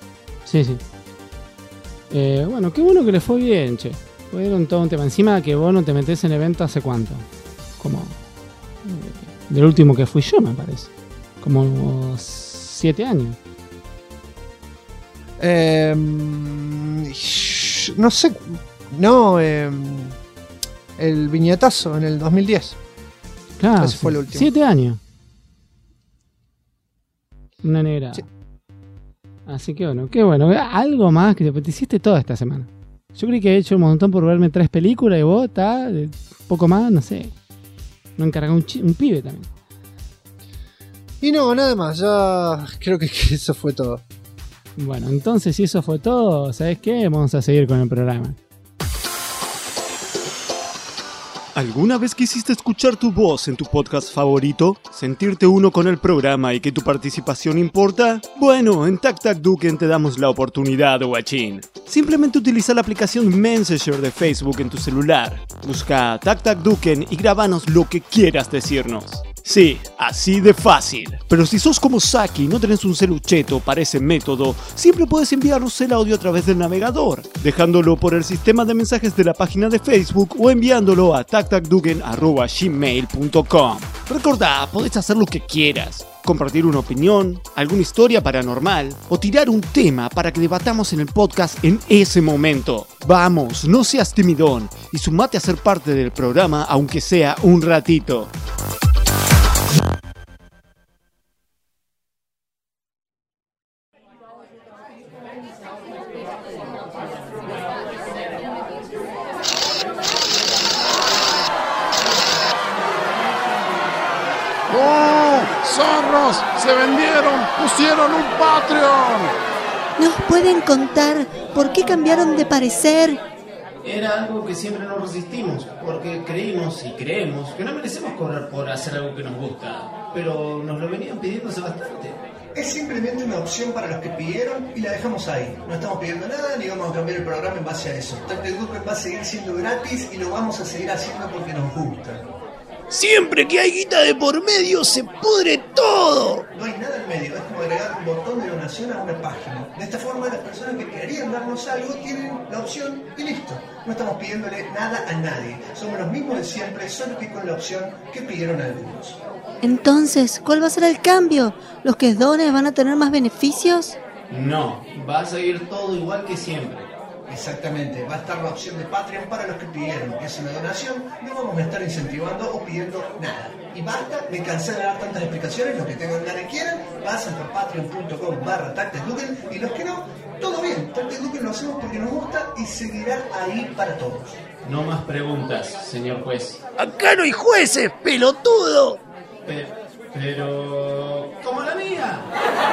Bueno, qué bueno que le fue bien, che. Fueron todo un tema. Encima que vos no te metés en evento hace cuánto. Como del último que fui yo, me parece. Como 7 años. No sé. No, el viñetazo en el 2010. Claro, ese fue el último. 7 años. Una negra. Sí. Así que bueno, qué bueno. Algo más que te hiciste toda esta semana. Yo creí que he hecho un montón por verme 3 películas y vos, poco más, no sé. No encargó un pibe también. Y no, nada más. Ya creo que eso fue todo. Bueno, entonces si eso fue todo, ¿sabes qué? Vamos a seguir con el programa. ¿Alguna vez quisiste escuchar tu voz en tu podcast favorito? ¿Sentirte uno con el programa y que tu participación importa? Bueno, en Tac Tac Duken te damos la oportunidad, guachín. Simplemente utiliza la aplicación Messenger de Facebook en tu celular. Busca Tac Tac Duken y grabanos lo que quieras decirnos. Sí, así de fácil. Pero si sos como Saki y no tenés un celucheto para ese método, siempre puedes enviarnos el audio a través del navegador, dejándolo por el sistema de mensajes de la página de Facebook o enviándolo a tactacduken@gmail.com. Recordá, podés hacer lo que quieras. Compartir una opinión, alguna historia paranormal o tirar un tema para que debatamos en el podcast en ese momento. Vamos, no seas timidón y sumate a ser parte del programa aunque sea un ratito. ¡Zorros! ¡Se vendieron! ¡Pusieron un Patreon! ¿Nos pueden contar por qué cambiaron de parecer? Era algo que siempre nos resistimos, porque creímos y creemos que no merecemos cobrar por hacer algo que nos gusta, pero nos lo venían pidiendo hace bastante. Es simplemente una opción para los que pidieron y la dejamos ahí. No estamos pidiendo nada ni vamos a cambiar el programa en base a eso. Tac Tac Duken va a seguir siendo gratis y lo vamos a seguir haciendo porque nos gusta. Siempre que hay guita de por medio se pudre todo. No hay nada en medio, es como agregar un botón de donación a una página. De esta forma las personas que querían darnos algo tienen la opción y listo. No estamos pidiéndole nada a nadie. Somos los mismos de siempre, solo que con la opción que pidieron algunos. Entonces, ¿cuál va a ser el cambio? ¿Los que donen van a tener más beneficios? No, va a seguir todo igual que siempre. Exactamente, va a estar la opción de Patreon para los que pidieron. Es una donación, no vamos a estar incentivando o pidiendo nada. Y basta, me cansé de dar tantas explicaciones, los que tengan ganas y quieran, pasen por patreon.com/TacticDuken y los que no, todo bien, TacticDuken lo hacemos porque nos gusta y seguirá ahí para todos. No más preguntas, señor juez. ¡Acá no hay jueces, pelotudo! Pero... ¡como la mía!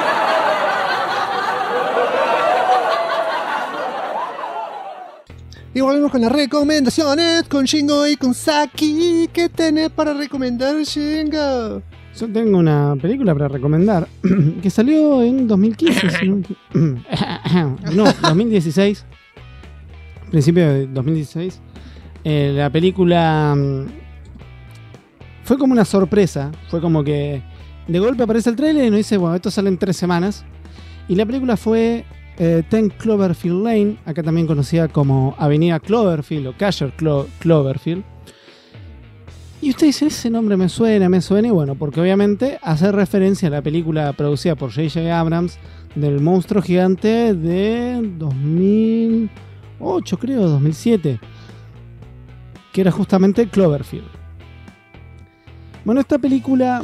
Y volvemos con las recomendaciones con Shingo y con Saki. ¿Qué tenés para recomendar, Shingo? Yo tengo una película para recomendar que salió en 2015. No, 2016. Principio de 2016. La película fue como una sorpresa. Fue como que de golpe aparece el trailer y nos dice, bueno, esto sale en 3 semanas. Y la película fue 10 Cloverfield Lane, acá también conocida como Avenida Cloverfield o Casher Cloverfield. Y usted dice, ese nombre me suena, y bueno, porque obviamente hace referencia a la película producida por J.J. Abrams del monstruo gigante de 2008, creo, 2007, que era justamente Cloverfield. Bueno, esta película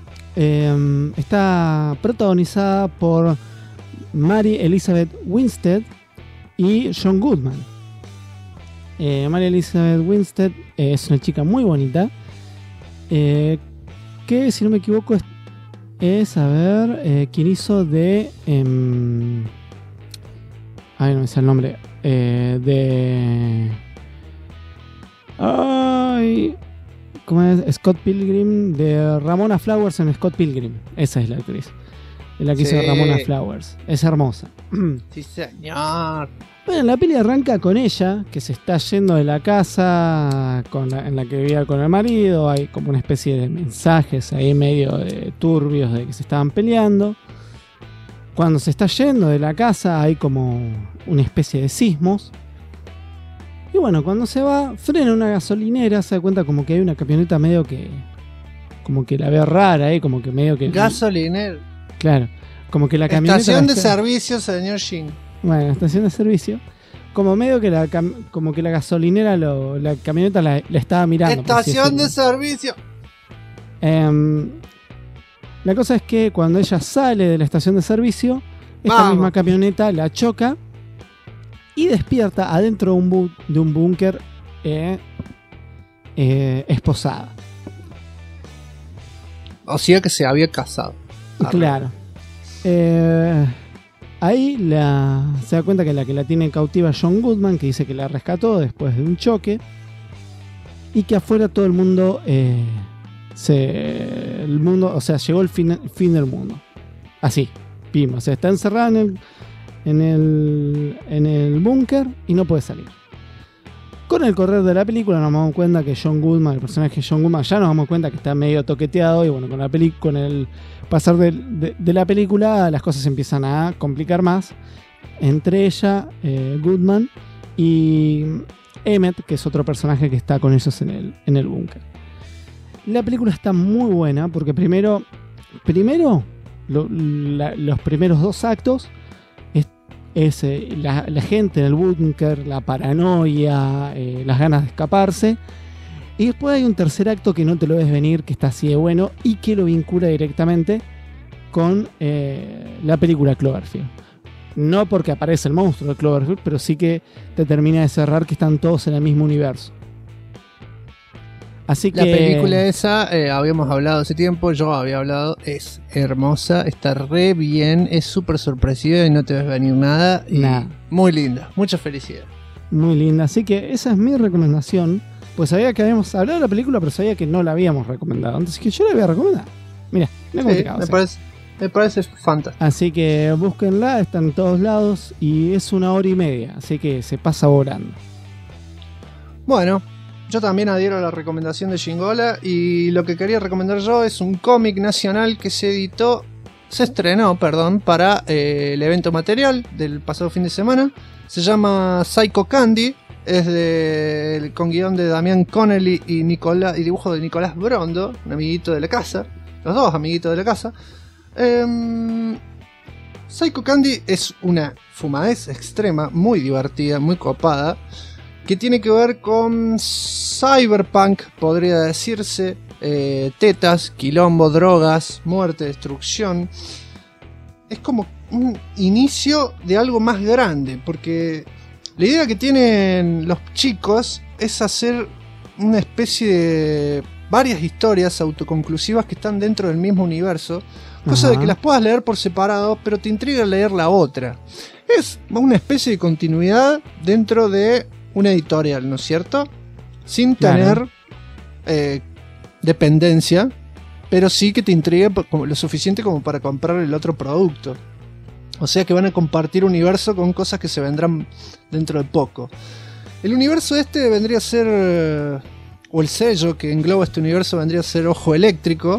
está protagonizada por Mary Elizabeth Winstead y John Goodman. Mary Elizabeth Winstead es una chica muy bonita, que si no me equivoco es a ver, quien hizo de ay, no me sé el nombre, de ay, ¿cómo es? Scott Pilgrim, de Ramona Flowers en Scott Pilgrim. Esa es la actriz, la que hizo Ramona Flowers. Es hermosa. Sí, señor. Bueno, la peli arranca con ella, que se está yendo de la casa en la que vivía con el marido. Hay como una especie de mensajes ahí medio turbios de que se estaban peleando. Cuando se está yendo de la casa hay como una especie de sismos. Y bueno, cuando se va, frena una gasolinera, se da cuenta como que hay una camioneta medio que... como que la ve rara ahí, como que medio que... Gasolinera. Claro, como que la camioneta... Estación de servicio, señor Shin. Bueno, estación de servicio. Como medio que la gasolinera, la camioneta la estaba mirando. Estación de servicio. La cosa es que cuando ella sale de la estación de servicio, esta misma camioneta la choca y despierta adentro de un búnker esposada. O sea que se había casado. Claro. Ahí se da cuenta que la tiene cautiva John Goodman, que dice que la rescató después de un choque. Y que afuera todo el mundo... o sea, llegó el fin del mundo. Así, pim. O sea, está encerrada en el búnker y no puede salir. Con el correr de la película nos damos cuenta que John Goodman, el personaje de John Goodman, ya nos damos cuenta que está medio toqueteado. Y bueno, con el pasar de la película, las cosas empiezan a complicar más. Entre ella, Goodman, y Emmett, que es otro personaje que está con ellos en el búnker. La película está muy buena porque primero los primeros 2 actos es la gente en el búnker, la paranoia, las ganas de escaparse. Y después hay un tercer acto que no te lo ves venir, que está así de bueno y que lo vincula directamente con la película Cloverfield. No porque aparece el monstruo de Cloverfield, pero sí que te termina de cerrar que están todos en el mismo universo. Así que... La película esa, habíamos hablado hace tiempo, yo había hablado, es hermosa, está re bien, es súper sorpresiva y no te ves venir nada. Y muy linda, mucha felicidad. Muy linda, así que esa es mi recomendación. Pues sabía que habíamos hablado de la película, pero sabía que no la habíamos recomendado. Entonces que yo la voy a recomendar. Mira, me parece fantástico. Así que búsquenla, está en todos lados y es 1 hora y media, así que se pasa volando. Bueno, yo también adhiero a la recomendación de Shingola y lo que quería recomendar yo es un cómic nacional que se estrenó para el evento material del pasado fin de semana. Se llama Psycho Candy, es con guión de Damián Connelly y dibujo de Nicolás Brondo, un amiguito de la casa, los dos amiguitos de la casa. Psycho Candy es una fumadez extrema, muy divertida, muy copada, que tiene que ver con cyberpunk, podría decirse, tetas, quilombo, drogas, muerte, destrucción. Es como un inicio de algo más grande, porque la idea que tienen los chicos es hacer una especie de varias historias autoconclusivas que están dentro del mismo universo, cosa de que las puedas leer por separado, pero te intriga leer la otra. Es una especie de continuidad dentro de una editorial, ¿no es cierto? Sin tener dependencia, pero sí que te intrigue lo suficiente como para comprar el otro producto. O sea que van a compartir universo con cosas que se vendrán dentro de poco. El universo este vendría a ser, o el sello que engloba este universo vendría a ser Ojo Eléctrico.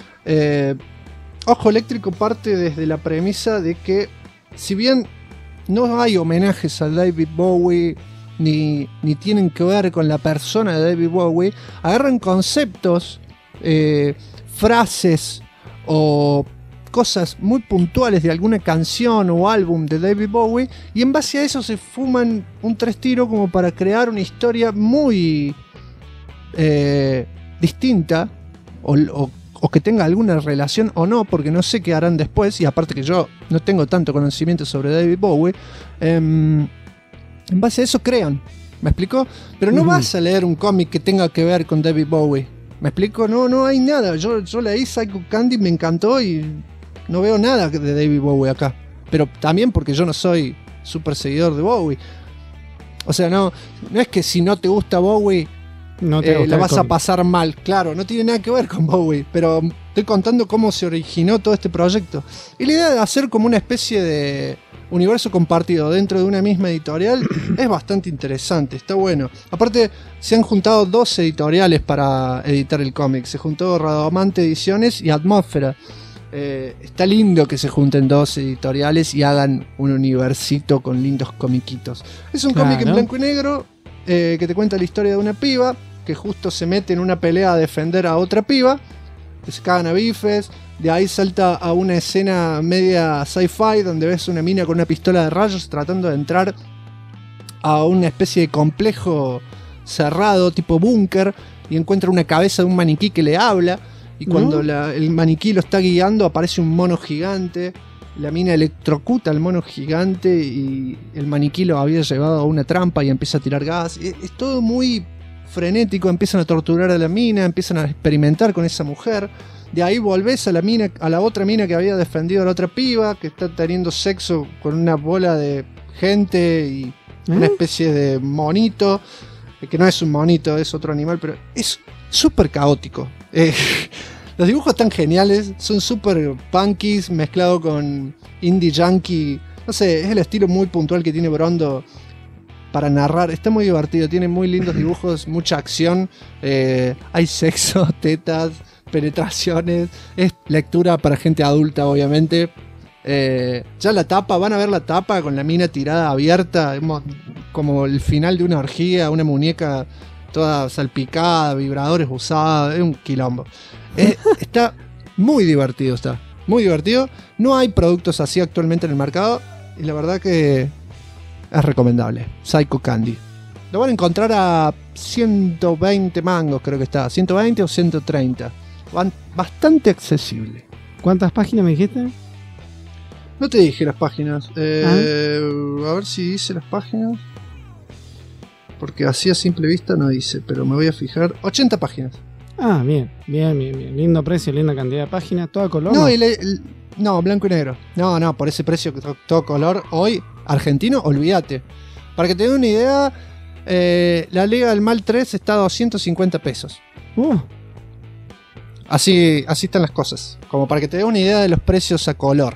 Ojo Eléctrico parte desde la premisa de que, si bien no hay homenajes a David Bowie ni tienen que ver con la persona de David Bowie, agarran conceptos, frases o cosas muy puntuales de alguna canción o álbum de David Bowie, y en base a eso se fuman un tres tiros como para crear una historia muy distinta o que tenga alguna relación o no, porque no sé qué harán después, y aparte que yo no tengo tanto conocimiento sobre David Bowie. En base a eso crean, ¿me explico? Pero no vas a leer un cómic que tenga que ver con David Bowie, ¿me explico? No hay nada. Yo leí Psycho Candy, me encantó y no veo nada de David Bowie acá. Pero también porque yo no soy súper seguidor de Bowie. O sea, no es que si no te gusta Bowie la vas a pasar mal. Claro, no tiene nada que ver con Bowie, pero estoy contando cómo se originó todo este proyecto. Y la idea de hacer como una especie de universo compartido dentro de una misma editorial es bastante interesante, está bueno. Aparte, se han juntado 2 editoriales para editar el cómic. Se juntó Radomante Ediciones y Atmósfera. Está lindo que se junten 2 editoriales y hagan un universito con lindos comiquitos. Es un cómic en blanco y negro que te cuenta la historia de una piba que justo se mete en una pelea a defender a otra piba, que se cagan a bifes. De ahí salta a una escena media sci-fi donde ves una mina con una pistola de rayos tratando de entrar a una especie de complejo cerrado tipo búnker, y encuentra una cabeza de un maniquí que le habla, y cuando el maniquí lo está guiando aparece un mono gigante. La mina electrocuta al mono gigante y el maniquí lo había llevado a una trampa y empieza a tirar gas. Es todo muy frenético. Empiezan a torturar a la mina, empiezan a experimentar con esa mujer. De ahí volvés a la otra mina que había defendido a la otra piba, que está teniendo sexo con una bola de gente y una especie de monito, que no es un monito, es otro animal, pero es súper caótico. Los dibujos están geniales, son súper punkies mezclado con indie yankee. No sé, es el estilo muy puntual que tiene Brondo para narrar. Está muy divertido, tiene muy lindos dibujos, mucha acción, hay sexo, tetas, penetraciones. Es lectura para gente adulta, obviamente. Ya la tapa, van a ver la tapa con la mina tirada abierta, como el final de una orgía, una muñeca toda salpicada, vibradores usados, es un quilombo. Está muy divertido, está muy divertido. No hay productos así actualmente en el mercado y la verdad que es recomendable. Psycho Candy lo van a encontrar a 120 mangos, creo que está 120 o 130. Bastante accesible. ¿Cuántas páginas me dijiste? No te dije las páginas. A ver si dice las páginas, porque así a simple vista no dice, pero me voy a fijar. 80 páginas. Ah, bien. Lindo precio, linda cantidad de páginas. ¿Todo a color? No, no, blanco y negro. No, por ese precio, todo color. Hoy, argentino, olvídate. Para que te dé una idea, la Liga del Mal 3 está a 250 pesos. Así están las cosas. Como para que te dé una idea de los precios a color.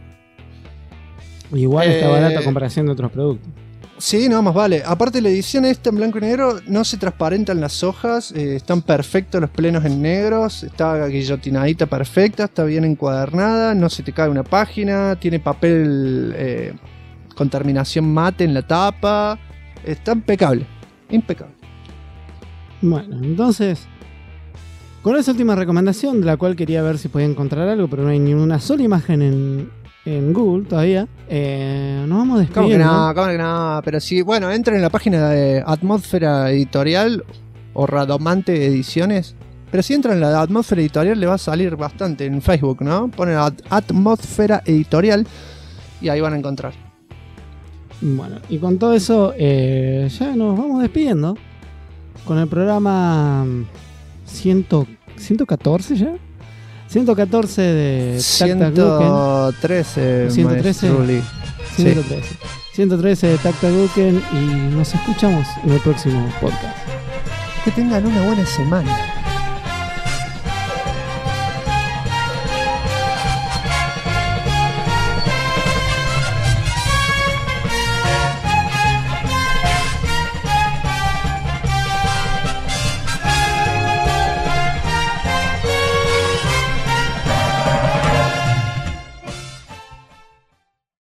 Igual está barato a comparación de otros productos. Sí, no, más vale. Aparte, la edición esta en blanco y negro no se transparentan las hojas, están perfectos los plenos en negros, está guillotinadita perfecta, está bien encuadernada, no se te cae una página, tiene papel con terminación mate en la tapa, está impecable. Bueno, entonces, con esa última recomendación, de la cual quería ver si podía encontrar algo, pero no hay ni una sola imagen en Google todavía. Nos vamos ¿Cómo que despidiendo. no? ¿Cómo que no? Pero sí, bueno, entren en la página de Atmósfera Editorial o Radomante Ediciones. Pero si entran en la de Atmósfera Editorial le va a salir bastante en Facebook, ¿no? Ponen Atmósfera Editorial y ahí van a encontrar. Bueno, y con todo eso ya nos vamos despidiendo con el programa 114 ya. 114 de Tac Tac Duken. 113. 113 de Tac Tac Duken y nos escuchamos en el próximo podcast. Que tengan una buena semana.